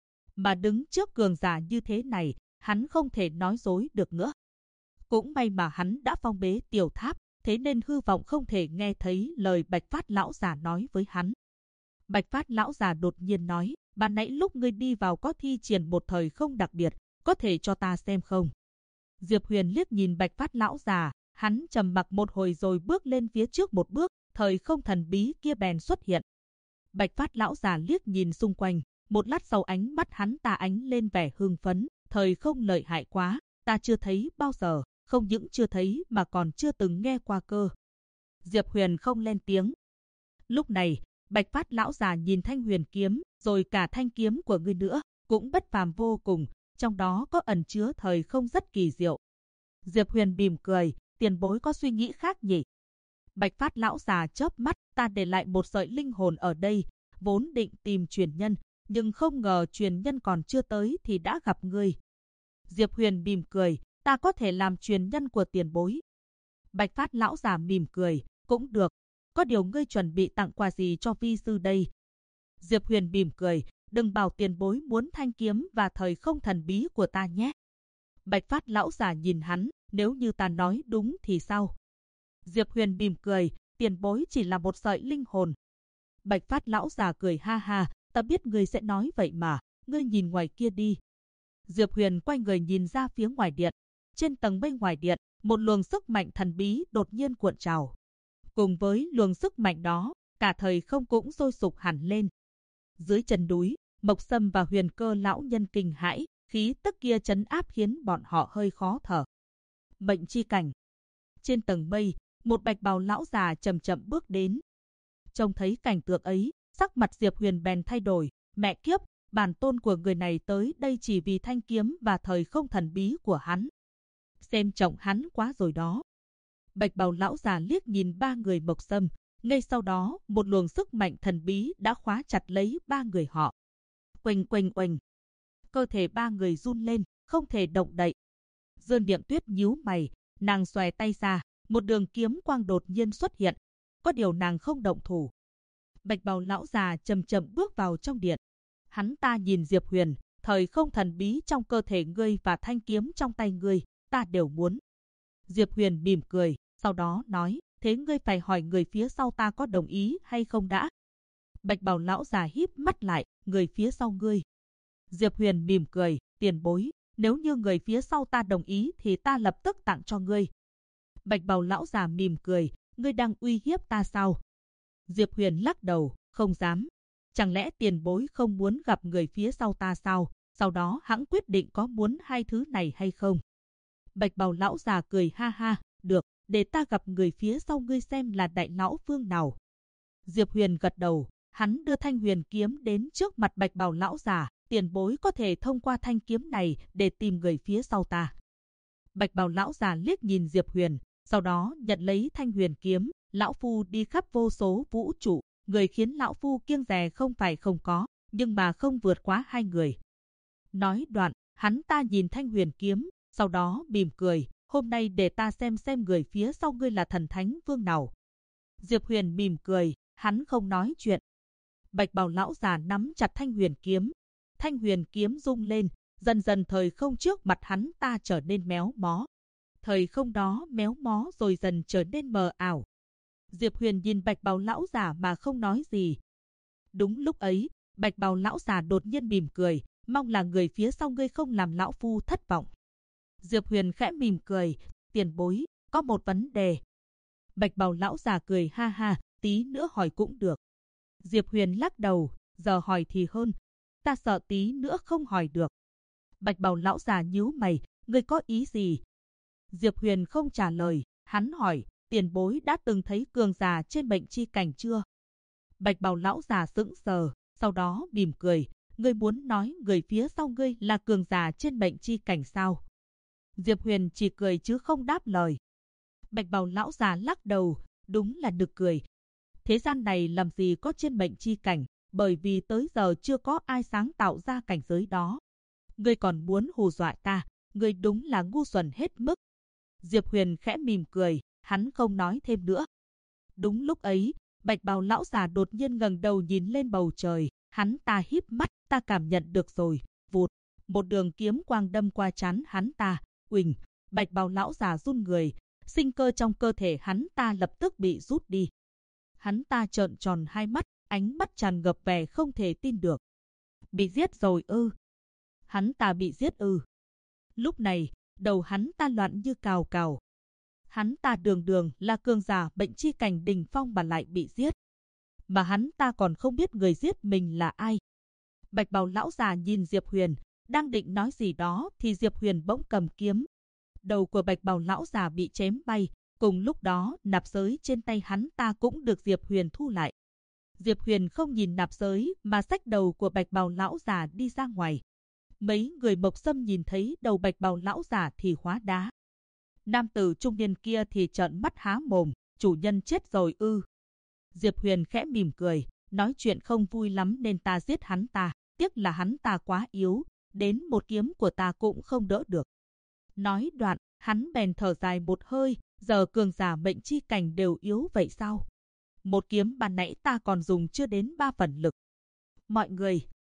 Speaker 1: Mà đứng trước cường giả như thế này, hắn không thể nói dối được nữa. Cũng may mà hắn đã phong bế tiểu tháp, thế nên hư vọng không thể nghe thấy lời Bạch Phát lão già nói với hắn. Bạch Phát lão già đột nhiên nói, ban nãy lúc ngươi đi vào có thi triển một thời không đặc biệt, có thể cho ta xem không? Diệp Huyền liếc nhìn Bạch Phát lão già, hắn trầm mặc một hồi rồi bước lên phía trước một bước, thời không thần bí kia bèn xuất hiện. Bạch Phát lão già liếc nhìn xung quanh, một lát sau ánh mắt hắn ta ánh lên vẻ hưng phấn, thời không lợi hại quá, ta chưa thấy bao giờ, không những chưa thấy mà còn chưa từng nghe qua cơ. Diệp Huyền không lên tiếng. Lúc này, Bạch Phát lão già nhìn thanh huyền kiếm, rồi cả thanh kiếm của ngươi nữa, cũng bất phàm vô cùng, trong đó có ẩn chứa thời không rất kỳ diệu. Diệp Huyền mỉm cười, tiền bối có suy nghĩ khác nhỉ? Bạch Phát lão già chớp mắt, ta để lại một sợi linh hồn ở đây, vốn định tìm truyền nhân, nhưng không ngờ truyền nhân còn chưa tới thì đã gặp ngươi. Diệp Huyền mỉm cười, ta có thể làm truyền nhân của tiền bối. Bạch Phát lão già mỉm cười, cũng được, có điều ngươi chuẩn bị tặng quà gì cho vi sư đây? Diệp Huyền mỉm cười, đừng bảo tiền bối muốn thanh kiếm và thời không thần bí của ta nhé. Bạch Phát lão già nhìn hắn, nếu như ta nói đúng thì sao? Diệp Huyền mỉm cười, tiền bối chỉ là một sợi linh hồn. Bạch Phát lão già cười ha ha, ta biết ngươi sẽ nói vậy mà, ngươi nhìn ngoài kia đi. Diệp Huyền quay người nhìn ra phía ngoài điện. Trên tầng bên ngoài điện, một luồng sức mạnh thần bí đột nhiên cuộn trào. Cùng với luồng sức mạnh đó, cả thời không cũng sôi sục hẳn lên. Dưới chân núi, Mộc Sâm và Huyền Cơ lão nhân kinh hãi, khí tức kia trấn áp khiến bọn họ hơi khó thở. Mệnh chi cảnh. Trên tầng mây, một bạch bào lão già chậm chậm bước đến. Trông thấy cảnh tượng ấy, sắc mặt Diệp Huyền bèn thay đổi, mẹ kiếp, bản tôn của người này tới đây chỉ vì thanh kiếm và thời không thần bí của hắn. Xem trọng hắn quá rồi đó. Bạch bào lão già liếc nhìn ba người Mộc Sâm, ngay sau đó một luồng sức mạnh thần bí đã khóa chặt lấy ba người họ. Oanh oanh oanh. Cơ thể ba người run lên, không thể động đậy. Dương Điệm Tuyết nhíu mày, nàng xòe tay ra, một đường kiếm quang đột nhiên xuất hiện. Có điều nàng không động thủ. Bạch bào lão già chậm chậm bước vào trong điện. Hắn ta nhìn Diệp Huyền, thời không thần bí trong cơ thể ngươi và thanh kiếm trong tay ngươi, ta đều muốn. Diệp Huyền mỉm cười, sau đó nói, thế ngươi phải hỏi người phía sau ta có đồng ý hay không đã. Bạch bào lão già híp mắt lại, người phía sau ngươi. Diệp Huyền mỉm cười, tiền bối, nếu như người phía sau ta đồng ý thì ta lập tức tặng cho ngươi. Bạch bào lão già mỉm cười, ngươi đang uy hiếp ta sao? Diệp Huyền lắc đầu, không dám. Chẳng lẽ tiền bối không muốn gặp người phía sau ta sao? Sau đó hãng quyết định có muốn hai thứ này hay không? Bạch bào lão già cười ha ha, được, để ta gặp người phía sau ngươi xem là đại lão phương nào. Diệp Huyền gật đầu, hắn đưa thanh huyền kiếm đến trước mặt bạch bào lão già, tiền bối có thể thông qua thanh kiếm này để tìm người phía sau ta. Bạch bào lão già liếc nhìn Diệp Huyền, sau đó nhận lấy thanh huyền kiếm, lão phu đi khắp vô số vũ trụ, người khiến lão phu kiêng dè không phải không có, nhưng mà không vượt quá hai người. Nói đoạn, hắn ta nhìn thanh huyền kiếm, sau đó mỉm cười, hôm nay để ta xem người phía sau ngươi là thần thánh vương nào. Diệp Huyền mỉm cười, hắn không nói chuyện. Bạch bào lão già nắm chặt thanh huyền kiếm rung lên, dần dần thời không trước mặt hắn ta trở nên méo mó. Thời không đó méo mó rồi dần trở nên mờ ảo. Diệp Huyền nhìn bạch bào lão già mà không nói gì. Đúng lúc ấy, bạch bào lão già đột nhiên mỉm cười, mong là người phía sau ngươi không làm lão phu thất vọng. Diệp Huyền khẽ mỉm cười, tiền bối, có một vấn đề. Bạch bào lão già cười ha ha, tí nữa hỏi cũng được. Diệp Huyền lắc đầu, giờ hỏi thì hơn, ta sợ tí nữa không hỏi được. Bạch bào lão già nhíu mày, ngươi có ý gì? Diệp Huyền không trả lời, hắn hỏi, tiền bối đã từng thấy cường giả trên mệnh chi cảnh chưa? Bạch bào lão già sững sờ, sau đó mỉm cười, ngươi muốn nói người phía sau ngươi là cường giả trên mệnh chi cảnh sao? Diệp Huyền chỉ cười chứ không đáp lời. Bạch bào lão già lắc đầu, đúng là nực cười. Thế gian này làm gì có trên mệnh chi cảnh, bởi vì tới giờ chưa có ai sáng tạo ra cảnh giới đó. Ngươi còn muốn hù dọa ta, ngươi đúng là ngu xuẩn hết mức. Diệp Huyền khẽ mỉm cười, hắn không nói thêm nữa. Đúng lúc ấy, Bạch Bào lão già đột nhiên ngẩng đầu nhìn lên bầu trời, hắn ta híp mắt, ta cảm nhận được rồi, vụt, một đường kiếm quang đâm qua trán hắn ta, uỳnh, Bạch Bào lão già run người, sinh cơ trong cơ thể hắn ta lập tức bị rút đi. Hắn ta trợn tròn hai mắt, ánh mắt tràn ngập vẻ không thể tin được. Bị giết rồi ư? Hắn ta bị giết ư? Lúc này, đầu hắn ta loạn như cào cào. Hắn ta đường đường là cường giả bệnh chi cảnh đỉnh phong mà lại bị giết. Mà hắn ta còn không biết người giết mình là ai. Bạch Bào lão già nhìn Diệp Huyền, đang định nói gì đó thì Diệp Huyền bỗng cầm kiếm. Đầu của Bạch Bào lão già bị chém bay, cùng lúc đó nạp giới trên tay hắn ta cũng được Diệp Huyền thu lại. Diệp Huyền không nhìn nạp giới mà xách đầu của Bạch Bào lão già đi ra ngoài. Mấy người Mộc Sâm nhìn thấy đầu Bạch Bào lão già thì hóa đá. Nam tử trung niên kia thì trợn mắt há mồm, chủ nhân chết rồi ư? Diệp Huyền khẽ mỉm cười, nói chuyện không vui lắm nên ta giết hắn ta, tiếc là hắn ta quá yếu, đến một kiếm của ta cũng không đỡ được. Nói đoạn, hắn bèn thở dài một hơi, giờ cường giả mệnh chi cảnh đều yếu vậy sao? Một kiếm ban nãy ta còn dùng chưa đến 3 phần lực. Mọi người.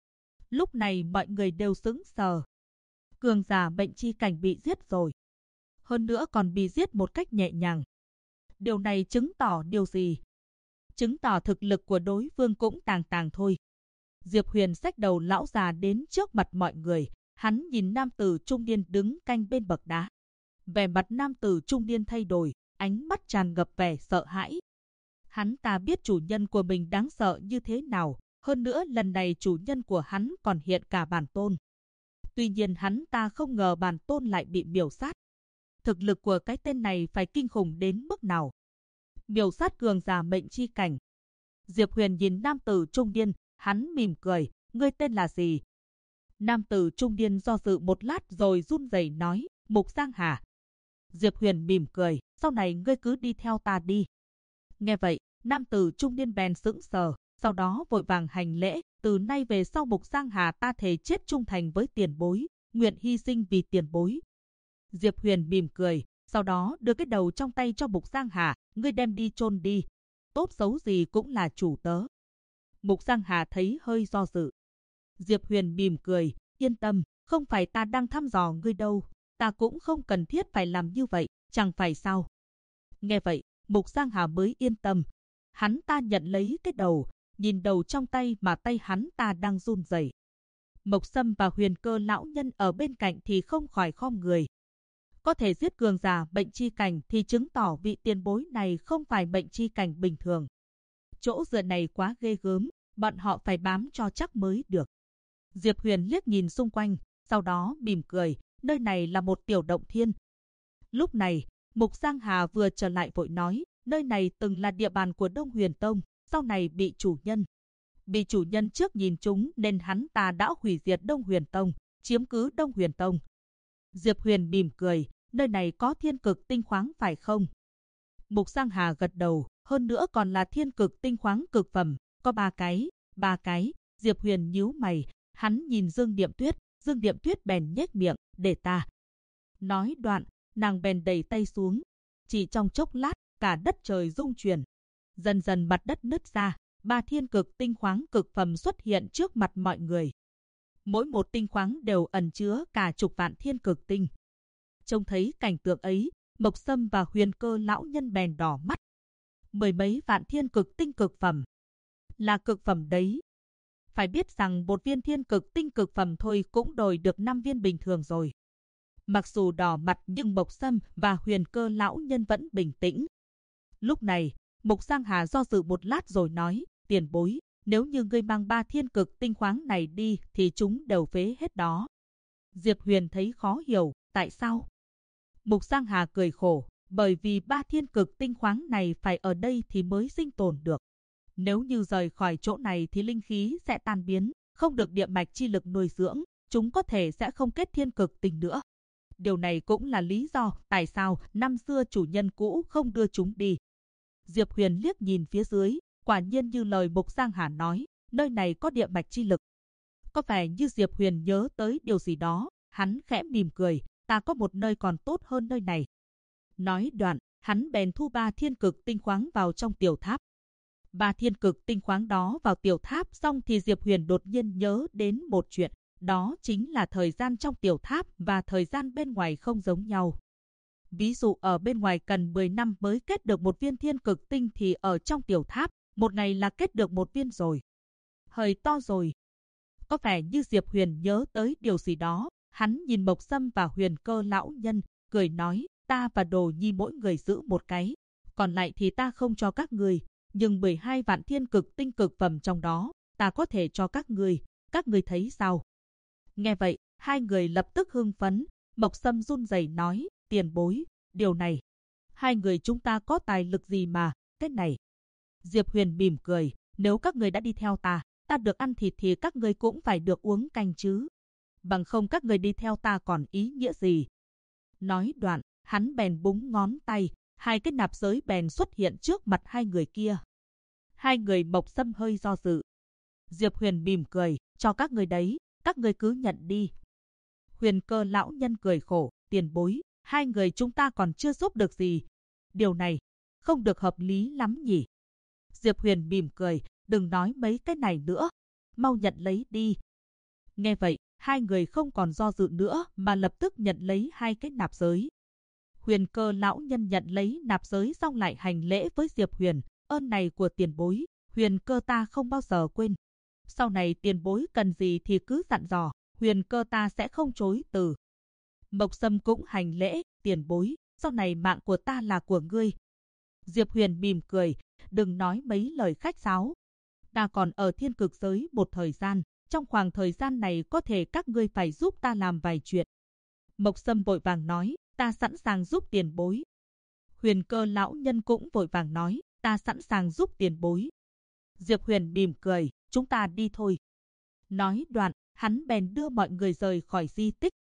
Speaker 1: Lúc này mọi người đều sững sờ. Cường giả mệnh chi cảnh bị giết rồi. Hơn nữa còn bị giết một cách nhẹ nhàng. Điều này chứng tỏ điều gì? Chứng tỏ thực lực của đối phương cũng tàng tàng thôi. Diệp Huyền xách đầu lão già đến trước mặt mọi người. Hắn nhìn nam tử trung niên đứng canh bên bậc đá. Vẻ mặt nam tử trung niên thay đổi, ánh mắt tràn ngập vẻ sợ hãi. Hắn ta biết chủ nhân của mình đáng sợ như thế nào, hơn nữa lần này chủ nhân của hắn còn hiện cả bản tôn. Tuy nhiên hắn ta không ngờ bản tôn lại bị miểu sát. Thực lực của cái tên này phải kinh khủng đến mức nào? Miểu sát cường giả mệnh chi cảnh. Diệp Huyền nhìn nam tử trung niên, hắn mỉm cười, ngươi tên là gì? Nam tử trung niên do dự một lát rồi run rẩy nói, Mục Giang Hà. Diệp Huyền mỉm cười, sau này ngươi cứ đi theo ta đi. Nghe vậy, nam tử trung niên bèn sững sờ, sau đó vội vàng hành lễ, từ nay về sau Mục Giang Hà ta thề chết trung thành với tiền bối, nguyện hy sinh vì tiền bối. Diệp Huyền mỉm cười, sau đó đưa cái đầu trong tay cho Mục Giang Hà, ngươi đem đi chôn đi, tốt xấu gì cũng là chủ tớ. Mục Giang Hà thấy hơi do dự. Diệp Huyền mỉm cười, yên tâm, không phải ta đang thăm dò ngươi đâu, ta cũng không cần thiết phải làm như vậy, chẳng phải sao. Nghe vậy, Mục Giang Hà mới yên tâm. Hắn ta nhận lấy cái đầu, nhìn đầu trong tay mà tay hắn ta đang run rẩy. Mộc Sâm và Huyền Cơ lão nhân ở bên cạnh thì không khỏi khom người. Có thể giết cường giả bệnh chi cảnh thì chứng tỏ vị tiền bối này không phải bệnh chi cảnh bình thường. Chỗ dựa này quá ghê gớm, bọn họ phải bám cho chắc mới được. Diệp Huyền liếc nhìn xung quanh, sau đó mỉm cười, nơi này là một tiểu động thiên. Lúc này, Mục Giang Hà vừa trở lại vội nói, nơi này từng là địa bàn của Đông Huyền Tông, sau này bị chủ nhân trước nhìn chúng nên hắn ta đã hủy diệt Đông Huyền Tông, chiếm cứ Đông Huyền Tông. Diệp Huyền mỉm cười, nơi này có thiên cực tinh khoáng phải không? Mục Giang Hà gật đầu, hơn nữa còn là thiên cực tinh khoáng cực phẩm, có 3 cái. Diệp Huyền nhíu mày, hắn nhìn Dương Điệm Tuyết bèn nhếch miệng, để ta. Nói đoạn, nàng bèn đẩy tay xuống. Chỉ trong chốc lát, cả đất trời rung chuyển. Dần dần mặt đất nứt ra, 3 thiên cực tinh khoáng cực phẩm xuất hiện trước mặt mọi người. Mỗi một tinh khoáng đều ẩn chứa cả chục vạn thiên cực tinh. Trông thấy cảnh tượng ấy, Mộc Sâm và Huyền Cơ lão nhân bèn đỏ mắt. 10 mấy vạn thiên cực tinh cực phẩm. Là cực phẩm đấy. Phải biết rằng một viên thiên cực tinh cực phẩm thôi cũng đổi được 5 viên bình thường rồi. Mặc dù đỏ mặt nhưng Mộc Sâm và Huyền Cơ lão nhân vẫn bình tĩnh. Lúc này, Mục Giang Hà do dự một lát rồi nói, tiền bối, nếu như ngươi mang 3 thiên cực tinh khoáng này đi thì chúng đều phế hết đó. Diệp Huyền thấy khó hiểu, tại sao? Mục Giang Hà cười khổ, bởi vì 3 thiên cực tinh khoáng này phải ở đây thì mới sinh tồn được. Nếu như rời khỏi chỗ này thì linh khí sẽ tan biến, không được địa mạch chi lực nuôi dưỡng, chúng có thể sẽ không kết thiên cực tinh nữa. Điều này cũng là lý do tại sao năm xưa chủ nhân cũ không đưa chúng đi. Diệp Huyền liếc nhìn phía dưới, quả nhiên như lời Mục Giang Hà nói, nơi này có địa mạch chi lực. Có vẻ như Diệp Huyền nhớ tới điều gì đó, hắn khẽ mỉm cười, ta có một nơi còn tốt hơn nơi này. Nói đoạn, hắn bèn thu 3 thiên cực tinh khoáng vào trong tiểu tháp. 3 thiên cực tinh khoáng đó vào tiểu tháp xong thì Diệp Huyền đột nhiên nhớ đến một chuyện, đó chính là thời gian trong tiểu tháp và thời gian bên ngoài không giống nhau. Ví dụ ở bên ngoài cần 10 năm mới kết được một viên thiên cực tinh thì ở trong tiểu tháp, một ngày là kết được một viên rồi. Hơi to rồi. Có vẻ như Diệp Huyền nhớ tới điều gì đó, hắn nhìn Mộc Sâm và Huyền Cơ lão nhân, cười nói, ta và Đồ Nhi mỗi người giữ một cái, còn lại thì ta không cho các người, nhưng 12 vạn thiên cực tinh cực phẩm trong đó, ta có thể cho các người thấy sao? Nghe vậy, hai người lập tức hưng phấn, Mộc Sâm run rẩy nói, tiền bối, điều này, hai người chúng ta có tài lực gì mà, cái này. Diệp Huyền mỉm cười, nếu các người đã đi theo ta được ăn thịt thì các người cũng phải được uống canh chứ. Bằng không các người đi theo ta còn ý nghĩa gì? Nói đoạn, hắn bèn búng ngón tay, 2 cái nạp giới bèn xuất hiện trước mặt hai người kia. Hai người Mộc Sâm hơi do dự. Diệp Huyền mỉm cười, cho các người đấy, các người cứ nhận đi. Huyền Cơ lão nhân cười khổ, tiền bối, hai người chúng ta còn chưa giúp được gì. Điều này không được hợp lý lắm nhỉ. Diệp Huyền mỉm cười, đừng nói mấy cái này nữa, mau nhận lấy đi. Nghe vậy, hai người không còn do dự nữa mà lập tức nhận lấy 2 cái nạp giới. Huyền Cơ lão nhân nhận lấy nạp giới xong lại hành lễ với Diệp Huyền, ơn này của tiền bối, Huyền Cơ ta không bao giờ quên. Sau này tiền bối cần gì thì cứ dặn dò, Huyền Cơ ta sẽ không chối từ. Mộc Sâm cũng hành lễ, tiền bối, sau này mạng của ta là của ngươi. Diệp Huyền mỉm cười, đừng nói mấy lời khách sáo. Ta còn ở thiên cực giới một thời gian, trong khoảng thời gian này có thể các ngươi phải giúp ta làm vài chuyện. Mộc Sâm vội vàng nói, ta sẵn sàng giúp tiền bối. Huyền Cơ lão nhân cũng vội vàng nói, ta sẵn sàng giúp tiền bối. Diệp Huyền mỉm cười, chúng ta đi thôi. Nói đoạn, hắn bèn đưa mọi người rời khỏi di tích.